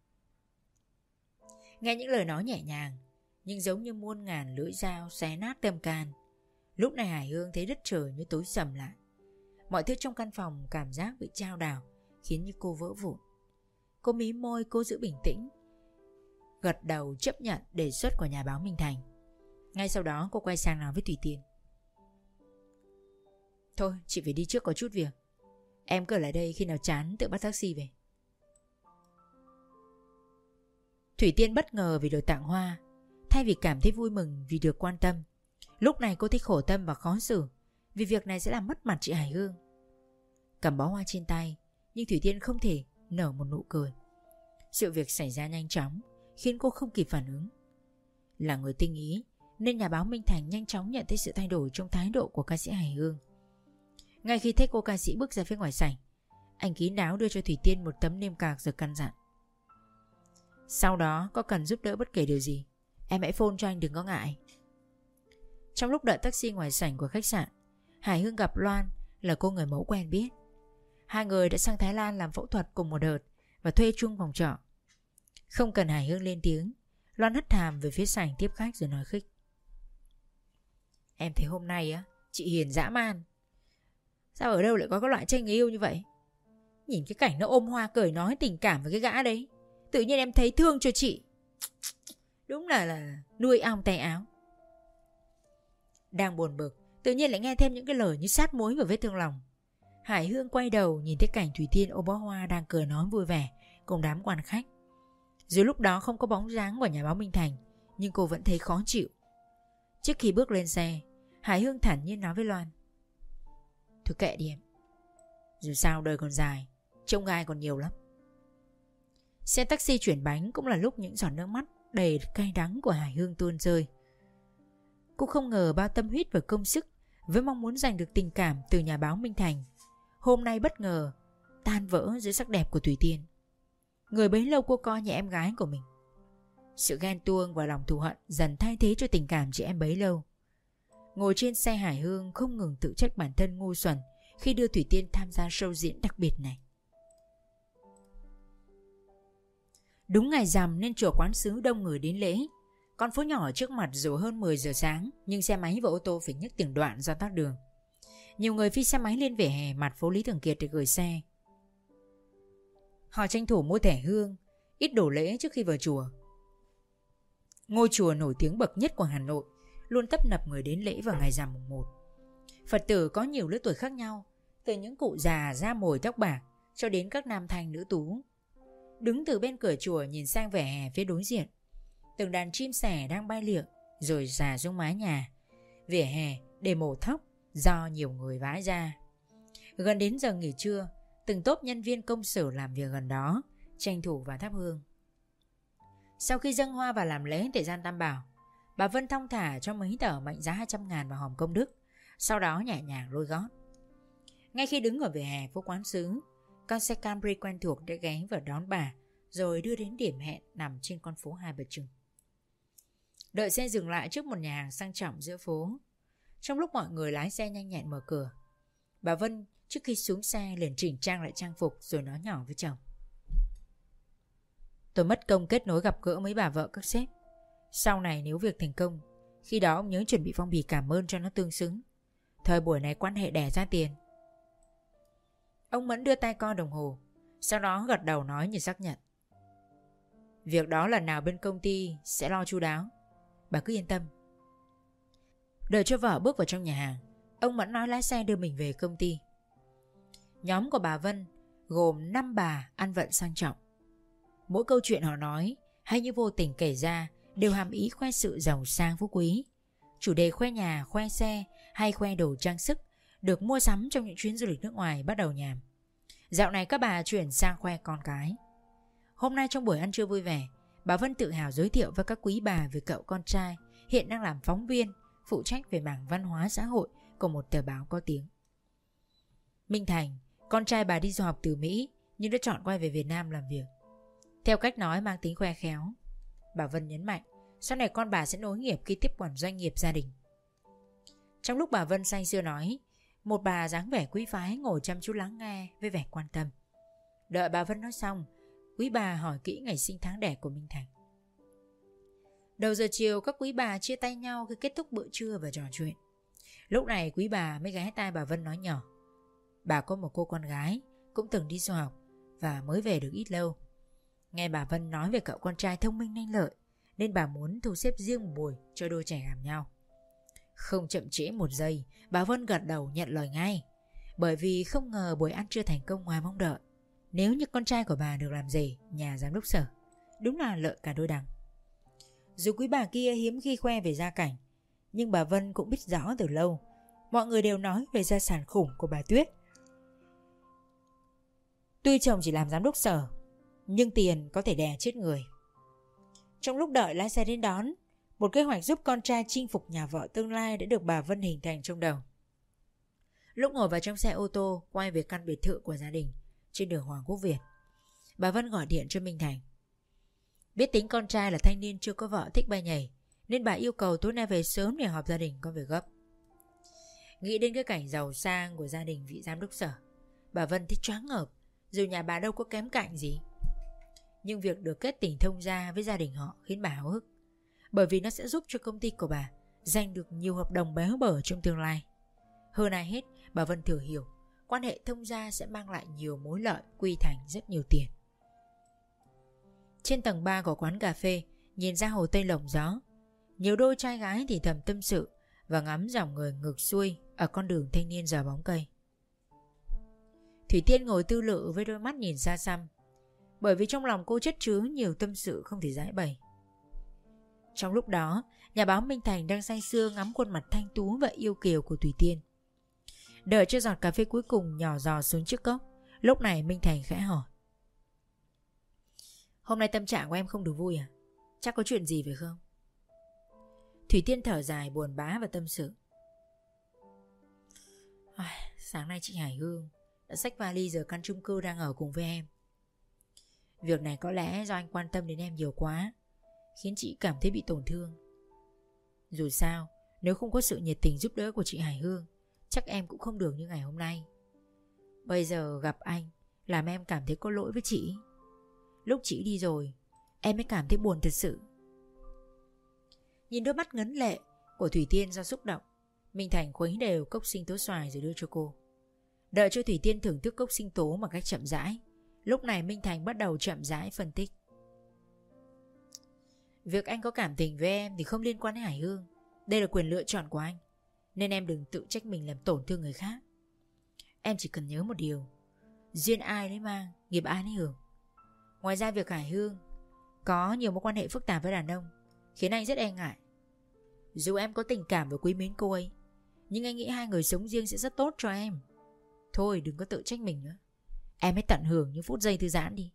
Nghe những lời nói nhẹ nhàng, nhưng giống như muôn ngàn lưỡi dao xé nát tâm can. Lúc này Hải Hương thấy đất trời như tối sầm lại. Mọi thứ trong căn phòng cảm giác bị chao đảo, khiến như cô vỡ vụn. Cô mí môi cố giữ bình tĩnh, gật đầu chấp nhận đề xuất của nhà báo Minh Thành. Ngay sau đó cô quay sang nói với Thủy Tiên: thôi chị phải đi trước có chút việc, em cứ ở lại đây, khi nào chán tự bắt taxi về. Thủy Tiên bất ngờ vì được tặng hoa, thay vì cảm thấy vui mừng vì được quan tâm, lúc này cô thấy khổ tâm và khó xử, vì việc này sẽ làm mất mặt chị Hải Hương. Cầm bó hoa trên tay, nhưng Thủy Tiên không thể nở một nụ cười. Sự việc xảy ra nhanh chóng khiến cô không kịp phản ứng. Là người tinh ý nên nhà báo Minh Thành nhanh chóng nhận thấy sự thay đổi trong thái độ của ca sĩ Hải Hương. Ngay khi thấy cô ca sĩ bước ra phía ngoài sảnh, anh kín đáo đưa cho Thủy Tiên một tấm niêm cạc rồi căn dặn: sau đó có cần giúp đỡ bất kể điều gì, em hãy phone cho anh, đừng có ngại. Trong lúc đợi taxi ngoài sảnh của khách sạn, Hải Hương gặp Loan, là cô người mẫu quen biết. Hai người đã sang Thái Lan làm phẫu thuật cùng một đợt và thuê chung phòng trọ. Không cần Hải Hương lên tiếng, Loan hất hàm về phía sảnh tiếp khách rồi nói khích. Em thấy hôm nay á, chị hiền dã man. Sao ở đâu lại có cái loại trai người yêu như vậy? Nhìn cái cảnh nó ôm hoa cười nói tình cảm với cái gã đấy, tự nhiên em thấy thương cho chị. Đúng là là nuôi ong tay áo. Đang buồn bực, tự nhiên lại nghe thêm những cái lời như sát muối vào vết thương lòng. Hải Hương quay đầu nhìn thấy cảnh Thủy Tiên ôm bó hoa đang cười nói vui vẻ cùng đám quan khách. Dù lúc đó không có bóng dáng của nhà báo Minh Thành, nhưng cô vẫn thấy khó chịu. Trước khi bước lên xe, Hải Hương thản nhiên nói với Loan. Thôi kệ đi em, dù sao đời còn dài, trông gai còn nhiều lắm. Xe taxi chuyển bánh cũng là lúc những giọt nước mắt đầy cay đắng của Hải Hương tuôn rơi. Cô không ngờ bao tâm huyết và công sức với mong muốn giành được tình cảm từ nhà báo Minh Thành, hôm nay bất ngờ tan vỡ dưới sắc đẹp của Thủy Tiên, người bấy lâu cô coi như em gái của mình. Sự ghen tuông và lòng thù hận dần thay thế cho tình cảm chị em bấy lâu. Ngồi trên xe, Hải Hương không ngừng tự trách bản thân ngu xuẩn khi đưa Thủy Tiên tham gia show diễn đặc biệt này. Đúng ngày rằm nên chùa Quán Sứ đông người đến lễ. Con phố nhỏ trước mặt dù hơn mười giờ sáng, nhưng xe máy và ô tô phải nhấc từng đoạn do tắc đường. Nhiều người phi xe máy lên vỉa hè mặt phố Lý Thường Kiệt để gửi xe. Họ tranh thủ mua thẻ hương, ít đổ lễ trước khi vào chùa. Ngôi chùa nổi tiếng bậc nhất của Hà Nội luôn tấp nập người đến lễ vào ngày rằm mùng một. Phật tử có nhiều lứa tuổi khác nhau, từ những cụ già da mồi tóc bạc cho đến các nam thanh nữ tú. Đứng từ bên cửa chùa nhìn sang vỉa hè phía đối diện, từng đàn chim sẻ đang bay lượn rồi rà xuống mái nhà. Vỉa hè để mổ thóc do nhiều người vãi ra. Gần đến giờ nghỉ trưa, từng tốp nhân viên công sở làm việc gần đó tranh thủ vào thắp hương. Sau khi dâng hoa và làm lễ tại gian Tam Bảo, bà Vân thong thả cho mấy tờ mệnh giá hai trăm ngàn vào hòm công đức, sau đó nhẹ nhàng lôi gót. Ngay khi đứng ở vỉa hè phố Quán Sứ, con xe Camry quen thuộc đã ghé vào đón bà rồi đưa đến điểm hẹn nằm trên con phố Hai Bà Trưng. Đợi xe dừng lại trước một nhà hàng sang trọng giữa phố. Trong lúc mọi người lái xe nhanh nhẹn mở cửa, bà Vân trước khi xuống xe liền chỉnh trang lại trang phục rồi nói nhỏ với chồng. Tôi mất công kết nối gặp gỡ mấy bà vợ các sếp. Sau này nếu việc thành công, khi đó ông nhớ chuẩn bị phong bì cảm ơn cho nó tương xứng. Thời buổi này quan hệ đẻ ra tiền. Ông Mẫn đưa tay coi đồng hồ, sau đó gật đầu nói như xác nhận. Việc đó lần nào bên công ty sẽ lo chu đáo, bà cứ yên tâm. Đợi cho vợ bước vào trong nhà hàng, ông Mẫn nói lái xe đưa mình về công ty. Nhóm của bà Vân gồm năm bà ăn vận sang trọng. Mỗi câu chuyện họ nói hay như vô tình kể ra đều hàm ý khoe sự giàu sang phú quý. Chủ đề khoe nhà, khoe xe hay khoe đồ trang sức được mua sắm trong những chuyến du lịch nước ngoài bắt đầu nhàm. Dạo này các bà chuyển sang khoe con cái. Hôm nay trong buổi ăn trưa vui vẻ, bà Vân tự hào giới thiệu với các quý bà về cậu con trai hiện đang làm phóng viên, phụ trách về mảng văn hóa xã hội của một tờ báo có tiếng. Minh Thành, con trai bà đi du học từ Mỹ nhưng đã chọn quay về Việt Nam làm việc. Theo cách nói mang tính khoe khéo, bà Vân nhấn mạnh sau này con bà sẽ nối nghiệp khi tiếp quản doanh nghiệp gia đình. Trong lúc bà Vân say sưa nói, một bà dáng vẻ quý phái ngồi chăm chú lắng nghe với vẻ quan tâm. Đợi bà Vân nói xong, quý bà hỏi kỹ ngày sinh tháng đẻ của Minh Thành. Đầu giờ chiều các quý bà chia tay nhau khi kết thúc bữa trưa và trò chuyện. Lúc này quý bà mới ghé tai bà Vân nói nhỏ. Bà có một cô con gái cũng từng đi du học và mới về được ít lâu. Nghe bà Vân nói về cậu con trai thông minh nhanh lợi nên bà muốn thu xếp riêng một buổi cho đôi trẻ gặp nhau. Không chậm trễ một giây, bà Vân gật đầu nhận lời ngay, bởi vì không ngờ buổi ăn trưa thành công ngoài mong đợi. Nếu như con trai của bà được làm rể nhà giám đốc sở, đúng là lợi cả đôi đằng. Dù quý bà kia hiếm khi khoe về gia cảnh, nhưng bà Vân cũng biết rõ từ lâu. Mọi người đều nói về gia sản khủng của bà Tuyết. Tuy chồng chỉ làm giám đốc sở, nhưng tiền có thể đè chết người. Trong lúc đợi lái xe đến đón, một kế hoạch giúp con trai chinh phục nhà vợ tương lai đã được bà Vân hình thành trong đầu. Lúc ngồi vào trong xe ô tô quay về căn biệt thự của gia đình trên đường Hoàng Quốc Việt, bà Vân gọi điện cho Minh Thành. Biết tính con trai là thanh niên chưa có vợ thích bay nhảy, nên bà yêu cầu tối nay về sớm để họp gia đình có việc gấp. Nghĩ đến cái cảnh giàu sang của gia đình vị giám đốc sở, bà Vân thích choáng ngợp, dù nhà bà đâu có kém cạnh gì. Nhưng việc được kết tình thông gia với gia đình họ khiến bà háo hức, bởi vì nó sẽ giúp cho công ty của bà giành được nhiều hợp đồng béo bở trong tương lai. Hơn ai hết, bà Vân thừa hiểu quan hệ thông gia sẽ mang lại nhiều mối lợi, quy thành rất nhiều tiền. Trên tầng ba của quán cà phê, nhìn ra hồ Tây lộng gió, nhiều đôi trai gái thì thầm tâm sự và ngắm dòng người ngược xuôi ở con đường thanh niên giờ bóng cây. Thủy Tiên ngồi tư lự với đôi mắt nhìn xa xăm, bởi vì trong lòng cô chất chứa nhiều tâm sự không thể giải bày. Trong lúc đó, nhà báo Minh Thành đang say sưa ngắm khuôn mặt thanh tú và yêu kiều của Thủy Tiên. Đợi cho giọt cà phê cuối cùng nhỏ giò xuống chiếc cốc, lúc này Minh Thành khẽ hỏi: "Hôm nay tâm trạng của em không được vui à? Chắc có chuyện gì phải không?" Thủy Tiên thở dài buồn bã và tâm sự: à, Sáng nay chị Hải Hương đã xách vali rời căn chung cư đang ở cùng với em. Việc này có lẽ do anh quan tâm đến em nhiều quá, khiến chị cảm thấy bị tổn thương. Dù sao, nếu không có sự nhiệt tình giúp đỡ của chị Hải Hương, chắc em cũng không được như ngày hôm nay. Bây giờ gặp anh làm em cảm thấy có lỗi với chị. Lúc chị đi rồi, em mới cảm thấy buồn thật sự. Nhìn đôi mắt ngấn lệ của Thủy Tiên do xúc động, Minh Thành khuấy đều cốc sinh tố xoài rồi đưa cho cô. Đợi cho Thủy Tiên thưởng thức cốc sinh tố một cách chậm rãi, lúc này Minh Thành bắt đầu chậm rãi phân tích. Việc anh có cảm tình với em thì không liên quan đến Hải Hương. Đây là quyền lựa chọn của anh, nên em đừng tự trách mình làm tổn thương người khác. Em chỉ cần nhớ một điều: duyên ai lấy mang, nghiệp ai lấy hưởng. Ngoài ra việc Hải Hương có nhiều mối quan hệ phức tạp với đàn ông khiến anh rất e ngại. Dù em có tình cảm và quý mến cô ấy, nhưng anh nghĩ hai người sống riêng sẽ rất tốt cho em. Thôi đừng có tự trách mình nữa, em hãy tận hưởng những phút giây thư giãn đi.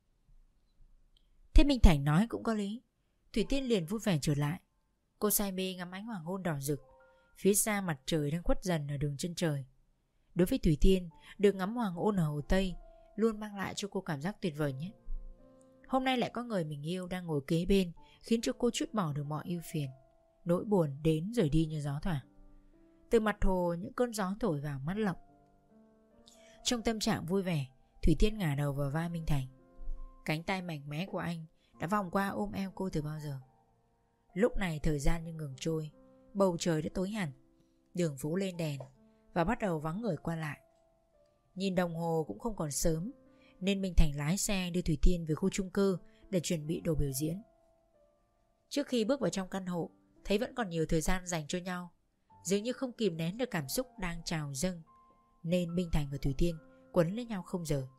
Thế Minh Thành nói cũng có lý. Thủy Tiên liền vui vẻ trở lại. Cô say mê ngắm ánh hoàng hôn đỏ rực. Phía xa mặt trời đang khuất dần ở đường chân trời. Đối với Thủy Tiên, được ngắm hoàng hôn ở hồ Tây luôn mang lại cho cô cảm giác tuyệt vời nhất. Hôm nay lại có người mình yêu đang ngồi kế bên, khiến cho cô trút bỏ được mọi ưu phiền. Nỗi buồn đến rồi đi như gió thoảng. Từ mặt hồ những cơn gió thổi vào mắt lộng. Trong tâm trạng vui vẻ, Thủy Tiên ngả đầu vào vai Minh Thành. Cánh tay mạnh mẽ của anh đã vòng qua ôm eo cô từ bao giờ. Lúc này thời gian như ngừng trôi, bầu trời đã tối hẳn, đường phố lên đèn và bắt đầu vắng người qua lại. Nhìn đồng hồ cũng không còn sớm, nên Minh Thành lái xe đưa Thủy Tiên về khu chung cư để chuẩn bị đồ biểu diễn. Trước khi bước vào trong căn hộ, thấy vẫn còn nhiều thời gian dành cho nhau, dường như không kìm nén được cảm xúc đang trào dâng, nên Minh Thành và Thủy Tiên quấn lấy nhau không rời.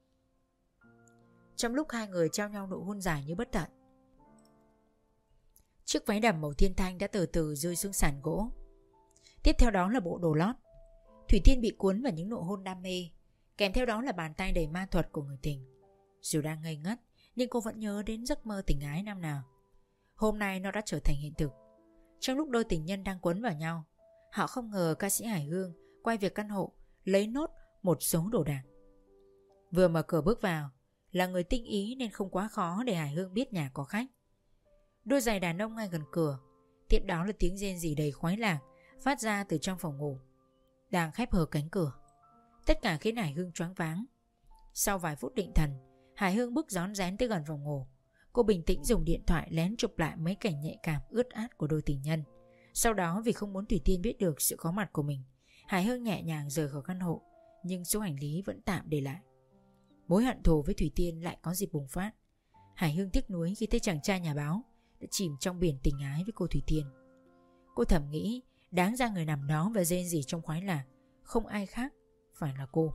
Trong lúc hai người trao nhau nụ hôn dài như bất tận, chiếc váy đầm màu thiên thanh đã từ từ rơi xuống sàn gỗ. Tiếp theo đó là bộ đồ lót. Thủy Tiên bị cuốn vào những nụ hôn đam mê, kèm theo đó là bàn tay đầy ma thuật của người tình. Dù đang ngây ngất, nhưng cô vẫn nhớ đến giấc mơ tình ái năm nào. Hôm nay nó đã trở thành hiện thực. Trong lúc đôi tình nhân đang quấn vào nhau, họ không ngờ ca sĩ Hải Hương quay về căn hộ, lấy nốt một số đồ đạc. Vừa mở cửa bước vào, là người tinh ý nên không quá khó để Hải Hương biết nhà có khách. Đôi giày đàn ông ngay gần cửa, tiếp đó là tiếng rên rỉ đầy khoái lạc phát ra từ trong phòng ngủ đang khép hờ cánh cửa. Tất cả khiến Hải Hương choáng váng. Sau vài phút định thần, Hải Hương bước rón rén tới gần phòng ngủ. Cô bình tĩnh dùng điện thoại lén chụp lại mấy cảnh nhạy cảm ướt át của đôi tình nhân. Sau đó vì không muốn Thủy Tiên biết được sự có mặt của mình, Hải Hương nhẹ nhàng rời khỏi căn hộ, nhưng số hành lý vẫn tạm để lại. Mối hận thù với Thủy Tiên lại có dịp bùng phát. Hải Hương tiếc nuối khi thấy chàng trai nhà báo đã chìm trong biển tình ái với cô Thủy Tiên. Cô thầm nghĩ đáng ra người nằm đó và rên rỉ trong khoái lạc không ai khác phải là cô.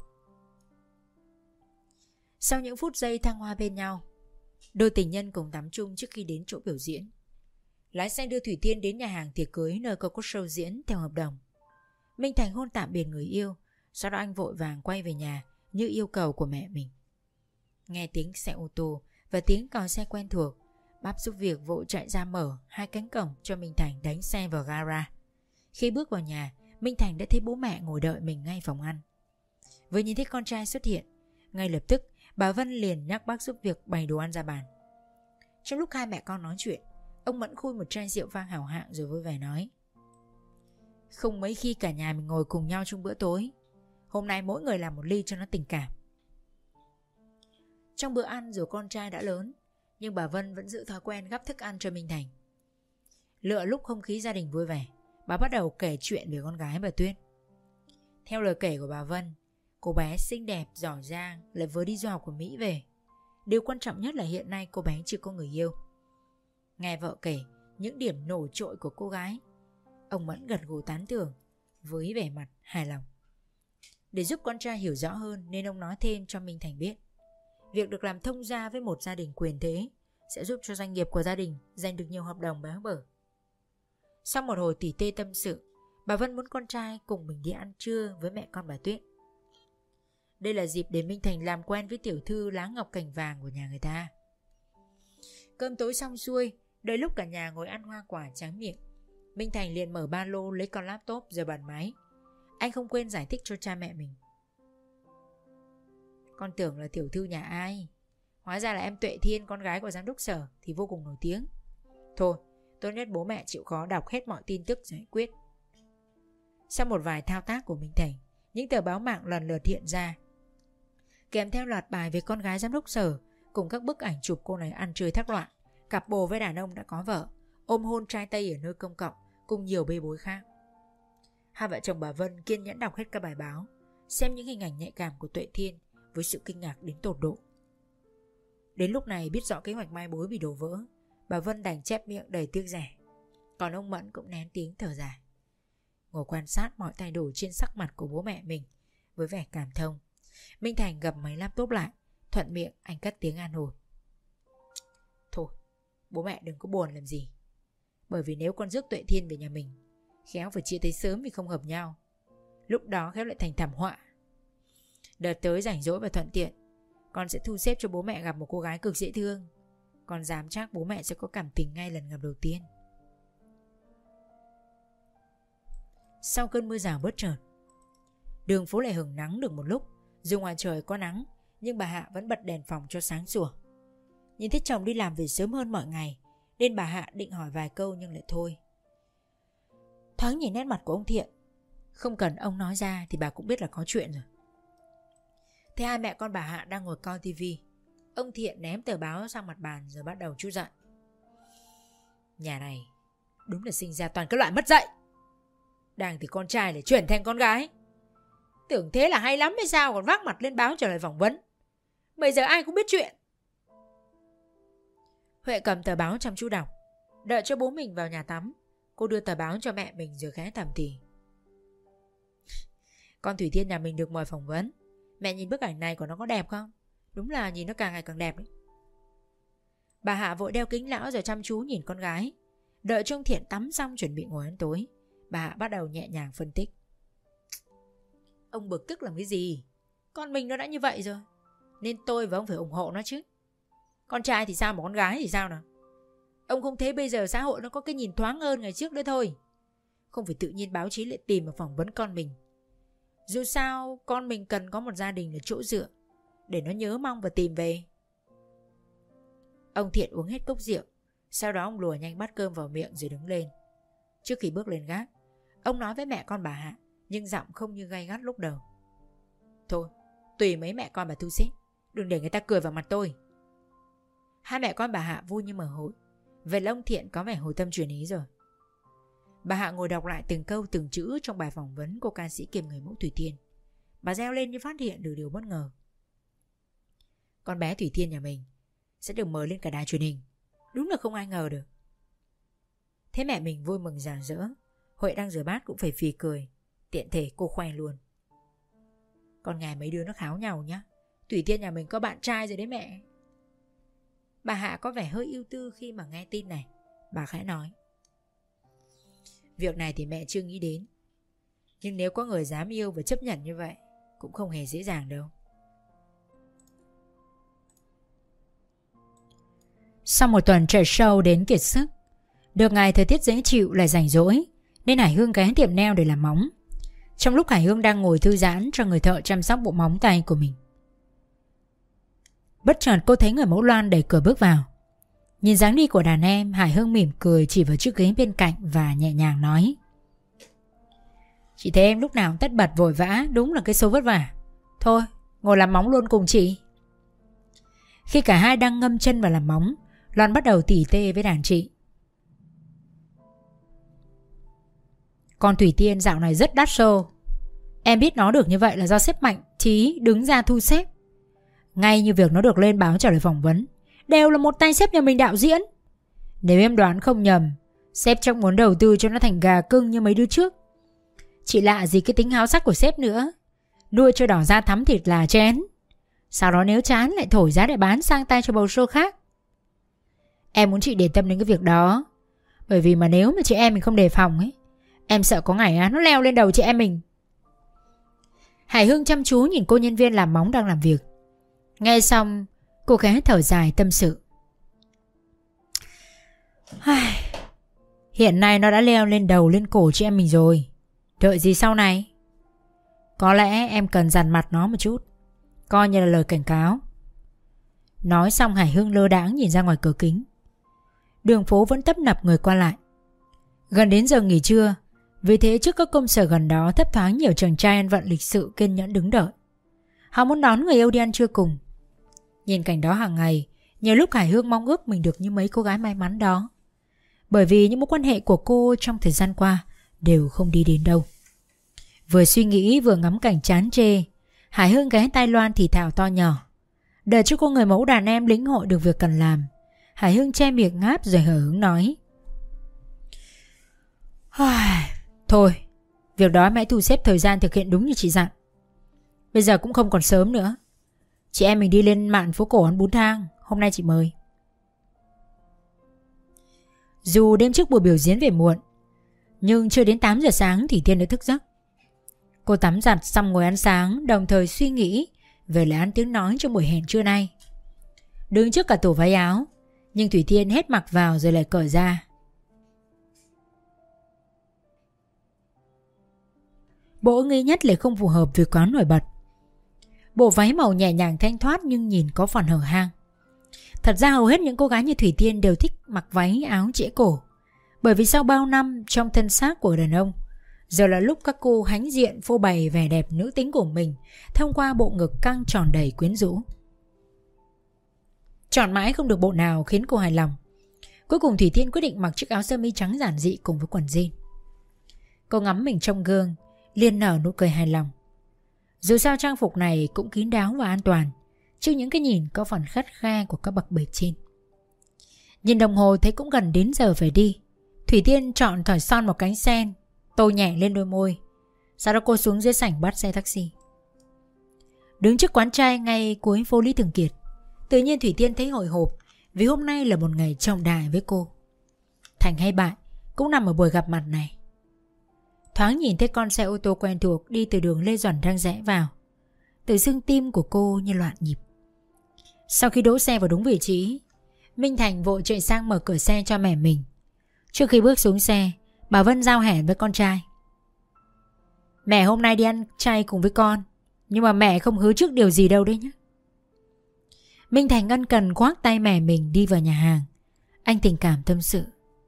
Sau những phút giây thăng hoa bên nhau, đôi tình nhân cùng tắm chung trước khi đến chỗ biểu diễn. Lái xe đưa Thủy Tiên đến nhà hàng tiệc cưới nơi cô có show diễn theo hợp đồng. Minh Thành hôn tạm biệt người yêu, sau đó anh vội vàng quay về nhà như yêu cầu của mẹ mình. Nghe tiếng xe ô tô và tiếng còi xe quen thuộc, bác giúp việc vội chạy ra mở hai cánh cổng cho Minh Thành đánh xe vào gara. Khi bước vào nhà, Minh Thành đã thấy bố mẹ ngồi đợi mình ngay phòng ăn. Vừa nhìn thấy con trai xuất hiện, ngay lập tức bà Vân liền nhắc bác giúp việc bày đồ ăn ra bàn. Trong lúc hai mẹ con nói chuyện, ông Mẫn khui một chai rượu vang hảo hạng rồi vui vẻ nói: Không mấy khi cả nhà mình ngồi cùng nhau trong bữa tối. Hôm nay mỗi người làm một ly cho nó tình cảm. Trong bữa ăn dù con trai đã lớn, nhưng bà Vân vẫn giữ thói quen gắp thức ăn cho Minh Thành. Lựa lúc không khí gia đình vui vẻ, bà bắt đầu kể chuyện về con gái bà Tuyết. Theo lời kể của bà Vân, cô bé xinh đẹp, giỏi giang, lại vừa đi du học của Mỹ về. Điều quan trọng nhất là hiện nay cô bé chưa có người yêu. Nghe vợ kể những điểm nổi trội của cô gái, ông Mẫn gật gù tán thưởng với vẻ mặt hài lòng. Để giúp con trai hiểu rõ hơn nên ông nói thêm cho Minh Thành biết, việc được làm thông gia với một gia đình quyền thế sẽ giúp cho doanh nghiệp của gia đình giành được nhiều hợp đồng béo bở. Sau một hồi tỉ tê tâm sự, bà Vân muốn con trai cùng mình đi ăn trưa với mẹ con bà Tuyết. Đây là dịp để Minh Thành làm quen với tiểu thư lá ngọc cành vàng của nhà người ta. Cơm tối xong xuôi, đợi lúc cả nhà ngồi ăn hoa quả tráng miệng, Minh Thành liền mở ba lô lấy con laptop rồi bật máy. Anh không quên giải thích cho cha mẹ mình. Con tưởng là tiểu thư nhà ai, hóa ra là em Tuệ Thiên, con gái của giám đốc sở thì vô cùng nổi tiếng. Thôi, tốt nhất bố mẹ chịu khó đọc hết mọi tin tức giải quyết. Sau một vài thao tác của Minh Thành, những tờ báo mạng lần lượt hiện ra, kèm theo loạt bài về con gái giám đốc sở cùng các bức ảnh chụp cô này ăn chơi thác loạn, cặp bồ với đàn ông đã có vợ, ôm hôn trai Tây ở nơi công cộng, cùng nhiều bê bối khác. Hai vợ chồng bà Vân kiên nhẫn đọc hết các bài báo, xem những hình ảnh nhạy cảm của Tuệ Thiên với sự kinh ngạc đến tột độ. Đến lúc này biết rõ kế hoạch mai mối bị đổ vỡ, bà Vân đành chép miệng đầy tiếc rẻ, còn ông Mẫn cũng nén tiếng thở dài, ngồi quan sát mọi thay đổi trên sắc mặt của bố mẹ mình với vẻ cảm thông. Minh Thành gập máy laptop lại, thuận miệng anh cất tiếng an ủi. Thôi, bố mẹ đừng có buồn làm gì, bởi vì nếu con rước Tuệ Thiên về nhà mình, khéo phải chia tay sớm vì không hợp nhau, lúc đó khéo lại thành thảm họa. Đợt tới rảnh rỗi và thuận tiện, con sẽ thu xếp cho bố mẹ gặp một cô gái cực dễ thương. Con dám chắc bố mẹ sẽ có cảm tình ngay lần gặp đầu tiên. Sau cơn mưa rào bất chợt, đường phố lại hửng nắng được một lúc. Dù ngoài trời có nắng, nhưng bà Hạ vẫn bật đèn phòng cho sáng sủa. Nhìn thấy chồng đi làm về sớm hơn mọi ngày, nên bà Hạ định hỏi vài câu nhưng lại thôi. Thoáng nhìn nét mặt của ông Thiện, không cần ông nói ra thì bà cũng biết là có chuyện rồi. Thế hai mẹ con bà Hạ đang ngồi coi tivi, ông Thiện ném tờ báo sang mặt bàn rồi bắt đầu trút giận. Nhà này đúng là sinh ra toàn cái loại mất dạy. Đang thì con trai lại chuyển thành con gái. Tưởng thế là hay lắm hay sao, còn vác mặt lên báo trả lời phỏng vấn. Bây giờ ai cũng biết chuyện. Huệ cầm tờ báo chăm chú đọc, đợi cho bố mình vào nhà tắm. Cô đưa tờ báo cho mẹ mình rồi khẽ thầm thì. Con Thủy Thiên nhà mình được mời phỏng vấn. Mẹ nhìn bức ảnh này của nó có đẹp không? Đúng là nhìn nó càng ngày càng đẹp đấy. Bà Hạ vội đeo kính lão rồi chăm chú nhìn con gái. Đợi cho ông Thiện tắm xong chuẩn bị ngồi ăn tối, bà Hạ bắt đầu nhẹ nhàng phân tích. Ông bực tức làm cái gì? Con mình nó đã như vậy rồi, nên tôi và ông phải ủng hộ nó chứ. Con trai thì sao mà con gái thì sao nào? Ông không thấy bây giờ xã hội nó có cái nhìn thoáng hơn ngày trước nữa thôi. Không phải tự nhiên báo chí lại tìm và phỏng vấn con mình. Dù sao con mình cần có một gia đình là chỗ dựa, để nó nhớ mong và tìm về. Ông Thiện uống hết cốc rượu, sau đó ông lùa nhanh bát cơm vào miệng rồi đứng lên. Trước khi bước lên gác, ông nói với mẹ con bà Hạ, nhưng giọng không như gay gắt lúc đầu. Thôi, tùy mấy mẹ con bà thu xếp, đừng để người ta cười vào mặt tôi. Hai mẹ con bà Hạ vui như mở hội. Vậy là ông Thiện có vẻ hồi tâm chuyển ý rồi. Bà Hạ ngồi đọc lại từng câu từng chữ trong bài phỏng vấn cô ca sĩ kiêm người mẫu Thủy Thiên. Bà reo lên như phát hiện được điều bất ngờ. Con bé Thủy Thiên nhà mình sẽ được mời lên cả đài truyền hình. Đúng là không ai ngờ được. Thế mẹ mình vui mừng rạng rỡ. Huệ đang rửa bát cũng phải phì cười. Tiện thể cô khoe luôn. Con ngài mấy đứa nó kháo nhau nhá. Thủy Thiên nhà mình có bạn trai rồi đấy mẹ. Bà Hạ có vẻ hơi ưu tư khi mà nghe tin này. Bà khẽ nói. Việc này thì mẹ chưa nghĩ đến. Nhưng nếu có người dám yêu và chấp nhận như vậy, cũng không hề dễ dàng đâu. Sau một tuần chạy show đến kiệt sức, được ngày thời tiết dễ chịu lại rảnh rỗi, nên Hải Hương ghé tiệm nail để làm móng. Trong lúc Hải Hương đang ngồi thư giãn cho người thợ chăm sóc bộ móng tay của mình, bất chợt cô thấy người mẫu Loan đẩy cửa bước vào. Nhìn dáng đi của đàn em, Hải Hương mỉm cười chỉ vào chiếc ghế bên cạnh và nhẹ nhàng nói. Chị thấy em lúc nào cũng tất bật vội vã, đúng là cái số vất vả. Thôi, ngồi làm móng luôn cùng chị. Khi cả hai đang ngâm chân vào làm móng, Loan bắt đầu tỉ tê với đàn chị. Con Thủy Tiên dạo này rất đắt show. Em biết nó được như vậy là do sếp Mạnh Trí đứng ra thu xếp. Ngay như việc nó được lên báo trả lời phỏng vấn, đều là một tay sếp nhà mình đạo diễn. Nếu em đoán không nhầm, sếp chắc muốn đầu tư cho nó thành gà cưng như mấy đứa trước. Chị lạ gì cái tính háo sắc của sếp nữa. Nuôi cho đỏ da thắm thịt là chén, sau đó nếu chán lại thổi giá để bán sang tay cho bầu show khác. Em muốn chị để tâm đến cái việc đó, bởi vì mà nếu mà chị em mình không đề phòng ấy, em sợ có ngày á nó leo lên đầu chị em mình. Hải Hương chăm chú nhìn cô nhân viên làm móng đang làm việc. Nghe xong, cô khẽ thở dài tâm sự. Hiện nay nó đã leo lên đầu lên cổ chị em mình rồi, đợi gì sau này? Có lẽ em cần dằn mặt nó một chút, coi như là lời cảnh cáo. Nói xong Hải Hương lơ đãng nhìn ra ngoài cửa kính. Đường phố vẫn tấp nập người qua lại. Gần đến giờ nghỉ trưa, vì thế trước các công sở gần đó thấp thoáng nhiều chàng trai ăn vận lịch sự kiên nhẫn đứng đợi. Họ muốn đón người yêu đi ăn trưa cùng. Nhìn cảnh đó hàng ngày, nhiều lúc Hải Hương mong ước mình được như mấy cô gái may mắn đó. Bởi vì những mối quan hệ của cô trong thời gian qua đều không đi đến đâu. Vừa suy nghĩ vừa ngắm cảnh chán chê, Hải Hương ghé tai Loan thì thào to nhỏ. Đợi cho cô người mẫu đàn em lĩnh hội được việc cần làm, Hải Hương che miệng ngáp rồi hờ hững nói. Thôi, việc đó mẹ thu xếp thời gian thực hiện đúng như chị dặn. Bây giờ cũng không còn sớm nữa. Chị em mình đi lên mạn phố cổ ăn bún thang, hôm nay chị mời. Dù đêm trước buổi biểu diễn về muộn, nhưng chưa đến tám giờ sáng thì Tiên đã thức giấc. Cô tắm giặt xong ngồi ăn sáng, đồng thời suy nghĩ về lời ăn tiếng nói trong buổi hẹn trưa nay. Đứng trước cả tủ váy áo, nhưng Thủy Tiên hết mặc vào rồi lại cởi ra. Bộ ưng ý nhất lại không phù hợp với quá nổi bật. Bộ váy màu nhẹ nhàng thanh thoát nhưng nhìn có phần hở hang. Thật ra hầu hết những cô gái như Thủy Tiên đều thích mặc váy áo trễ cổ, bởi vì sau bao năm trong thân xác của đàn ông, giờ là lúc các cô hãnh diện phô bày vẻ đẹp nữ tính của mình thông qua bộ ngực căng tròn đầy quyến rũ. Chọn mãi không được bộ nào khiến cô hài lòng. Cuối cùng Thủy Tiên quyết định mặc chiếc áo sơ mi trắng giản dị cùng với quần jean. Cô ngắm mình trong gương, liền nở nụ cười hài lòng. Dù sao trang phục này cũng kín đáo và an toàn trước những cái nhìn có phần khắt khe của các bậc bề trên. Nhìn đồng hồ thấy cũng gần đến giờ phải đi. Thủy Tiên chọn thỏi son một cánh sen, tô nhẹ lên đôi môi. Sau đó cô xuống dưới sảnh bắt xe taxi. Đứng trước quán trai ngay cuối phố Lý Thường Kiệt, tự nhiên Thủy Tiên thấy hồi hộp vì hôm nay là một ngày trọng đại với cô. Thành hay bại cũng nằm ở buổi gặp mặt này. Thoáng nhìn thấy con xe ô tô quen thuộc đi từ đường Lê Duẩn đang rẽ vào, tự dưng tim của cô như loạn nhịp. Sau khi đỗ xe vào đúng vị trí, Minh Thành vội chạy sang mở cửa xe cho mẹ mình. Trước khi bước xuống xe, bà Vân giao hẹn với con trai. Mẹ hôm nay đi ăn chay cùng với con, nhưng mà mẹ không hứa trước điều gì đâu đấy nhé. Minh Thành ân cần khoác tay mẹ mình đi vào nhà hàng. Anh tình cảm tâm sự.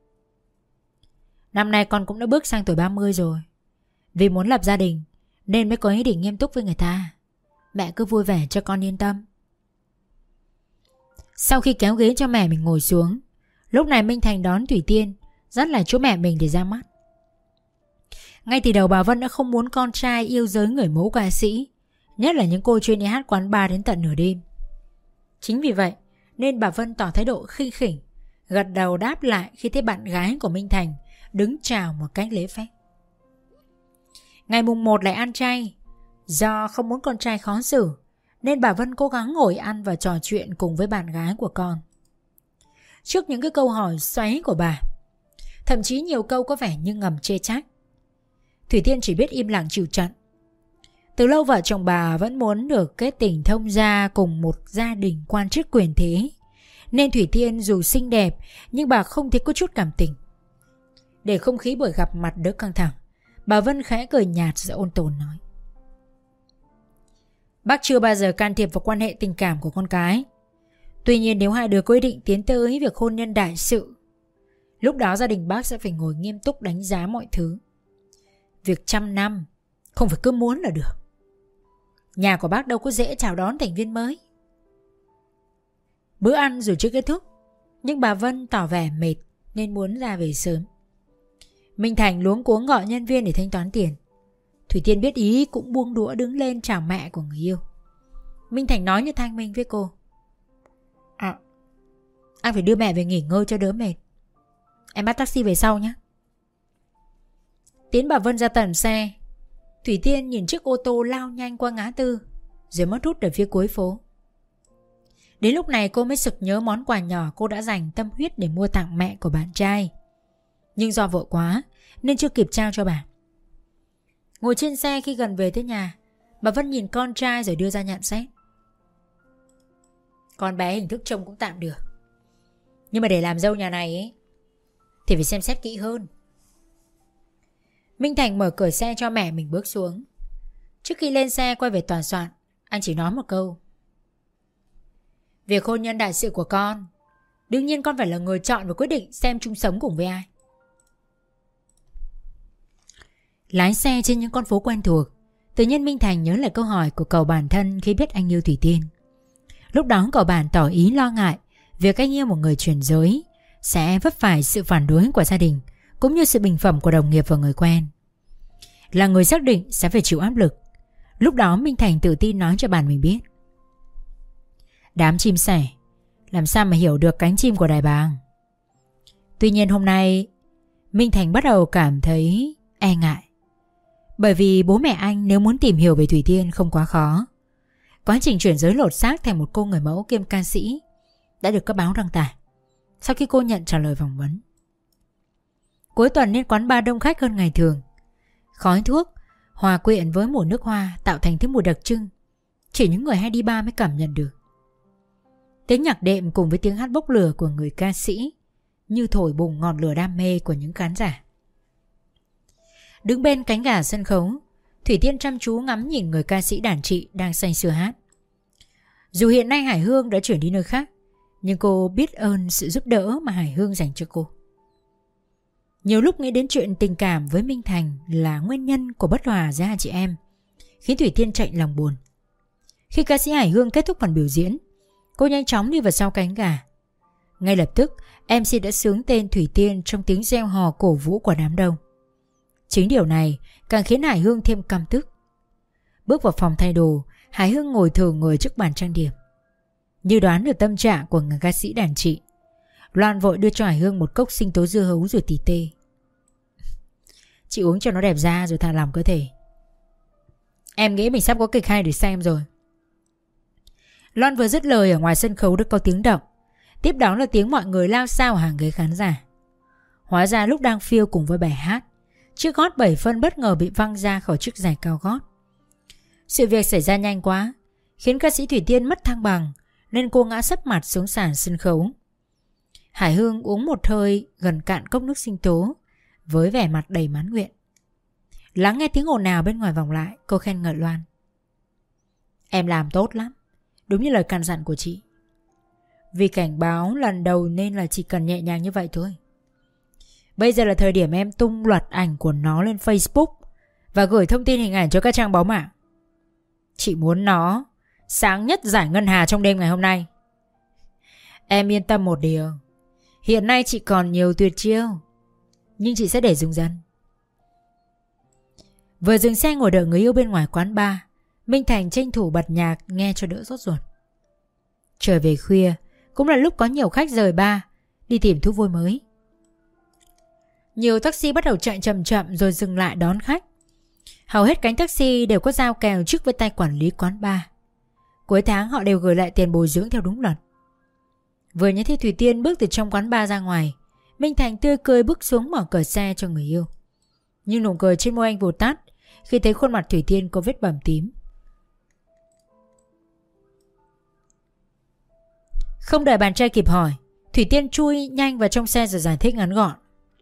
Năm nay con cũng đã bước sang tuổi ba mươi rồi. Vì muốn lập gia đình nên mới có ý định nghiêm túc với người ta. Mẹ cứ vui vẻ cho con yên tâm. Sau khi kéo ghế cho mẹ mình ngồi xuống, lúc này Minh Thành đón Thủy Tiên, dắt lại chỗ mẹ mình để ra mắt. Ngay từ đầu bà Vân đã không muốn con trai yêu giới người mẫu ca sĩ, nhất là những cô chuyên đi hát quán bar đến tận nửa đêm. Chính vì vậy nên bà Vân tỏ thái độ khinh khỉnh, gật đầu đáp lại khi thấy bạn gái của Minh Thành đứng chào một cách lễ phép. Ngày mùng một lại ăn chay. Do không muốn con trai khó xử nên bà Vân cố gắng ngồi ăn và trò chuyện cùng với bạn gái của con. Trước những cái câu hỏi xoáy của bà, thậm chí nhiều câu có vẻ như ngầm chê trách, Thủy Tiên chỉ biết im lặng chịu trận. Từ lâu vợ chồng bà vẫn muốn được kết tình thông gia cùng một gia đình quan chức quyền thế, nên Thủy Tiên dù xinh đẹp nhưng bà không thấy có chút cảm tình. Để không khí buổi gặp mặt đỡ căng thẳng, bà Vân khẽ cười nhạt rồi ôn tồn nói: Bác chưa bao giờ can thiệp vào quan hệ tình cảm của con cái. Tuy nhiên nếu hai đứa có ý định tiến tới việc hôn nhân đại sự, lúc đó gia đình bác sẽ phải ngồi nghiêm túc đánh giá mọi thứ. Việc trăm năm không phải cứ muốn là được. Nhà của bác đâu có dễ chào đón thành viên mới. Bữa ăn rồi chưa kết thúc, nhưng bà Vân tỏ vẻ mệt nên muốn ra về sớm. Minh Thành luống cuống gọi nhân viên để thanh toán tiền. Thủy Tiên biết ý cũng buông đũa đứng lên chào mẹ của người yêu. Minh Thành nói như thanh minh với cô: À, anh phải đưa mẹ về nghỉ ngơi cho đỡ mệt. Em bắt taxi về sau nhé. Tiến bà Vân ra tận xe. Thủy Tiên nhìn chiếc ô tô lao nhanh qua ngã tư rồi mất hút ở phía cuối phố. Đến lúc này cô mới sực nhớ món quà nhỏ cô đã dành tâm huyết để mua tặng mẹ của bạn trai. Nhưng do vội quá nên chưa kịp trao cho bà. Ngồi trên xe khi gần về tới nhà, bà Vân nhìn con trai rồi đưa ra nhận xét: Con bé hình thức trông cũng tạm được, nhưng mà để làm dâu nhà này ấy thì phải xem xét kỹ hơn. Minh Thành mở cửa xe cho mẹ mình bước xuống. Trước khi lên xe quay về tòa soạn, anh chỉ nói một câu: Việc hôn nhân đại sự của con, đương nhiên con phải là người chọn và quyết định xem chung sống cùng với ai. Lái xe trên những con phố quen thuộc, tự nhiên Minh Thành nhớ lại câu hỏi của cậu bản thân khi biết anh yêu Thủy Tiên. Lúc đó cậu bản tỏ ý lo ngại việc anh yêu một người chuyển giới sẽ vấp phải sự phản đối của gia đình cũng như sự bình phẩm của đồng nghiệp và người quen. Là người xác định sẽ phải chịu áp lực. Lúc đó Minh Thành tự tin nói cho bạn mình biết: Đám chim sẻ làm sao mà hiểu được cánh chim của đại bàng. Tuy nhiên hôm nay Minh Thành bắt đầu cảm thấy e ngại, bởi vì bố mẹ anh nếu muốn tìm hiểu về Thủy Tiên không quá khó. Quá trình chuyển giới lột xác thành một cô người mẫu kiêm ca sĩ đã được các báo đăng tải sau khi cô nhận trả lời phỏng vấn. Cuối tuần nên quán bar đông khách hơn ngày thường. Khói thuốc hòa quyện với mùi nước hoa tạo thành thứ mùi đặc trưng chỉ những người hay đi bar mới cảm nhận được. Tiếng nhạc đệm cùng với tiếng hát bốc lửa của người ca sĩ như thổi bùng ngọn lửa đam mê của những khán giả. Đứng bên cánh gà sân khấu, Thủy Tiên chăm chú ngắm nhìn người ca sĩ đàn chị đang say sưa hát. Dù hiện nay Hải Hương đã chuyển đi nơi khác, nhưng cô biết ơn sự giúp đỡ mà Hải Hương dành cho cô. Nhiều lúc nghĩ đến chuyện tình cảm với Minh Thành là nguyên nhân của bất hòa giữa hai chị em, khiến Thủy Tiên chạy lòng buồn. Khi ca sĩ Hải Hương kết thúc phần biểu diễn, cô nhanh chóng đi vào sau cánh gà. Ngay lập tức, em xê đã xướng tên Thủy Tiên trong tiếng reo hò cổ vũ của đám đông. Chính điều này càng khiến Hải Hương thêm căm tức. Bước vào phòng thay đồ, Hải Hương ngồi thừ người trước bàn trang điểm. Như đoán được tâm trạng của người ca sĩ đàn chị, Loan vội đưa cho Hải Hương một cốc sinh tố dưa hấu rồi tỉ tê. Chị uống cho nó đẹp da rồi thả lỏng cơ thể. Em nghĩ mình sắp có kịch hay để xem rồi. Loan vừa dứt lời, ở ngoài sân khấu đã có tiếng động. Tiếp đó là tiếng mọi người lao xao ở hàng ghế khán giả. Hóa ra lúc đang phiêu cùng với bài hát, chiếc gót bảy phân bất ngờ bị văng ra khỏi chiếc giày cao gót. Sự việc xảy ra nhanh quá, khiến ca sĩ Thủy Tiên mất thăng bằng, nên cô ngã sấp mặt xuống sàn sân khấu. Hải Hương uống một hơi gần cạn cốc nước sinh tố với vẻ mặt đầy mãn nguyện. Lắng nghe tiếng ồn ào bên ngoài vòng lại, cô khen ngợi Loan: Em làm tốt lắm, đúng như lời căn dặn của chị. Vì cảnh báo lần đầu nên là chỉ cần nhẹ nhàng như vậy thôi. Bây giờ là thời điểm em tung loạt ảnh của nó lên Facebook và gửi thông tin hình ảnh cho các trang báo mạng. Chị muốn nó sáng nhất giải ngân hà trong đêm ngày hôm nay. Em yên tâm một điều, hiện nay chị còn nhiều tuyệt chiêu, nhưng chị sẽ để dùng dần. Vừa dừng xe ngồi đợi người yêu bên ngoài quán bar, Minh Thành tranh thủ bật nhạc nghe cho đỡ sốt ruột. Trời về khuya, cũng là lúc có nhiều khách rời bar đi tìm thú vui mới. Nhiều taxi bắt đầu chạy chậm chậm rồi dừng lại đón khách. Hầu hết cánh taxi đều có giao kèo trước với tay quản lý quán bar. Cuối tháng họ đều gửi lại tiền bồi dưỡng theo đúng luật. Vừa nhìn thấy Thủy Tiên bước từ trong quán bar ra ngoài, Minh Thành tươi cười bước xuống mở cửa xe cho người yêu. Nhưng nụ cười trên môi anh vụt tắt khi thấy khuôn mặt Thủy Tiên có vết bầm tím. Không đợi bạn trai kịp hỏi, Thủy Tiên chui nhanh vào trong xe rồi giải thích ngắn gọn: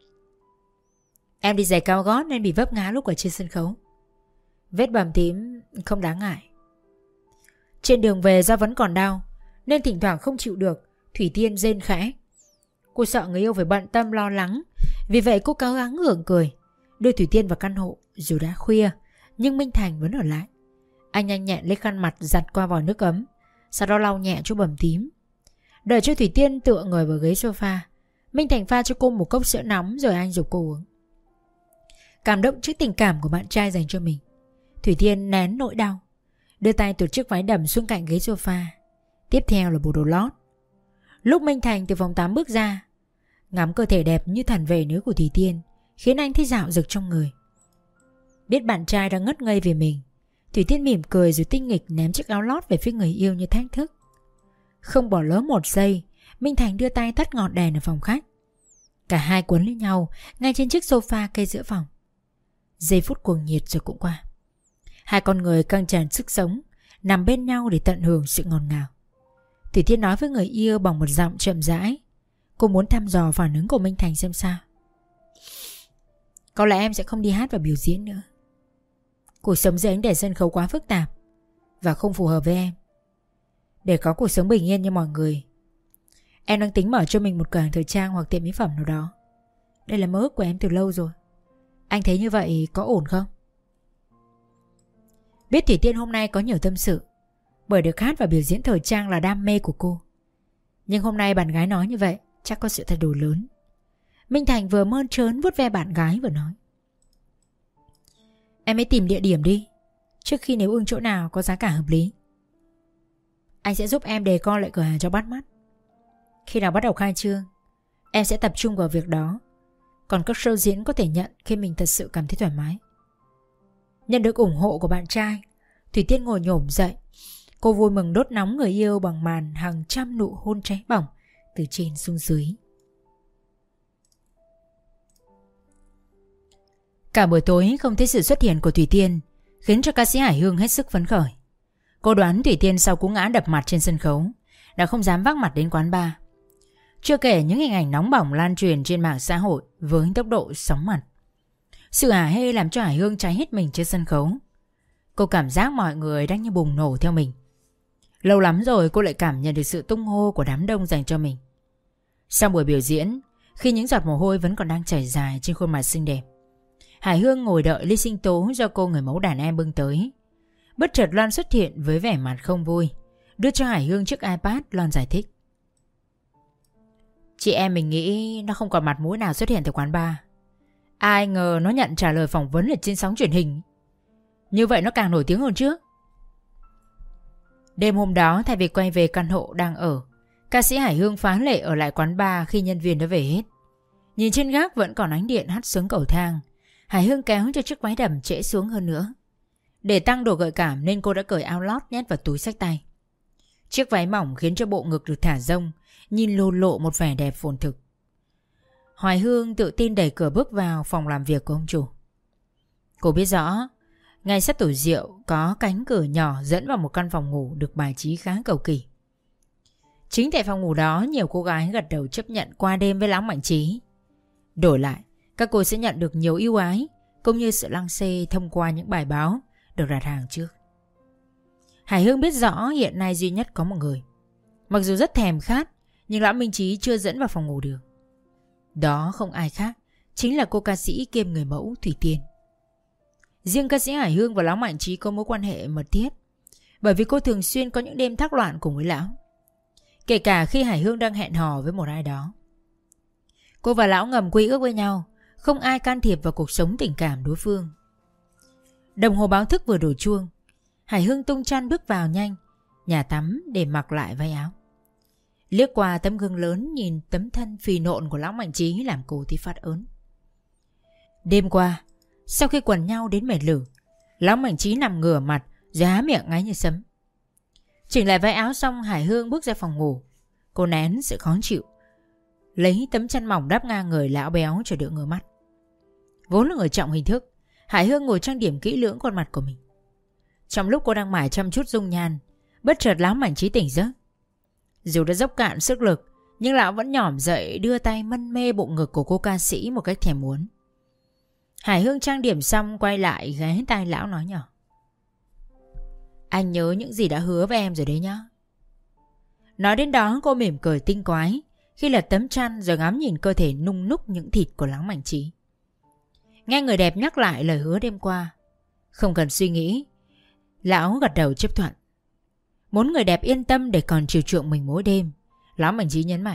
Em đi giày cao gót nên bị vấp ngã lúc ở trên sân khấu. Vết bầm tím không đáng ngại. Trên đường về do vẫn còn đau nên thỉnh thoảng không chịu được, Thủy Tiên rên khẽ. Cô sợ người yêu phải bận tâm lo lắng, vì vậy cô cố gắng gượng cười, đưa Thủy Tiên vào căn hộ. Dù đã khuya nhưng Minh Thành vẫn ở lại. Anh nhanh nhẹn lấy khăn mặt giặt qua vòi nước ấm, sau đó lau nhẹ chỗ bầm tím. Đợi cho Thủy Tiên tựa người vào ghế sofa, Minh Thành pha cho cô một cốc sữa nóng rồi anh giục cô uống. Cảm động trước tình cảm của bạn trai dành cho mình, Thủy Tiên nén nỗi đau, đưa tay tuột chiếc váy đầm xuống cạnh ghế sofa. Tiếp theo là bộ đồ lót. Lúc Minh Thành từ phòng tắm bước ra, ngắm cơ thể đẹp như thần về nữ của Thủy Tiên khiến anh thấy dạo dực trong người. Biết bạn trai đang ngất ngây về mình, Thủy Tiên mỉm cười rồi tinh nghịch ném chiếc áo lót về phía người yêu như thách thức. Không bỏ lỡ một giây, Minh Thành đưa tay tắt ngọn đèn ở phòng khách. Cả hai quấn lấy nhau ngay trên chiếc sofa kê giữa phòng. Giây phút cuồng nhiệt rồi cũng qua. Hai con người căng tràn sức sống, nằm bên nhau để tận hưởng sự ngọt ngào. Thủy Tiên nói với người yêu bằng một giọng chậm rãi. Cô muốn thăm dò phản ứng của Minh Thành xem sao. Có lẽ em sẽ không đi hát và biểu diễn nữa. Cuộc sống dưới ánh đèn sân khấu quá phức tạp và không phù hợp với em. Để có cuộc sống bình yên như mọi người, em đang tính mở cho mình một cửa hàng thời trang hoặc tiệm mỹ phẩm nào đó. Đây là mơ ước của em từ lâu rồi. Anh thấy như vậy có ổn không? Biết Thủy Tiên hôm nay có nhiều tâm sự, bởi được hát và biểu diễn thời trang là đam mê của cô. Nhưng hôm nay bạn gái nói như vậy, chắc có sự thay đổi lớn. Minh Thành vừa mơn trớn vuốt ve bạn gái vừa nói. Em hãy tìm địa điểm đi, trước khi nếu ưng chỗ nào có giá cả hợp lý. Anh sẽ giúp em đề co lại cửa hàng cho bắt mắt. Khi nào bắt đầu khai trương, em sẽ tập trung vào việc đó. Còn các show diễn có thể nhận khi mình thật sự cảm thấy thoải mái. Nhận được ủng hộ của bạn trai, Thủy Tiên ngồi nhổm dậy. Cô vui mừng đốt nóng người yêu bằng màn hàng trăm nụ hôn cháy bỏng từ trên xuống dưới. Cả buổi tối không thấy sự xuất hiện của Thủy Tiên khiến cho ca sĩ Hải Hương hết sức phấn khởi. Cô đoán Thủy Tiên sau cú ngã đập mặt trên sân khấu đã không dám vác mặt đến quán bar. Chưa kể những hình ảnh nóng bỏng lan truyền trên mạng xã hội với tốc độ sóng mặt. Sự hả hê làm cho Hải Hương cháy hết mình trên sân khấu. Cô cảm giác mọi người đang như bùng nổ theo mình. Lâu lắm rồi cô lại cảm nhận được sự tung hô của đám đông dành cho mình. Sau buổi biểu diễn, khi những giọt mồ hôi vẫn còn đang chảy dài trên khuôn mặt xinh đẹp, Hải Hương ngồi đợi ly sinh tố do cô người mẫu đàn em bưng tới. Bất chợt Loan xuất hiện với vẻ mặt không vui, đưa cho Hải Hương chiếc iPad. Loan giải thích. Chị em mình nghĩ nó không còn mặt mũi nào xuất hiện tại quán bar. Ai ngờ nó nhận trả lời phỏng vấn ở trên sóng truyền hình. Như vậy nó càng nổi tiếng hơn trước. Đêm hôm đó thay vì quay về căn hộ đang ở, ca sĩ Hải Hương phá lệ ở lại quán bar khi nhân viên đã về hết. Nhìn trên gác vẫn còn ánh điện hắt xuống cầu thang, Hải Hương kéo cho chiếc váy đầm trễ xuống hơn nữa. Để tăng độ gợi cảm nên cô đã cởi áo lót nhét vào túi xách tay. Chiếc váy mỏng khiến cho bộ ngực được thả rông, nhìn lô lộ một vẻ đẹp phồn thực. Hoài Hương tự tin đẩy cửa bước vào phòng làm việc của ông chủ. Cô biết rõ, ngay sát tủ rượu có cánh cửa nhỏ dẫn vào một căn phòng ngủ được bài trí khá cầu kỳ. Chính tại phòng ngủ đó nhiều cô gái gật đầu chấp nhận qua đêm với lão Mạnh Trí. Đổi lại, các cô sẽ nhận được nhiều ưu ái cũng như sự lăng xê thông qua những bài báo được đặt hàng trước. Hải Hương biết rõ hiện nay duy nhất có một người, mặc dù rất thèm khát, nhưng lão Minh Trí chưa dẫn vào phòng ngủ được. Đó không ai khác, chính là cô ca sĩ kiêm người mẫu Thủy Tiên. Riêng ca sĩ Hải Hương và lão Mạnh Trí có mối quan hệ mật thiết, bởi vì cô thường xuyên có những đêm thác loạn cùng với lão. Kể cả khi Hải Hương đang hẹn hò với một ai đó, cô và lão ngầm quy ước với nhau, không ai can thiệp vào cuộc sống tình cảm đối phương. Đồng hồ báo thức vừa đổ chuông, Hải Hương tung chăn bước vào nhanh nhà tắm để mặc lại váy áo. Liếc qua tấm gương lớn nhìn tấm thân phì nộn của lão Mạnh Trí làm cô thấy phát ớn. Đêm qua, sau khi quần nhau đến mệt lử, lão Mạnh Trí nằm ngửa mặt rồi há miệng ngáy như sấm. Chỉnh lại váy áo xong, Hải Hương bước ra phòng ngủ. Cô nén sự khó chịu, lấy tấm chăn mỏng đắp ngang người lão béo cho đỡ ngứa mắt. Vốn là người trọng hình thức, Hải Hương ngồi trang điểm kỹ lưỡng khuôn mặt của mình. Trong lúc cô đang mải chăm chút dung nhan, bất chợt lão Mạnh Trí tỉnh giấc. Dù đã dốc cạn sức lực, nhưng lão vẫn nhỏm dậy đưa tay mân mê bụng ngực của cô ca sĩ một cách thèm muốn. Hải Hương trang điểm xong quay lại ghé tai lão nói nhỏ. Anh nhớ những gì đã hứa với em rồi đấy nhá. Nói đến đó cô mỉm cười tinh quái khi lật tấm chăn rồi ngắm nhìn cơ thể nung núc những thịt của lão Mạnh Trí. Nghe người đẹp nhắc lại lời hứa đêm qua, không cần suy nghĩ, lão gật đầu chấp thuận. Muốn người đẹp yên tâm để còn chiều chuộng mình mỗi đêm, Lão Mạnh Trí nhấn mạnh.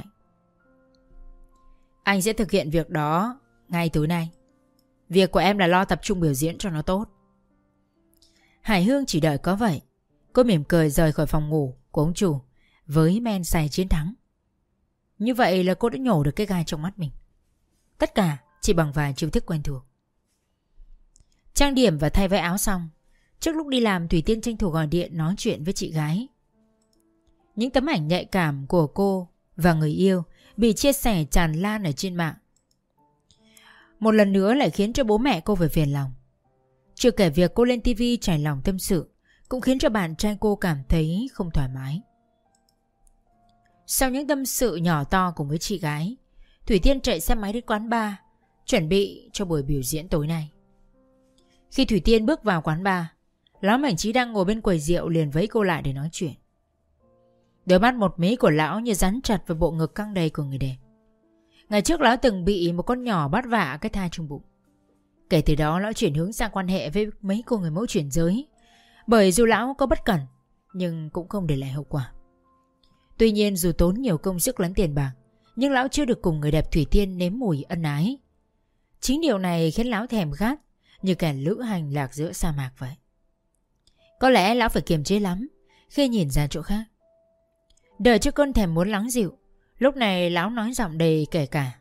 Anh sẽ thực hiện việc đó ngay tối nay. Việc của em là lo tập trung biểu diễn cho nó tốt. Hải Hương chỉ đợi có vậy. Cô mỉm cười rời khỏi phòng ngủ của ông chủ với men say chiến thắng. Như vậy là cô đã nhổ được cái gai trong mắt mình. Tất cả chỉ bằng vài chiêu thức quen thuộc. Trang điểm và thay váy áo xong, trước lúc đi làm Thủy Tiên tranh thủ gọi điện nói chuyện với chị gái. Những tấm ảnh nhạy cảm của cô và người yêu bị chia sẻ tràn lan ở trên mạng. Một lần nữa lại khiến cho bố mẹ cô phải phiền lòng. Chưa kể việc cô lên tivi trải lòng tâm sự cũng khiến cho bạn trai cô cảm thấy không thoải mái. Sau những tâm sự nhỏ to cùng với chị gái, Thủy Tiên chạy xe máy đến quán bar, chuẩn bị cho buổi biểu diễn tối nay. Khi Thủy Tiên bước vào quán bar, lão Mạnh Trí đang ngồi bên quầy rượu liền vẫy cô lại để nói chuyện. Đôi mắt một mí của lão như dán chặt vào bộ ngực căng đầy của người đẹp. Ngày trước lão từng bị một con nhỏ bắt vạ cái thai trong bụng. Kể từ đó lão chuyển hướng sang quan hệ với mấy cô người mẫu chuyển giới. Bởi dù lão có bất cẩn, nhưng cũng không để lại hậu quả. Tuy nhiên dù tốn nhiều công sức lẫn tiền bạc, nhưng lão chưa được cùng người đẹp Thủy Tiên nếm mùi ân ái. Chính điều này khiến lão thèm khát như kẻ lữ hành lạc giữa sa mạc vậy. Có lẽ lão phải kiềm chế lắm khi nhìn ra chỗ khác. Đợi cho cơn thèm muốn lắng dịu, lúc này lão nói giọng đầy kể cả.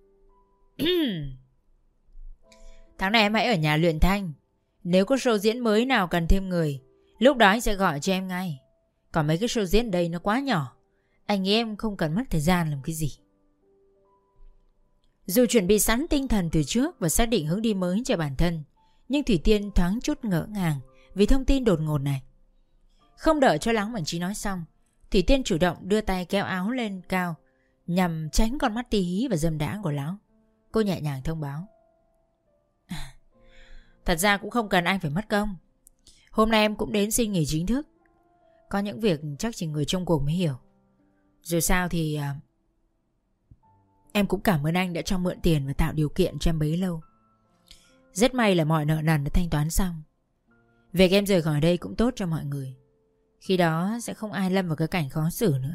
Tháng này em hãy ở nhà luyện thanh. Nếu có show diễn mới nào cần thêm người, lúc đó anh sẽ gọi cho em ngay. Còn mấy cái show diễn đây nó quá nhỏ, anh nghĩ em không cần mất thời gian làm cái gì. Dù chuẩn bị sẵn tinh thần từ trước và xác định hướng đi mới cho bản thân, nhưng Thủy Tiên thoáng chút ngỡ ngàng vì thông tin đột ngột này. Không đợi cho lão Mạnh Trí nói xong, Thủy Tiên chủ động đưa tay kéo áo lên cao nhằm tránh con mắt tí hí và dâm đãng của lão. Cô nhẹ nhàng thông báo. Thật ra cũng không cần anh phải mất công. Hôm nay em cũng đến xin nghỉ chính thức. Có những việc chắc chỉ người trong cuộc mới hiểu. Dù sao thì à, em cũng cảm ơn anh đã cho mượn tiền và tạo điều kiện cho em bấy lâu. Rất may là mọi nợ nần đã thanh toán xong. Việc em rời khỏi đây cũng tốt cho mọi người. Khi đó sẽ không ai lâm vào cái cảnh khó xử nữa.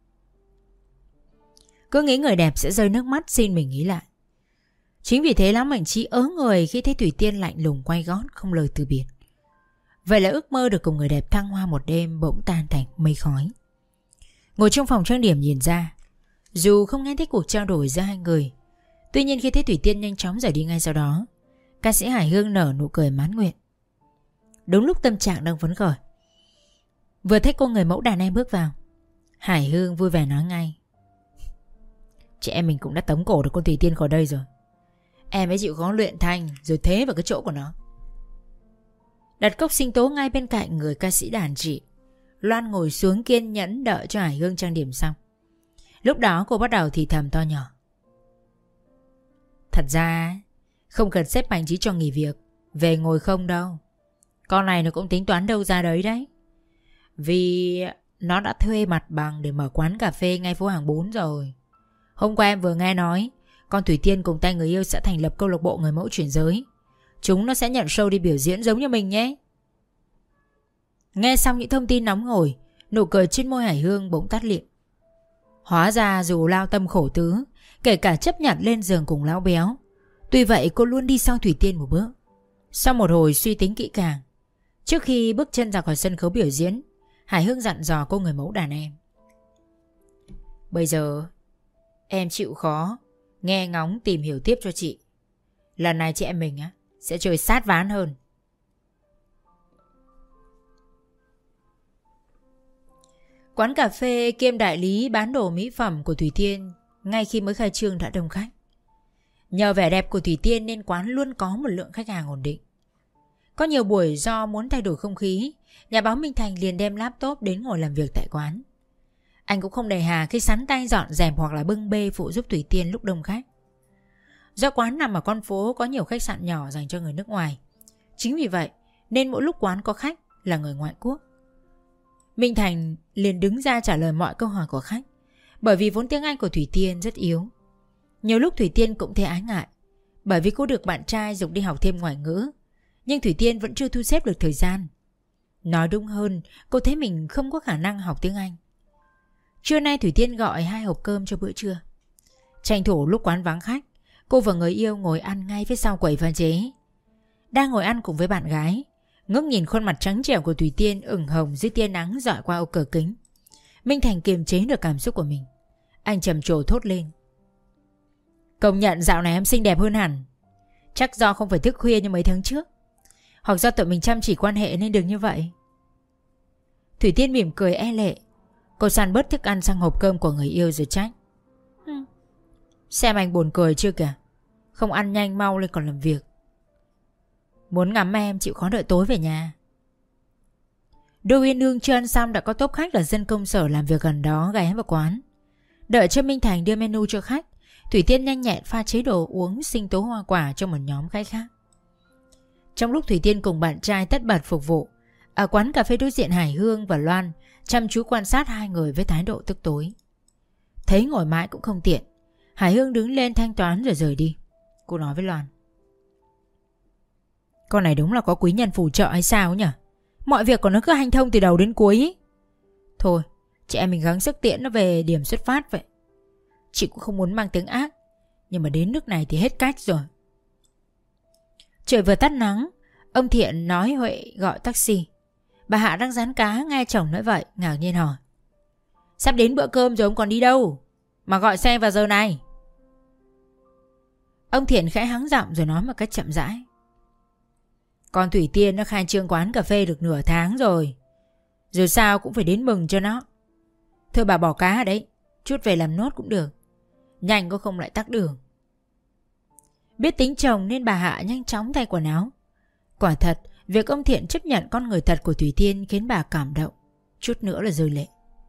Cứ nghĩ người đẹp sẽ rơi nước mắt xin mình nghĩ lại. Chính vì thế lão Mạnh Trí ớ người khi thấy Thủy Tiên lạnh lùng quay gót không lời từ biệt. Vậy là ước mơ được cùng người đẹp thăng hoa một đêm bỗng tan thành mây khói. Ngồi trong phòng trang điểm nhìn ra, dù không nghe thấy cuộc trao đổi giữa hai người, tuy nhiên khi thấy Thủy Tiên nhanh chóng rời đi ngay sau đó, ca sĩ Hải Hương nở nụ cười mãn nguyện. Đúng lúc tâm trạng đang phấn khởi, vừa thấy cô người mẫu đàn em bước vào, Hải Hương vui vẻ nói ngay. Chị em mình cũng đã tống cổ được con Thủy Tiên khỏi đây rồi. Em mới chịu khó luyện thanh rồi thế vào cái chỗ của nó. Đặt cốc sinh tố ngay bên cạnh người ca sĩ đàn chị, Loan ngồi xuống kiên nhẫn đợi cho Hải Hương trang điểm xong. Lúc đó cô bắt đầu thì thầm to nhỏ. Thật ra không cần sếp Mạnh Trí cho nghỉ việc, về ngồi không đâu. Con này nó cũng tính toán đâu ra đấy đấy. Vì nó đã thuê mặt bằng để mở quán cà phê ngay phố hàng bốn rồi. Hôm qua em vừa nghe nói con Thủy Tiên cùng tay người yêu sẽ thành lập câu lạc bộ người mẫu chuyển giới. Chúng nó sẽ nhận show đi biểu diễn giống như mình nhé. Nghe xong những thông tin nóng hổi, nụ cười trên môi Hải Hương bỗng tắt liệm. Hóa ra dù lao tâm khổ tứ, kể cả chấp nhận lên giường cùng lão béo, tuy vậy cô luôn đi sau Thủy Tiên một bước. Sau một hồi suy tính kỹ càng, trước khi bước chân ra khỏi sân khấu biểu diễn, Hải Hương dặn dò cô người mẫu đàn em. Bây giờ em chịu khó nghe ngóng tìm hiểu tiếp cho chị. Lần này chị em mình á sẽ chơi sát ván hơn. Quán cà phê kiêm đại lý bán đồ mỹ phẩm của Thủy Tiên ngay khi mới khai trương đã đông khách. Nhờ vẻ đẹp của Thủy Tiên nên quán luôn có một lượng khách hàng ổn định. Có nhiều buổi do muốn thay đổi không khí, nhà báo Minh Thành liền đem laptop đến ngồi làm việc tại quán. Anh cũng không nề hà khi sắn tay dọn dẹp hoặc là bưng bê phụ giúp Thủy Tiên lúc đông khách. Do quán nằm ở con phố có nhiều khách sạn nhỏ dành cho người nước ngoài, chính vì vậy nên mỗi lúc quán có khách là người ngoại quốc, Minh Thành liền đứng ra trả lời mọi câu hỏi của khách, bởi vì vốn tiếng Anh của Thủy Tiên rất yếu. Nhiều lúc Thủy Tiên cũng thấy ái ngại, bởi vì cô được bạn trai giục đi học thêm ngoại ngữ, nhưng Thủy Tiên vẫn chưa thu xếp được thời gian. Nói đúng hơn, cô thấy mình không có khả năng học tiếng Anh. Trưa nay Thủy Tiên gọi hai hộp cơm cho bữa trưa. Tranh thủ lúc quán vắng khách, cô và người yêu ngồi ăn ngay phía sau quầy pha chế. Đang ngồi ăn cùng với bạn gái, ngước nhìn khuôn mặt trắng trẻo của Thủy Tiên ửng hồng dưới tia nắng rọi qua ô cửa kính, Minh Thành kiềm chế được cảm xúc của mình. Anh trầm trồ thốt lên: công nhận dạo này em xinh đẹp hơn hẳn. Chắc do không phải thức khuya như mấy tháng trước, hoặc do tụi mình chăm chỉ quan hệ nên được như vậy. Thủy Tiên mỉm cười e lệ. Cô san bớt thức ăn sang hộp cơm của người yêu rồi trách: xem anh buồn cười chưa kìa, không ăn nhanh mau lên còn làm việc. Muốn ngắm em chịu khó đợi tối về nhà. Đôi uyên ương chưa ăn xong đã có tốp khách là dân công sở làm việc gần đó ghé vào quán. Đợi cho Minh Thành đưa menu cho khách, Thủy Tiên nhanh nhẹn pha chế đồ uống sinh tố hoa quả cho một nhóm khách khác. Trong lúc Thủy Tiên cùng bạn trai tất bật phục vụ, ở quán cà phê đối diện Hải Hương và Loan chăm chú quan sát hai người với thái độ tức tối. Thấy ngồi mãi cũng không tiện, Hải Hương đứng lên thanh toán rồi rời đi. Cô nói với Loan: con này đúng là có quý nhân phù trợ hay sao nhỉ? Mọi việc của nó cứ hanh thông từ đầu đến cuối ý. Thôi, chị em mình gắng sức tiễn nó về điểm xuất phát vậy. Chị cũng không muốn mang tiếng ác, nhưng mà đến nước này thì hết cách rồi. Trời vừa tắt nắng, ông Thiện nói Huệ gọi taxi. Bà Hạ đang rán cá nghe chồng nói vậy, ngạc nhiên hỏi: sắp đến bữa cơm rồi ông còn đi đâu mà gọi xe vào giờ này? Ông Thiện khẽ hắng giọng rồi nói một cách chậm rãi: con Thủy Tiên nó khai trương quán cà phê được nửa tháng rồi, rồi sao cũng phải đến mừng cho nó. Thôi bà bỏ cá ở đấy, chút về làm nốt cũng được, nhanh có không lại tắc đường. Biết tính chồng nên bà Hạ nhanh chóng thay quần áo. Quả thật, việc ông Thiện chấp nhận con người thật của Thủy Tiên khiến bà cảm động, chút nữa là rơi lệ.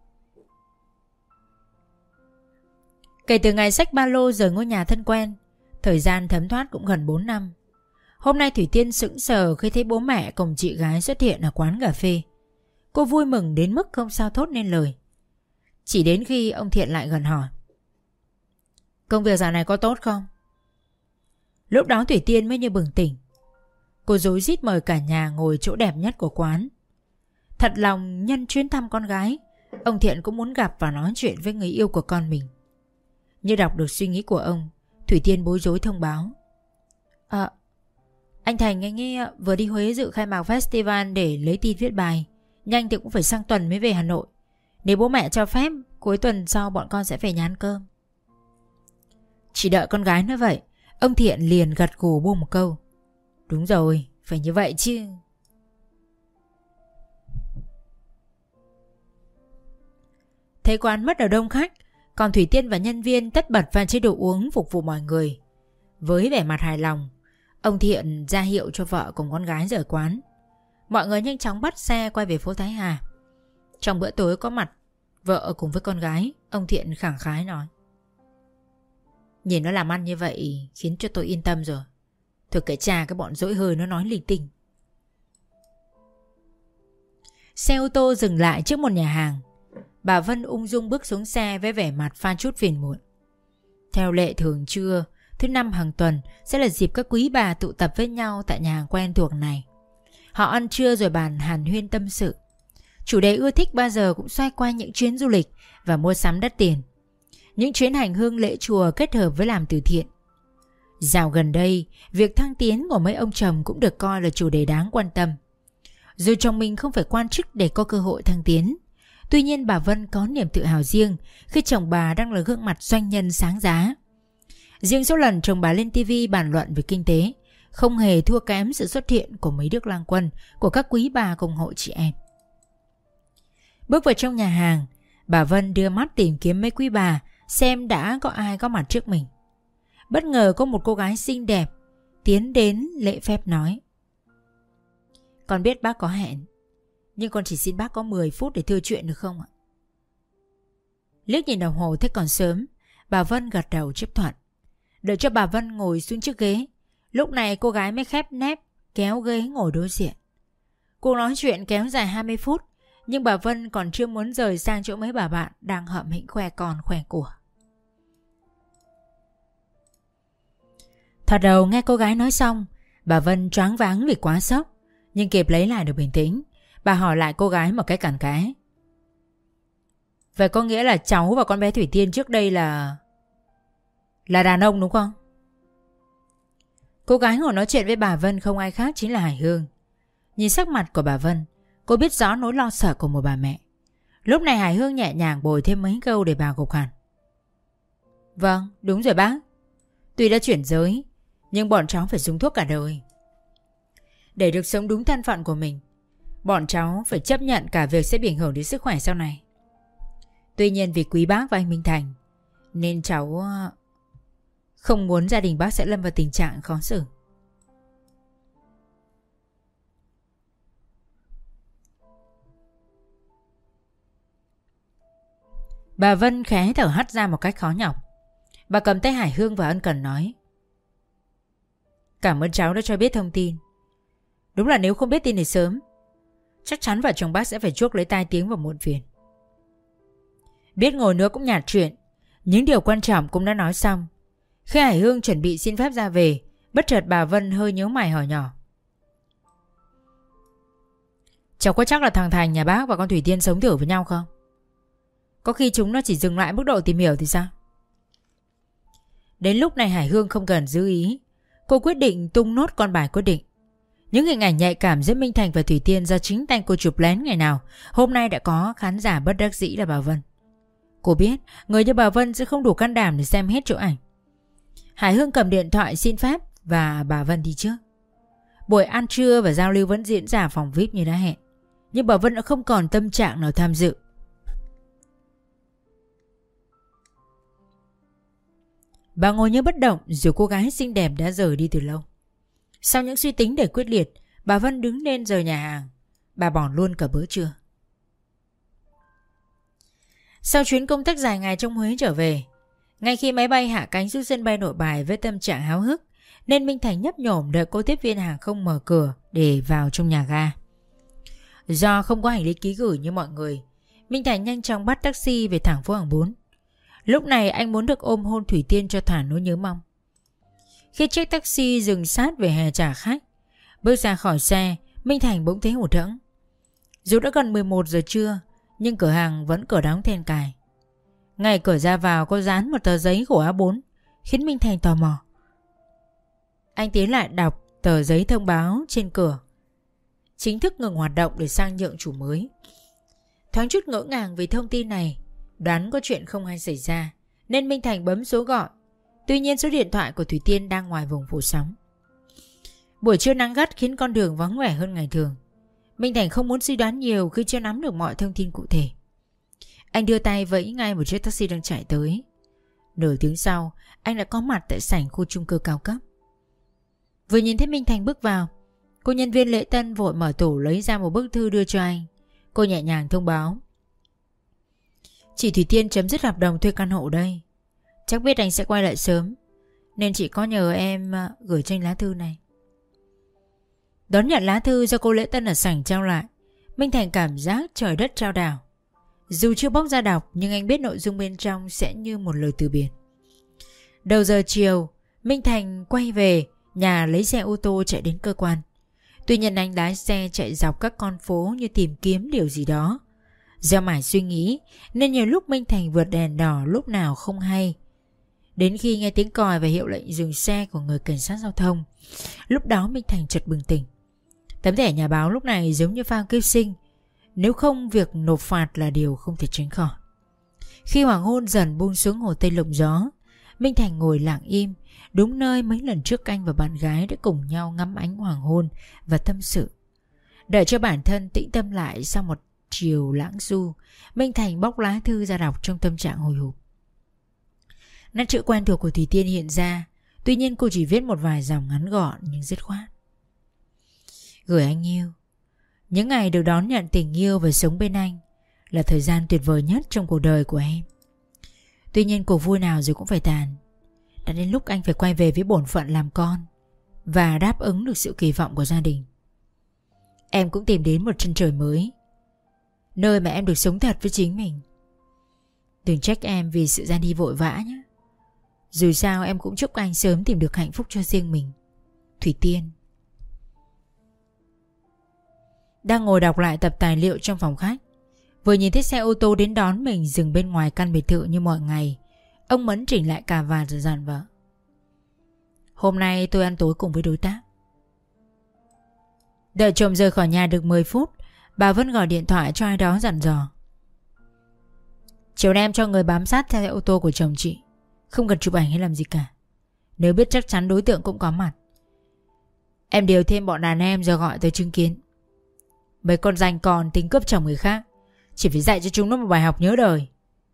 Kể từ ngày xách ba lô rời ngôi nhà thân quen, thời gian thấm thoát cũng gần bốn năm. Hôm nay Thủy Tiên sững sờ khi thấy bố mẹ cùng chị gái xuất hiện ở quán cà phê. Cô vui mừng đến mức không sao thốt nên lời. Chỉ đến khi ông Thiện lại gần hỏi: công việc dạo này có tốt không? Lúc đó Thủy Tiên mới như bừng tỉnh. Cô rối rít mời cả nhà ngồi chỗ đẹp nhất của quán. Thật lòng nhân chuyến thăm con gái, ông Thiện cũng muốn gặp và nói chuyện với người yêu của con mình. Như đọc được suy nghĩ của ông, Thủy Tiên bối rối thông báo: À, anh Thành anh ấy vừa đi Huế dự khai mạc festival để lấy tin viết bài. Nhanh thì cũng phải sang tuần mới về Hà Nội. Nếu bố mẹ cho phép, cuối tuần sau bọn con sẽ về nhà ăn cơm. Chỉ đợi con gái nói vậy, ông Thiện liền gật gù buông một câu: đúng rồi, phải như vậy chứ. Thấy quán mất ở đông khách, còn Thủy Tiên và nhân viên tất bật pha chế đồ uống phục vụ mọi người. Với vẻ mặt hài lòng, ông Thiện ra hiệu cho vợ cùng con gái rời quán. Mọi người nhanh chóng bắt xe quay về phố Thái Hà. Trong bữa tối có mặt vợ cùng với con gái, ông Thiện khẳng khái nói: nhìn nó làm ăn như vậy khiến cho tôi yên tâm rồi. Thôi kệ cha cái bọn dỗi hơi nó nói linh tinh. Xe ô tô dừng lại trước một nhà hàng. Bà Vân ung dung bước xuống xe với vẻ mặt pha chút phiền muộn. Theo lệ thường trưa thứ năm hàng tuần sẽ là dịp các quý bà tụ tập với nhau tại nhà hàng quen thuộc này. Họ ăn trưa rồi bàn hàn huyên tâm sự. Chủ đề ưa thích bao giờ cũng xoay quanh những chuyến du lịch và mua sắm đắt tiền, những chuyến hành hương lễ chùa kết hợp với làm từ thiện. Dạo gần đây, việc thăng tiến của mấy ông chồng cũng được coi là chủ đề đáng quan tâm. Dù chồng mình không phải quan chức để có cơ hội thăng tiến, tuy nhiên bà Vân có niềm tự hào riêng khi chồng bà đang là gương mặt doanh nhân sáng giá. Riêng số lần chồng bà lên tivi bàn luận về kinh tế không hề thua kém sự xuất hiện của mấy đức lang quân của các quý bà cùng hội chị em. Bước vào trong nhà hàng, bà Vân đưa mắt tìm kiếm mấy quý bà xem đã có ai có mặt trước mình. Bất ngờ có một cô gái xinh đẹp tiến đến lễ phép nói: con biết bác có hẹn, nhưng con chỉ xin bác có mười phút để thưa chuyện được không ạ? Liếc nhìn đồng hồ thấy còn sớm, bà Vân gật đầu chấp thuận. Đợi cho bà Vân ngồi xuống chiếc ghế, lúc này cô gái mới khép nép kéo ghế ngồi đối diện. Cuộc nói chuyện kéo dài hai mươi phút, nhưng bà Vân còn chưa muốn rời sang chỗ mấy bà bạn đang hậm hĩnh khoe con khoe của. Thoạt đầu nghe cô gái nói xong, bà Vân choáng váng vì quá sốc, nhưng kịp lấy lại được bình tĩnh, bà hỏi lại cô gái một cái cằn cái: Vậy có nghĩa là cháu và con bé Thủy Tiên trước đây là... là đàn ông đúng không? Cô gái ngồi nói chuyện với bà Vân không ai khác chính là Hải Hương. Nhìn sắc mặt của bà Vân, cô biết rõ nỗi lo sợ của một bà mẹ. Lúc này Hải Hương nhẹ nhàng bồi thêm mấy câu để bà gục hẳn. Vâng, đúng rồi bác. Tuy đã chuyển giới, nhưng bọn cháu phải dùng thuốc cả đời. Để được sống đúng thân phận của mình, bọn cháu phải chấp nhận cả việc sẽ bị ảnh hưởng đến sức khỏe sau này. Tuy nhiên vì quý bác và anh Minh Thành, nên cháu không muốn gia đình bác sẽ lâm vào tình trạng khó xử. Bà Vân khẽ thở hắt ra một cách khó nhọc. Bà cầm tay Hải Hương và ân cần nói: Cảm ơn cháu đã cho biết thông tin. Đúng là nếu không biết tin này sớm, chắc chắn vợ chồng bác sẽ phải chuốc lấy tai tiếng và muộn phiền. Biết ngồi nữa cũng nhạt chuyện. Những điều quan trọng cũng đã nói xong. Khi Hải Hương chuẩn bị xin phép ra về, bất chợt bà Vân hơi nhíu mày hỏi nhỏ: Cháu có chắc là thằng Thành nhà bác và con Thủy Tiên sống thử với nhau không? Có khi chúng nó chỉ dừng lại mức độ tìm hiểu thì sao? Đến lúc này Hải Hương không cần giữ ý. Cô quyết định tung nốt con bài quyết định. Những hình ảnh nhạy cảm giữa Minh Thành và Thủy Tiên do chính tay cô chụp lén ngày nào, hôm nay đã có khán giả bất đắc dĩ là bà Vân. Cô biết người như bà Vân sẽ không đủ can đảm để xem hết chỗ ảnh. Hải Hương cầm điện thoại xin phép và bà Vân đi trước. Buổi ăn trưa và giao lưu vẫn diễn ra phòng vi ai pi như đã hẹn, nhưng bà Vân đã không còn tâm trạng nào tham dự. Bà ngồi như bất động dù cô gái xinh đẹp đã rời đi từ lâu. Sau những suy tính đầy quyết liệt, bà Vân đứng lên rời nhà hàng. Bà bỏ luôn cả bữa trưa. Sau chuyến công tác dài ngày trong Huế trở về, ngay khi máy bay hạ cánh xuống sân bay Nội Bài với tâm trạng háo hức, nên Minh Thành nhấp nhổm đợi cô tiếp viên hàng không mở cửa để vào trong nhà ga. Do không có hành lý ký gửi như mọi người, Minh Thành nhanh chóng bắt taxi về thẳng phố Hàng Bún. Lúc này anh muốn được ôm hôn Thủy Tiên cho thỏa nỗi nhớ mong. Khi chiếc taxi dừng sát về hè trả khách, bước ra khỏi xe, Minh Thành bỗng thấy hụt hẫng. Dù đã gần mười một giờ trưa, nhưng cửa hàng vẫn cửa đóng then cài. Ngay cửa ra vào có dán một tờ giấy của A bốn, khiến Minh Thành tò mò. Anh tiến lại đọc tờ giấy thông báo trên cửa: chính thức ngừng hoạt động để sang nhượng chủ mới. Thoáng chút ngỡ ngàng vì thông tin này, đoán có chuyện không hay xảy ra, nên Minh Thành bấm số gọi. Tuy nhiên số điện thoại của Thủy Tiên đang ngoài vùng phủ sóng. Buổi trưa nắng gắt khiến con đường vắng vẻ hơn ngày thường. Minh Thành không muốn suy đoán nhiều khi chưa nắm được mọi thông tin cụ thể. Anh đưa tay vẫy ngay một chiếc taxi đang chạy tới. Nửa tiếng sau, anh đã có mặt tại sảnh khu chung cư cao cấp. Vừa nhìn thấy Minh Thành bước vào, cô nhân viên lễ tân vội mở tủ lấy ra một bức thư đưa cho anh. Cô nhẹ nhàng thông báo: chị Thủy Tiên chấm dứt hợp đồng thuê căn hộ đây. Chắc biết anh sẽ quay lại sớm, nên chị có nhờ em gửi cho anh lá thư này. Đón nhận lá thư do cô lễ tân ở sảnh trao lại, Minh Thành cảm giác trời đất trao đảo. Dù chưa bóc ra đọc, nhưng anh biết nội dung bên trong sẽ như một lời từ biệt. Đầu giờ chiều, Minh Thành quay về nhà lấy xe ô tô chạy đến cơ quan. Tuy nhiên anh lái xe chạy dọc các con phố như tìm kiếm điều gì đó. Do mải suy nghĩ nên nhiều lúc Minh Thành vượt đèn đỏ lúc nào không hay. Đến khi nghe tiếng còi và hiệu lệnh dừng xe của người cảnh sát giao thông, lúc đó Minh Thành chợt bừng tỉnh. Tấm thẻ nhà báo lúc này giống như phao cứu sinh, nếu không việc nộp phạt là điều không thể tránh khỏi. Khi hoàng hôn dần buông xuống hồ Tây lộng gió, Minh Thành ngồi lặng im, đúng nơi mấy lần trước anh và bạn gái đã cùng nhau ngắm ánh hoàng hôn và tâm sự. Đợi cho bản thân tĩnh tâm lại sau một chiều lãng du, Minh Thành bóc lá thư ra đọc trong tâm trạng hồi hộp. Nét chữ quen thuộc của Thủy Tiên hiện ra, tuy nhiên cô chỉ viết một vài dòng ngắn gọn nhưng dứt khoát. Gửi anh yêu. Những ngày được đón nhận tình yêu và sống bên anh là thời gian tuyệt vời nhất trong cuộc đời của em. Tuy nhiên cuộc vui nào rồi cũng phải tàn. Đã đến lúc anh phải quay về với bổn phận làm con và đáp ứng được sự kỳ vọng của gia đình. Em cũng tìm đến một chân trời mới, nơi mà em được sống thật với chính mình. Đừng trách em vì sự ra đi vội vã nhé. Dù sao em cũng chúc anh sớm tìm được hạnh phúc cho riêng mình. Thủy Tiên. Đang ngồi đọc lại tập tài liệu trong phòng khách, Vừa nhìn thấy xe ô tô đến đón mình dừng bên ngoài căn biệt thự như mọi ngày, ông Mẫn chỉnh lại cà vạt rồi dặn vợ: Hôm nay tôi ăn tối cùng với đối tác. Đợi chồng rời khỏi nhà được mười phút, bà Vân gọi điện thoại cho ai đó dặn dò: Chiều nay em cho người bám sát theo xe ô tô của chồng chị, không cần chụp ảnh hay làm gì cả. Nếu biết chắc chắn đối tượng cũng có mặt, em điều thêm bọn đàn em rồi gọi tới chứng kiến. Mấy con ranh còn tính cướp chồng người khác, chỉ phải dạy cho chúng nó một bài học nhớ đời.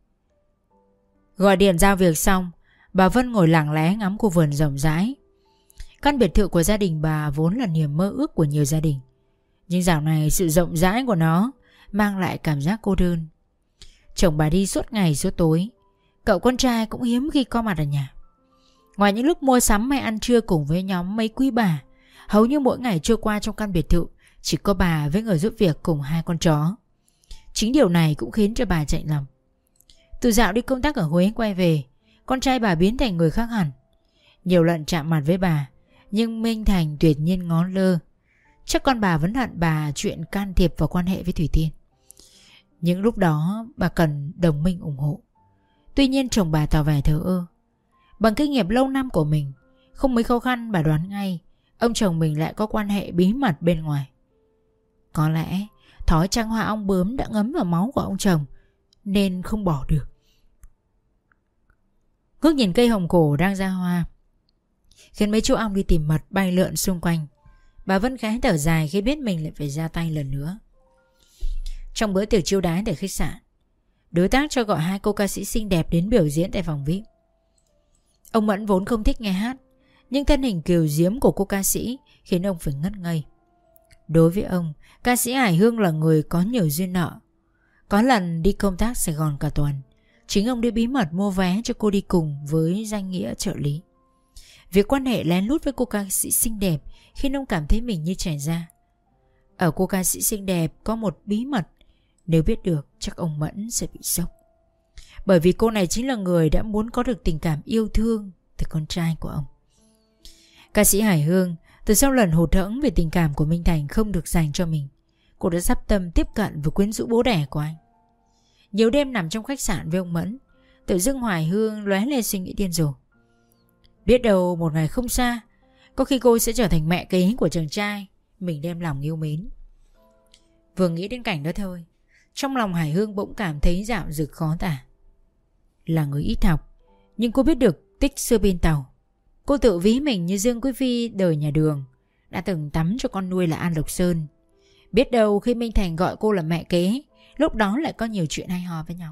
Gọi điện giao việc xong, bà Vân ngồi lặng lẽ ngắm khu vườn rộng rãi. Căn biệt thự của gia đình bà vốn là niềm mơ ước của nhiều gia đình, nhưng dạo này sự rộng rãi của nó mang lại cảm giác cô đơn. Chồng bà đi suốt ngày suốt tối, cậu con trai cũng hiếm khi có mặt ở nhà. Ngoài những lúc mua sắm hay ăn trưa cùng với nhóm mấy quý bà, hầu như mỗi ngày trôi qua trong căn biệt thự chỉ có bà với người giúp việc cùng hai con chó. Chính điều này cũng khiến cho bà chạnh lòng. Từ dạo đi công tác ở Huế quay về, con trai bà biến thành người khác hẳn. Nhiều lần chạm mặt với bà, nhưng Minh Thành tuyệt nhiên ngó lơ. Chắc con bà vẫn hận bà chuyện can thiệp vào quan hệ với Thủy Tiên. Những lúc đó bà cần đồng minh ủng hộ. Tuy nhiên chồng bà tỏ vẻ thờ ơ. Bằng kinh nghiệm lâu năm của mình, không mấy khó khăn bà đoán ngay ông chồng mình lại có quan hệ bí mật bên ngoài. Có lẽ thói trăng hoa ong bướm đã ngấm vào máu của ông chồng nên không bỏ được. Ngước nhìn cây hồng cổ đang ra hoa, khiến mấy chú ong đi tìm mật bay lượn xung quanh, bà Vân khẽ thở dài khi biết mình lại phải ra tay lần nữa. Trong bữa tiệc chiêu đãi tại khách sạn, đối tác cho gọi hai cô ca sĩ xinh đẹp đến biểu diễn tại phòng vi ai pi. Ông Mẫn vốn không thích nghe hát, nhưng thân hình kiều diễm của cô ca sĩ khiến ông phải ngất ngây. Đối với ông, ca sĩ Hải Hương là người có nhiều duyên nợ. Có lần đi công tác Sài Gòn cả tuần, chính ông đi bí mật mua vé cho cô đi cùng với danh nghĩa trợ lý. Việc quan hệ lén lút với cô ca sĩ xinh đẹp khiến ông cảm thấy mình như trẻ ra. Ở cô ca sĩ xinh đẹp có một bí mật, nếu biết được chắc ông Mẫn sẽ bị sốc. Bởi vì cô này chính là người đã muốn có được tình cảm yêu thương từ con trai của ông. Ca sĩ Hải Hương từ sau lần hụt hẫng về tình cảm của Minh Thành không được dành cho mình, cô đã sắp tâm tiếp cận và quyến rũ bố đẻ của anh. Nhiều đêm nằm trong khách sạn với ông Mẫn, tự dưng Hoài Hương lóe lên suy nghĩ điên rồ. Biết đâu một ngày không xa, có khi cô sẽ trở thành mẹ kế của chàng trai mình đem lòng yêu mến. Vừa nghĩ đến cảnh đó thôi, trong lòng Hải Hương bỗng cảm thấy dạo dực khó tả. Là người ít học, nhưng cô biết được tích xưa bên tàu. Cô tự ví mình như Dương Quý Phi đời nhà Đường, đã từng tắm cho con nuôi là An Lộc Sơn. Biết đâu khi Minh Thành gọi cô là mẹ kế, lúc đó lại có nhiều chuyện hay ho với nhau.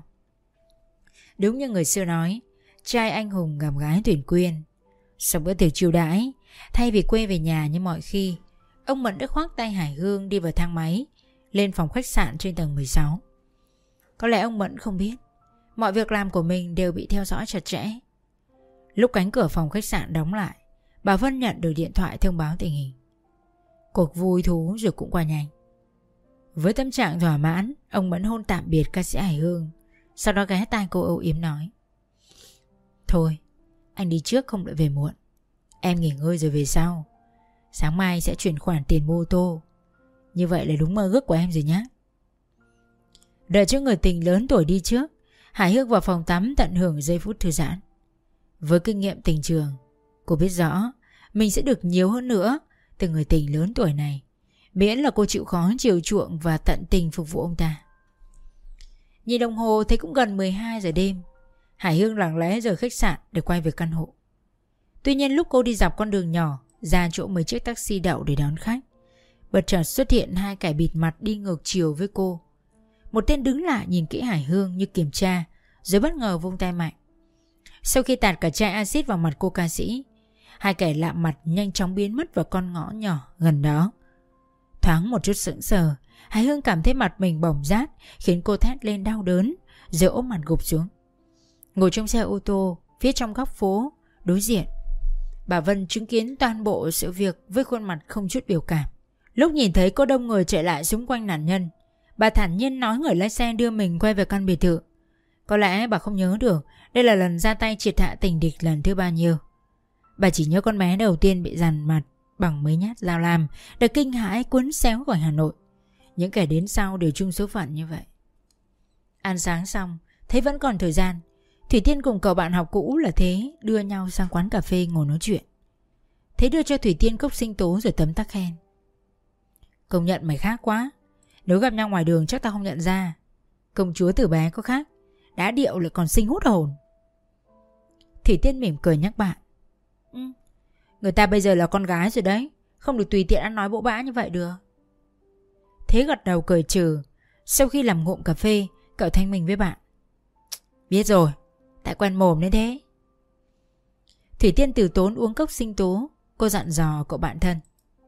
Đúng như người xưa nói, trai anh hùng gặp gái tuyển quyên. Sau bữa tiệc chiêu đãi, thay vì quay về nhà như mọi khi, ông Mẫn đã khoác tay Hải Hương đi vào thang máy lên phòng khách sạn trên tầng mười sáu. Có lẽ ông Mẫn không biết mọi việc làm của mình đều bị theo dõi chặt chẽ. Lúc cánh cửa phòng khách sạn đóng lại, bà Vân nhận được điện thoại thông báo tình hình. Cuộc vui thú rồi cũng qua nhanh. Với tâm trạng thỏa mãn, ông Mẫn hôn tạm biệt ca sĩ Hải Hương, sau đó ghé tai cô âu yếm nói: Thôi, anh đi trước không lại về muộn. Em nghỉ ngơi rồi về sau. Sáng mai sẽ chuyển khoản tiền mua ô tô. Như vậy là đúng mơ ước của em rồi nhé. Đợi cho người tình lớn tuổi đi trước, Hải Hương vào phòng tắm tận hưởng giây phút thư giãn. Với kinh nghiệm tình trường, cô biết rõ mình sẽ được nhiều hơn nữa từ người tình lớn tuổi này, miễn là cô chịu khó chiều chuộng và tận tình phục vụ ông ta. Nhìn đồng hồ thấy cũng gần mười hai giờ đêm, Hải Hương lặng lẽ rời khách sạn để quay về căn hộ. Tuy nhiên lúc cô đi dọc con đường nhỏ ra chỗ mấy chiếc taxi đậu để đón khách, bất chợt xuất hiện hai kẻ bịt mặt đi ngược chiều với cô. Một tên đứng lại nhìn kỹ Hải Hương như kiểm tra, rồi bất ngờ vung tay mạnh. Sau khi tạt cả chai axit vào mặt cô ca sĩ, hai kẻ lạ mặt nhanh chóng biến mất vào con ngõ nhỏ gần đó. Thoáng một chút sững sờ, Hải Hương cảm thấy mặt mình bỏng rát, khiến cô thét lên đau đớn, rồi ôm mặt gục xuống. Ngồi trong xe ô tô phía trong góc phố đối diện, bà Vân chứng kiến toàn bộ sự việc với khuôn mặt không chút biểu cảm. Lúc nhìn thấy có đông người chạy lại xung quanh nạn nhân, bà thản nhiên nói người lái xe đưa mình quay về căn biệt thự. Có lẽ bà không nhớ được đây là lần ra tay triệt hạ tình địch lần thứ bao nhiêu. Bà chỉ nhớ con bé đầu tiên bị dằn mặt bằng mấy nhát dao lam đã kinh hãi cuốn xéo khỏi Hà Nội. Những kẻ đến sau đều chung số phận như vậy. Ăn sáng xong, thấy vẫn còn thời gian, Thủy Tiên cùng cậu bạn học cũ là Thế đưa nhau sang quán cà phê ngồi nói chuyện. Thế đưa cho Thủy Tiên cốc sinh tố rồi tấm tắc khen. Công nhận mày khác quá. Nếu gặp nhau ngoài đường chắc tao không nhận ra. Công chúa từ bé có khác, đã điệu lại còn xinh hút hồn. Thủy Tiên mỉm cười nhắc bạn. Ừ, người ta bây giờ là con gái rồi đấy, không được tùy tiện ăn nói bỗ bã như vậy được. Thế gật đầu cười trừ. Sau khi làm ngụm cà phê, cậu thanh minh với bạn. Biết rồi, tại quen mồm nên thế. Thủy Tiên từ tốn uống cốc sinh tố. Cô dặn dò cậu bạn thân.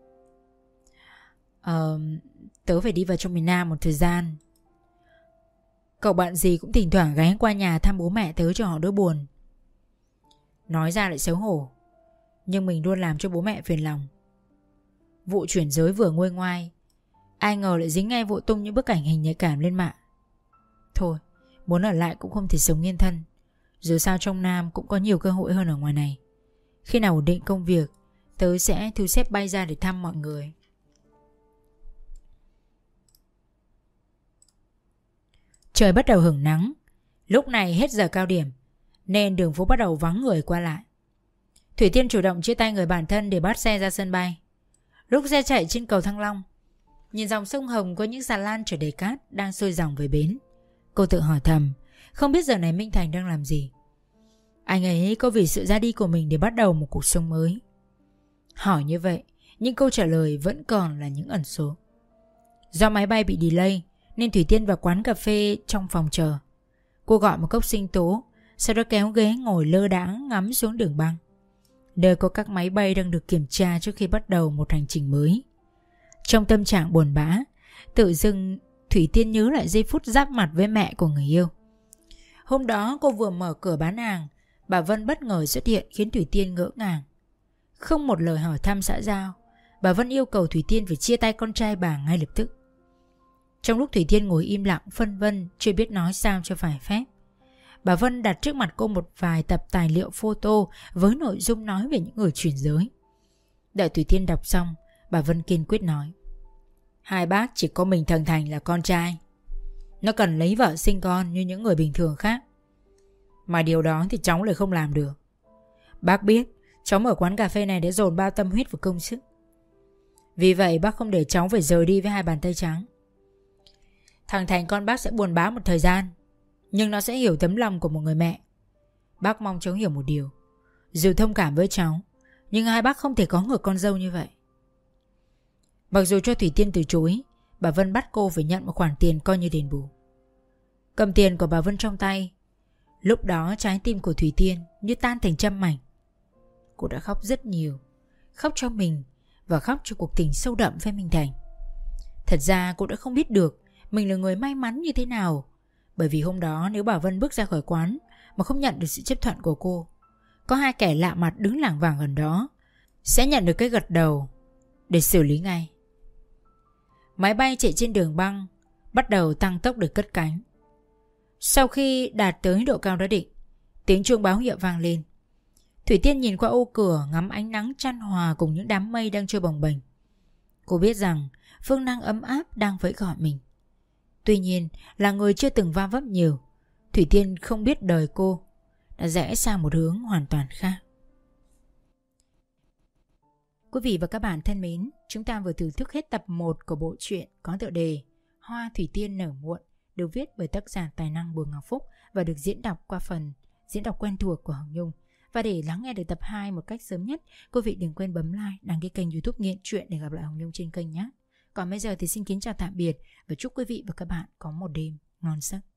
Ờ, tớ phải đi vào trong miền Nam một thời gian. Cậu bạn gì cũng thỉnh thoảng ghé qua nhà thăm bố mẹ tớ cho họ đỡ buồn. Nói ra lại xấu hổ, nhưng mình luôn làm cho bố mẹ phiền lòng. Vụ chuyển giới vừa nguôi ngoai, ai ngờ lại dính ngay vụ tung những bức ảnh hình nhạy cảm lên mạng. Thôi, muốn ở lại cũng không thể sống yên thân. Dù sao trong Nam cũng có nhiều cơ hội hơn ở ngoài này. Khi nào ổn định công việc, tớ sẽ thu xếp bay ra để thăm mọi người. Trời bắt đầu hửng nắng. Lúc này hết giờ cao điểm, nên đường phố bắt đầu vắng người qua lại. Thủy Tiên chủ động chia tay người bạn thân để bắt xe ra sân bay. Lúc xe chạy trên cầu Thăng Long, nhìn dòng sông Hồng có những xà lan chở đầy cát đang xuôi dòng về bến, cô tự hỏi thầm, không biết giờ này Minh Thành đang làm gì. Anh ấy có vì sự ra đi của mình để bắt đầu một cuộc sống mới? Hỏi như vậy, nhưng câu trả lời vẫn còn là những ẩn số. Do máy bay bị delay nên Thủy Tiên vào quán cà phê trong phòng chờ. Cô gọi một cốc sinh tố, sau đó kéo ghế ngồi lơ đãng ngắm xuống đường băng, nơi có các máy bay đang được kiểm tra trước khi bắt đầu một hành trình mới. Trong tâm trạng buồn bã, tự dưng Thủy Tiên nhớ lại giây phút giáp mặt với mẹ của người yêu. Hôm đó cô vừa mở cửa bán hàng, bà Vân bất ngờ xuất hiện khiến Thủy Tiên ngỡ ngàng. Không một lời hỏi thăm xã giao, bà Vân yêu cầu Thủy Tiên phải chia tay con trai bà ngay lập tức. Trong lúc Thủy Tiên ngồi im lặng phân vân, chưa biết nói sao cho phải phép, bà Vân đặt trước mặt cô một vài tập tài liệu photo với nội dung nói về những người chuyển giới. Đợi Thủy Tiên đọc xong, bà Vân kiên quyết nói: Hai bác chỉ có mình thằng Thành là con trai. Nó cần lấy vợ sinh con như những người bình thường khác, mà điều đó thì cháu lại không làm được. Bác biết cháu mở quán cà phê này để dồn bao tâm huyết và công sức. Vì vậy bác không để cháu phải rời đi với hai bàn tay trắng. Thằng Thành con bác sẽ buồn bã một thời gian, nhưng nó sẽ hiểu tấm lòng của một người mẹ. Bác mong cháu hiểu một điều, dù thông cảm với cháu, nhưng hai bác không thể có người con dâu như vậy. Mặc dù cho Thủy Tiên từ chối, bà Vân bắt cô phải nhận một khoản tiền coi như đền bù. Cầm tiền của bà Vân trong tay, lúc đó trái tim của Thủy Tiên như tan thành trăm mảnh. Cô đã khóc rất nhiều, khóc cho mình và khóc cho cuộc tình sâu đậm với Minh Thành. Thật ra cô đã không biết được mình là người may mắn như thế nào, bởi vì hôm đó nếu bà Vân bước ra khỏi quán mà không nhận được sự chấp thuận của cô, có hai kẻ lạ mặt đứng lảng vảng gần đó sẽ nhận được cái gật đầu để xử lý ngay. Máy bay chạy trên đường băng bắt đầu tăng tốc để cất cánh. Sau khi đạt tới độ cao đã định, tiếng chuông báo hiệu vang lên. Thủy Tiên nhìn qua ô cửa ngắm ánh nắng chan hòa cùng những đám mây đang trôi bồng bềnh. Cô biết rằng phương năng ấm áp đang vẫy gọi mình. Tuy nhiên, là người chưa từng va vấp nhiều, Thủy Tiên không biết đời cô đã rẽ sang một hướng hoàn toàn khác. Quý vị và các bạn thân mến, chúng ta vừa thưởng thức hết tập một của bộ truyện có tựa đề Hoa Thủy Tiên nở muộn, được viết bởi tác giả tài năng Bùi Ngọc Phúc và được diễn đọc qua phần diễn đọc quen thuộc của Hồng Nhung. Và để lắng nghe được tập hai một cách sớm nhất, quý vị đừng quên bấm like, đăng ký kênh YouTube Nghiện Truyện để gặp lại Hồng Nhung trên kênh nhé. Còn bây giờ thì xin kính chào tạm biệt và chúc quý vị và các bạn có một đêm ngon giấc.